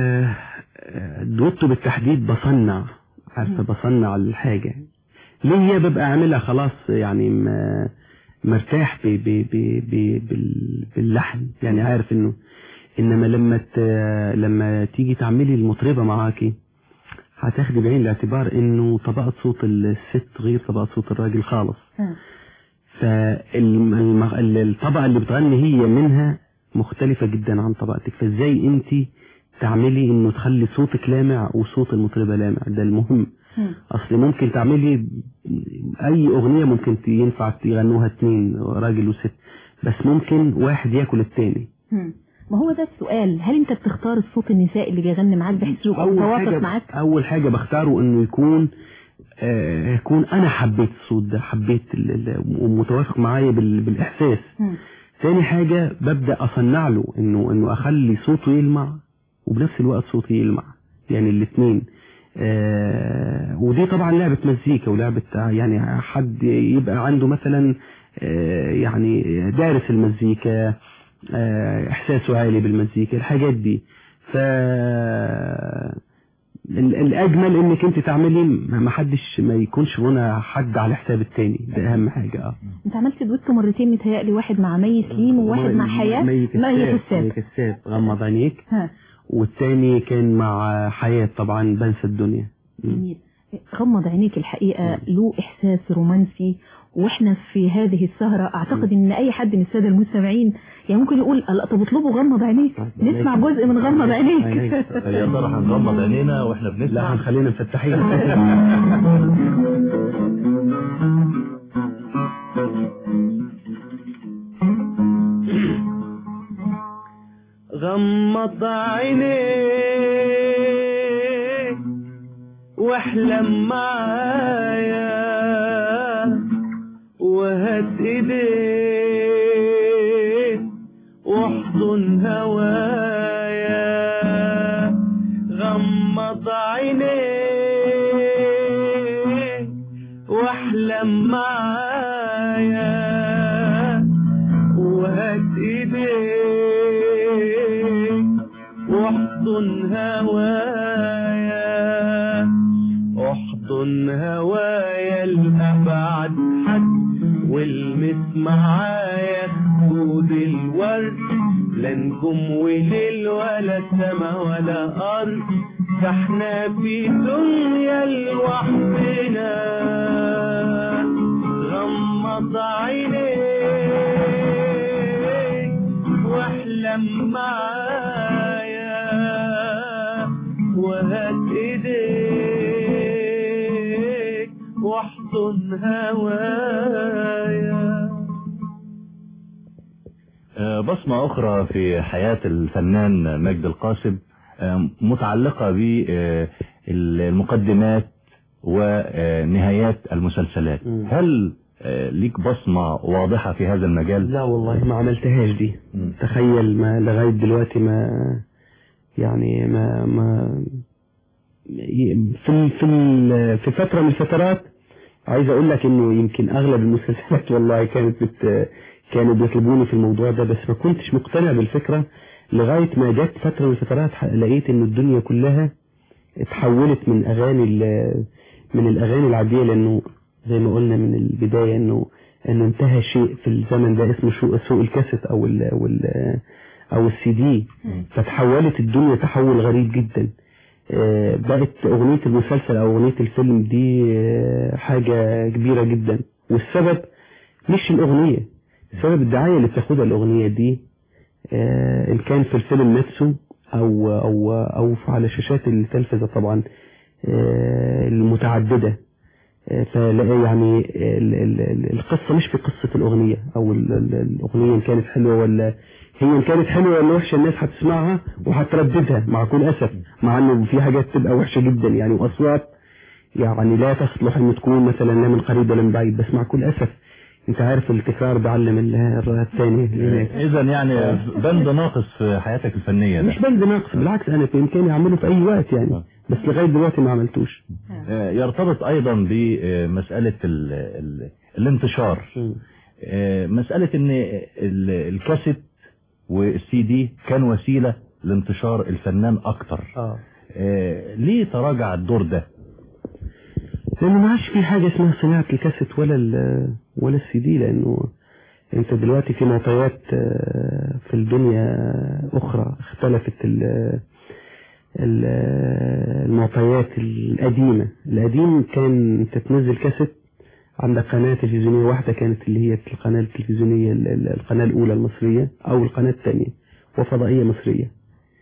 دويتو بالتحديد بصنع، عارفة بصنع الحاجة ليه ببقى عاملها خلاص، يعني مرتاح بي بي بي بي باللحن، يعني عارف انه انما لما لما تيجي تعملي المطربة معاكي هتاخدي بعين الاعتبار انه طبقة صوت الست غير طبقة صوت الراجل خالص. فالطبقة اللي بتغني هي منها مختلفة جدا عن طبقتك، فازاي انت تعملي انه تخلي صوتك لامع وصوت المطربة لامع، ده المهم. اصل ممكن تعملي اي اغنية ممكن ينفع يغنوها اتنين راجل وست، بس ممكن واحد ياكل التاني. ما هو ده السؤال، هل انت بتختار الصوت النسائي اللي بيغني معاك بحيث يبقى متوافق معاك؟ اول حاجة بختاره انه يكون آه يكون انا حبيت الصوت ده، حبيت ومتوافق معايا بالاحساس. م. ثاني حاجة ببدأ اصنع له انه انه اخلي صوته يلمع وبنفس الوقت صوتي يلمع، يعني الاثنين. آه ودي طبعا لعبة مزيكا ولعبة يعني حد يبقى عنده مثلا آه يعني دارس المزيكا، آه احساسه عالي بالمزيكا، الحاجات دي. ف الاجمل انك انت تعملي ما حدش ما يكونش هنا حد على حساب التاني، ده اهم حاجة. اه انت عملت دويتو مرتين متهيألي، واحد مع مي سليم وواحد مع حياة مي كساب غمض عينيك، والتاني كان مع حياة طبعا بنسى الدنيا. جميل. غمض عينيك الحقيقة له إحساس رومانسي، وإحنا في هذه السهرة أعتقد إن أي حد من السادة المستمعين يعني ممكن يقول لا طب اطلبوا غمض عينيك، نسمع جزء من غمض عينيك. يا ترى هنغمض عينينا وإحنا بنسمع؟ لا هنخلينا مفتحين. غمض عينيك واحلم معايا وهات ايديك واحضن هوايا. غمض عينيك واحلم معايا وهات ايديك واحضن هوايا. احضن هوايا لأبعد حد والمس معايا خدود الورد، لا نجوم وليل ولا سما ولا أرض، ده احنا في دنيا لوحدنا. غمض عينيك واحلم معايا وهات ايديك واحضن هوايا. بصمة أخرى في حياة الفنان مجد القاسم متعلقة بالمقدمات ونهايات المسلسلات. هل ليك بصمة واضحة في هذا المجال؟ لا والله ما عملتهاش دي. م. تخيل ما لغاية دلوقتي ما يعني ما ما في في في فترة من الفترات عايز اقول لك انه يمكن اغلب المسلسلات والله كانت بت كانوا بيطلبوني في الموضوع ده، بس ما كنتش مقتنع بالفكرة لغاية ما جت فترة من الفترات لقيت انه الدنيا كلها اتحولت من اغاني من الاغاني العادية، لانه زي ما قلنا من البداية انه انه انتهى شيء في الزمن ده اسمه سوق الكاسيت او ال او ال او السي دي، فتحولت الدنيا تحول غريب جدا. بقت اغنية المسلسل او اغنية الفيلم دي حاجة كبيرة جدا، والسبب مش الاغنية، سبب الدعاية اللي بتاخدها الاغنية دي إن كان في الفيلم نفسه أو أو أو على شاشات التلفزة طبعا المتعددة. فلا يعني القصة مش في قصة الأغنية أو الأغنية إن كانت حلوة ولا هي إن كانت حلوة ولا وحشة، الناس هتسمعها وهترددها مع كل أسف، مع إنه في حاجات تبقى وحشة جدا يعني وأصوات يعني لا تصلح إن تكون مثلا لا من قريب ولا من بعيد، بس مع كل أسف أنت عارف التكرار بيعلم الثاني. إذا يعني بند ناقص في حياتك الفنية ده. مش بند ناقص، بالعكس أنا في إمكاني أعمله في أي وقت يعني، بس لغاية دلوقتي ما عملتوش. يرتبط أيضا بمسألة ال ال الانتشار، مسألة إن الكاسيت والسي دي كان وسيلة لانتشار الفنان أكتر. آه. ليه تراجع الدور ده؟ لأنه ما عادش في حاجة اسمها صناعة الكاسيت ولا ولا السي دي، لأنه أنت دلوقتي في معطيات في الدنيا أخرى اختلفت المعطيات القديمة. القديم كان تتنزل كاسيت عندك قناة تلفزيونية واحدة، كانت اللي هي القناة التلفزيونية القناة الأولى المصرية أو القناة الثانية، وفضائية مصرية،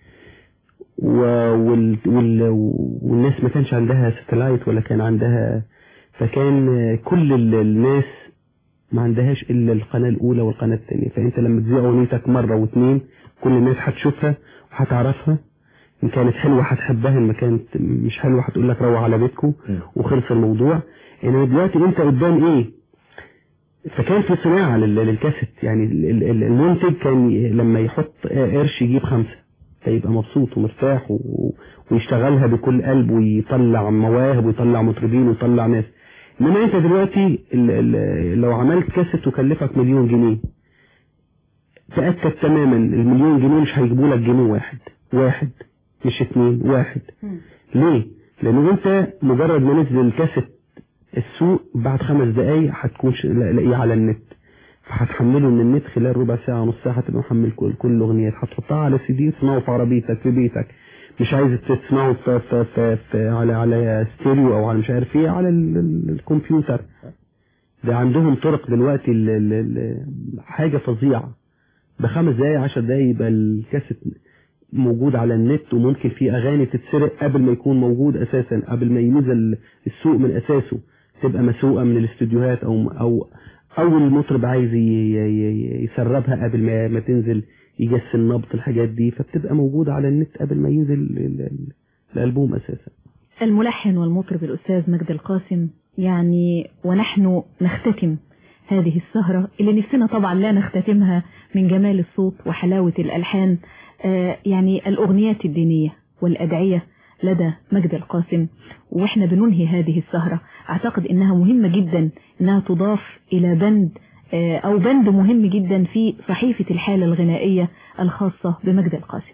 وال وال والناس ما كانش عندها ساتلايت ولا كان عندها، فكان كل الناس ما عندهاش إلا القناة الأولى والقناة الثانية. فأنت لما تذيع أغنيتك مرة واثنين كل الناس هتشوفها وهتعرفها، إن كانت حلوة هتحبها، إن ما كانت مش حلوة هتقول لك روح على بيتكم وخلص الموضوع. يعني دلوقتي أنت قدام إيه؟ فكان في صناعة للكاسيت، يعني المنتج كان لما يحط قرش يجيب خمسة فيبقى مبسوط ومرتاح ويشتغلها بكل قلب ويطلع مواهب ويطلع مطربين ويطلع ناس. انما انت دلوقتي لو عملت كاسيت وكلفك مليون جنيه تأكد تماما المليون جنيه مش هيجيبوا لك جنيه واحد واحد مش اتنين واحد. ليه؟ لانه انت مجرد ما نزل الكاسيت السوق بعد خمس دقايق هتكون لاقيه على النت، فهتحمله من النت خلال ربع ساعة ونص ساعة هتبقى محمل كل كل الاغنيات، هتحطها على سي دي تسمعه في عربيتك في بيتك، مش عايز تسمعه في في في في على على ستيريو او على مش عارف ايه على الكمبيوتر. ده عندهم طرق دلوقتي ال ال حاجة فظيعة، بخمس دقايق عشر دقايق يبقى الكاسيت موجود على النت، وممكن في اغاني تتسرق قبل ما يكون موجود اساسا، قبل ما ينزل السوق من اساسه تبقى مسوقة من الاستوديوهات او او او المطرب عايز يسربها قبل ما ما تنزل يجسم نبض الحاجات دي، فبتبقى موجودة على النت قبل ما ينزل الألبوم أساسا. الملحن والمطرب الأستاذ مجد القاسم، يعني ونحن نختتم هذه السهرة اللي نفسنا طبعا لا نختتمها من جمال الصوت وحلاوة الألحان، آه يعني الأغنيات الدينية والأدعية لدى مجد القاسم، وإحنا بننهي هذه السهرة أعتقد إنها مهمة جدا إنها تضاف إلى بند أو بند مهم جدا في صحيفة الحالة الغنائية الخاصة بمجد القاسم.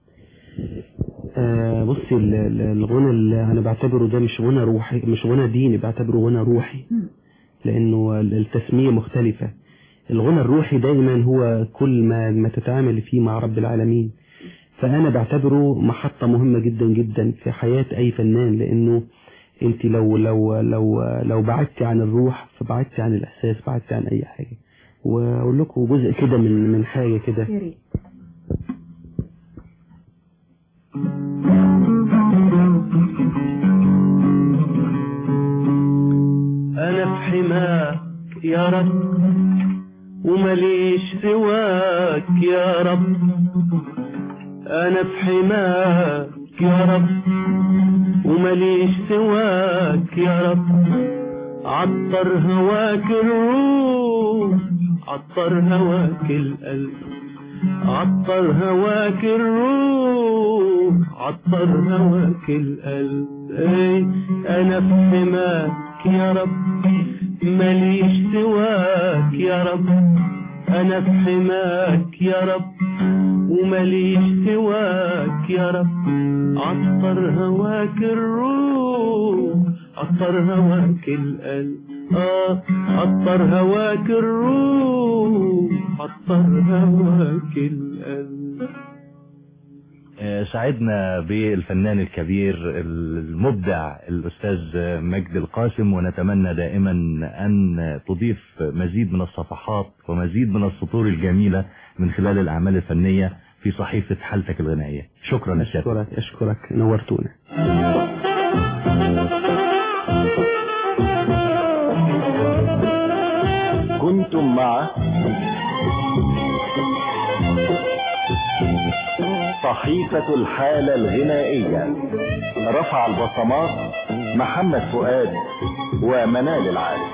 آه بصي الغنى اللي أنا بعتبره ده مش غنى روحي، مش غنى ديني، بعتبره غنى روحي لأنه التسمية مختلفة. الغنى الروحي دايما هو كل ما ما تتعامل فيه مع رب العالمين، فأنا بعتبره محطة مهمة جدا جدا في حياة أي فنان، لأنه انت لو لو لو لو بعدتي عن الروح فبعدتي عن الاحساس، بعدتي عن اي حاجه. واقول لكم جزء كده من من حاجه كده. يا ريت. انا في حماك يا رب ومليش سواك يا رب، انا في حماك يا رب ومليش سواك يا رب، عطر هواك الروح عطر هواك القلب، عطر هواك الروح عطر هواك القلب. اي انا في حماك يا رب مليش سواك يا رب، انا في حماك يا رب ومليش سواك يا رب، عطر هواك الروح عطر هواك القلب، اه عطر هواك الروح عطر هواك القلب. سعدنا بالفنان الكبير المبدع الأستاذ مجد القاسم، ونتمنى دائما أن تضيف مزيد من الصفحات ومزيد من السطور الجميلة من خلال الأعمال الفنية في صحيفة حالتك الغنائية. شكرا يا شاب. أشكرك أشكرك نورتونا. كنتم مع صحيفة الحالة الغنائية، رفع البصمات محمد فؤاد ومنال العارف.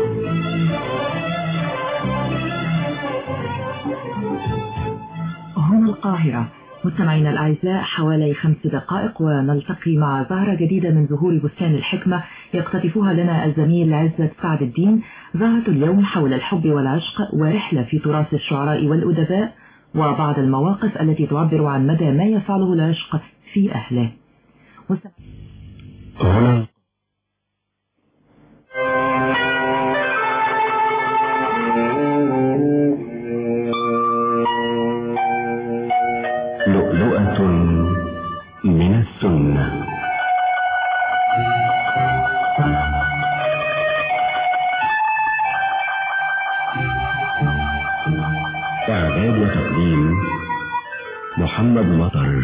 هنا القاهرة. مستمعينا الأعزاء، حوالي خمس دقائق ونلتقي مع زهرة جديدة من زهور بستان الحكمة يقتطفها لنا الزميل عزت سعد الدين. زهرة اليوم حول الحب والعشق ورحلة في تراث الشعراء والأدباء وبعض المواقف التي تعبر عن مدى ما يفعله العشق في أهله. هنا لؤلؤة من السنة. إعداد وتقديم محمد مطر.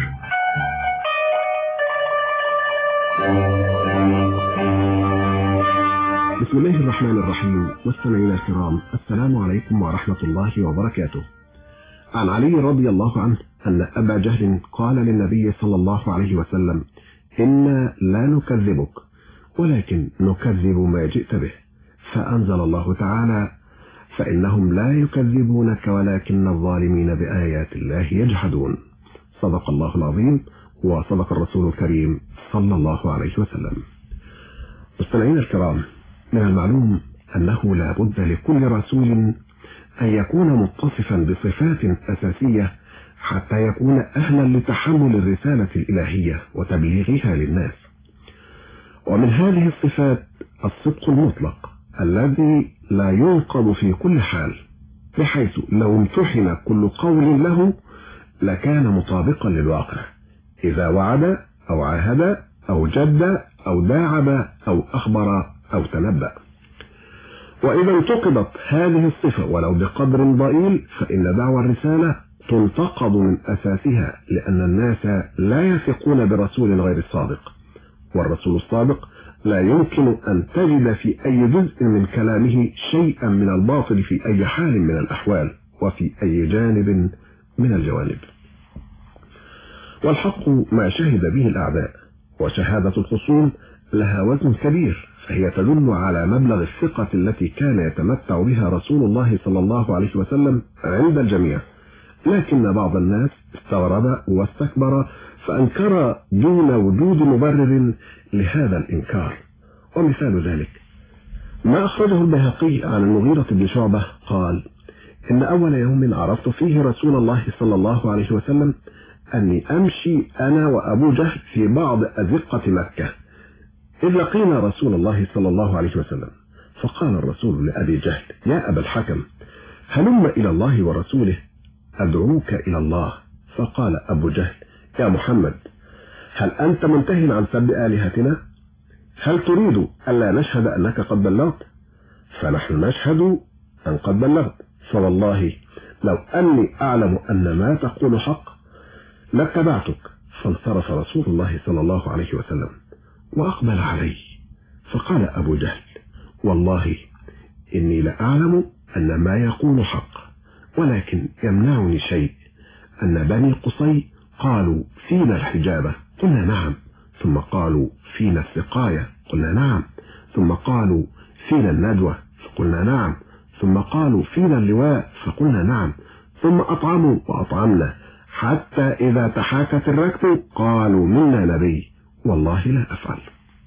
بسم الله الرحمن الرحيم. مستمعينا الكرام، السلام عليكم ورحمة الله وبركاته. عن علي رضي الله عنه أن أبا جهل قال للنبي صلى الله عليه وسلم: إنا لا نكذبك ولكن نكذب ما جئت به. فأنزل الله تعالى: فإنهم لا يكذبونك ولكن الظالمين بآيات الله يجحدون. صدق الله العظيم وصدق الرسول الكريم صلى الله عليه وسلم. مستمعينا الكرام، من المعلوم أنه لا بد لكل رسول أن يكون متصفا بصفات أساسية حتى يكون أهلا لتحمل الرسالة الإلهية وتبليغها للناس. ومن هذه الصفات الصدق المطلق الذي لا ينقض في كل حال، بحيث لو امتحن كل قول له لكان مطابقا للواقع إذا وعد أو عاهد أو جد أو داعب أو أخبر أو تنبأ. وإذا انتقضت هذه الصفة ولو بقدر ضئيل فإن دعوى الرسالة تنتقض من أساسها، لأن الناس لا يثقون برسول غير الصادق، والرسول الصادق لا يمكن أن تجد في أي جزء من كلامه شيئا من الباطل في أي حال من الأحوال وفي أي جانب من الجوانب. والحق ما شهد به الأعداء، وشهادة الخصوم لها وزن كبير، فهي تدل على مبلغ الثقة التي كان يتمتع بها رسول الله صلى الله عليه وسلم عند الجميع. لكن بعض الناس استغرب واستكبر فأنكر دون وجود مبرر لهذا الإنكار. ومثال ذلك ما أخرجه البيهقي عن المغيرة بن شعبة قال: إن أول يوم عرفت فيه رسول الله صلى الله عليه وسلم أني أمشي أنا وأبو جهل في بعض أزقة مكة، إذ لقينا رسول الله صلى الله عليه وسلم، فقال الرسول لأبي جهل: يا أبا الحكم، هلم إلى الله ورسوله أدعوك إلى الله. فقال أبو جهل: يا محمد، هل أنت منتهي عن سب آلهتنا؟ هل تريد ألا نشهد أنك قد بلغت؟ فنحن نشهد أن قد بلغت، فوالله لو أني أعلم أن ما تقول حق لاتبعتك. فانصرف رسول الله صلى الله عليه وسلم وأقبل عليه، فقال أبو جهل: والله إني لأعلم أن ما يقول حق، ولكن يمنعني شيء، أن بني قصي قالوا فينا الحجابة، قلنا نعم، ثم قالوا فينا السقاية، قلنا نعم، ثم قالوا فينا الندوة، فقلنا نعم، ثم قالوا فينا اللواء، فقلنا نعم، ثم أطعموا وأطعمنا، حتى إذا تحاكت الركب قالوا منا نبي، والله لا أفعل.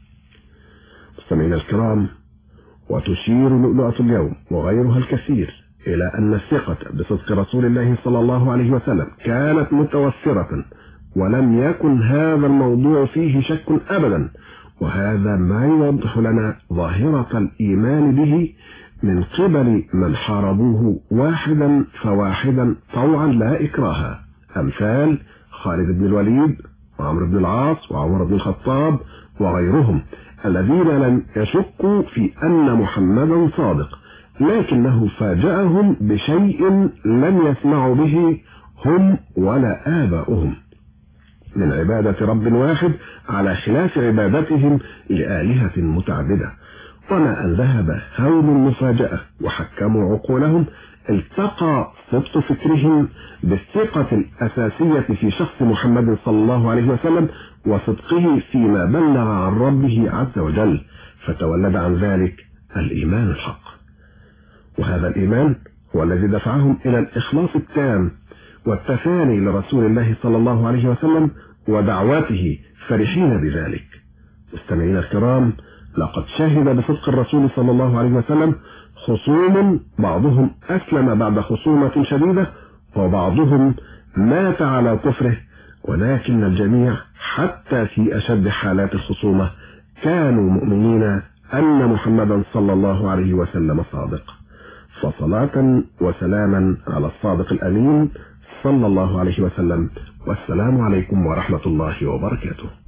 مستمعينا الكرام، وتشير لؤلؤة اليوم وغيرها الكثير إلى أن الثقة بصدق رسول الله صلى الله عليه وسلم كانت متوفرة، ولم يكن هذا الموضوع فيه شك أبدا، وهذا ما يوضح لنا ظاهرة الإيمان به من قبل من حاربوه واحدا فواحدا طوعا لا إكراها، أمثال خالد بن الوليد وعمرو بن العاص وعمر بن الخطاب وغيرهم، الذين لم يشكوا في أن محمدا صادق، لكنه فاجأهم بشيء لم يسمعوا به هم ولا آباؤهم من عبادة رب واحد على خلاف عبادتهم لآلهة متعددة. وما أن ذهب هول المفاجأة وحكموا عقولهم التقى صدق فكرهم بالثقة الأساسية في شخص محمد صلى الله عليه وسلم وصدقه فيما بلغ عن ربه عز وجل، فتولد عن ذلك الإيمان الحق. وهذا الإيمان هو الذي دفعهم إلى الإخلاص التام والتفاني لرسول الله صلى الله عليه وسلم ودعواته فرحين بذلك. مستمعينا الكرام، لقد شهد بصدق الرسول صلى الله عليه وسلم خصوم بعضهم أسلم بعد خصومة شديدة وبعضهم مات على كفره، ولكن الجميع حتى في أشد حالات الخصومة كانوا مؤمنين أن محمدا صلى الله عليه وسلم صادق. فصلاة وسلاما على الصادق الأمين صلى الله عليه وسلم، والسلام عليكم ورحمة الله وبركاته.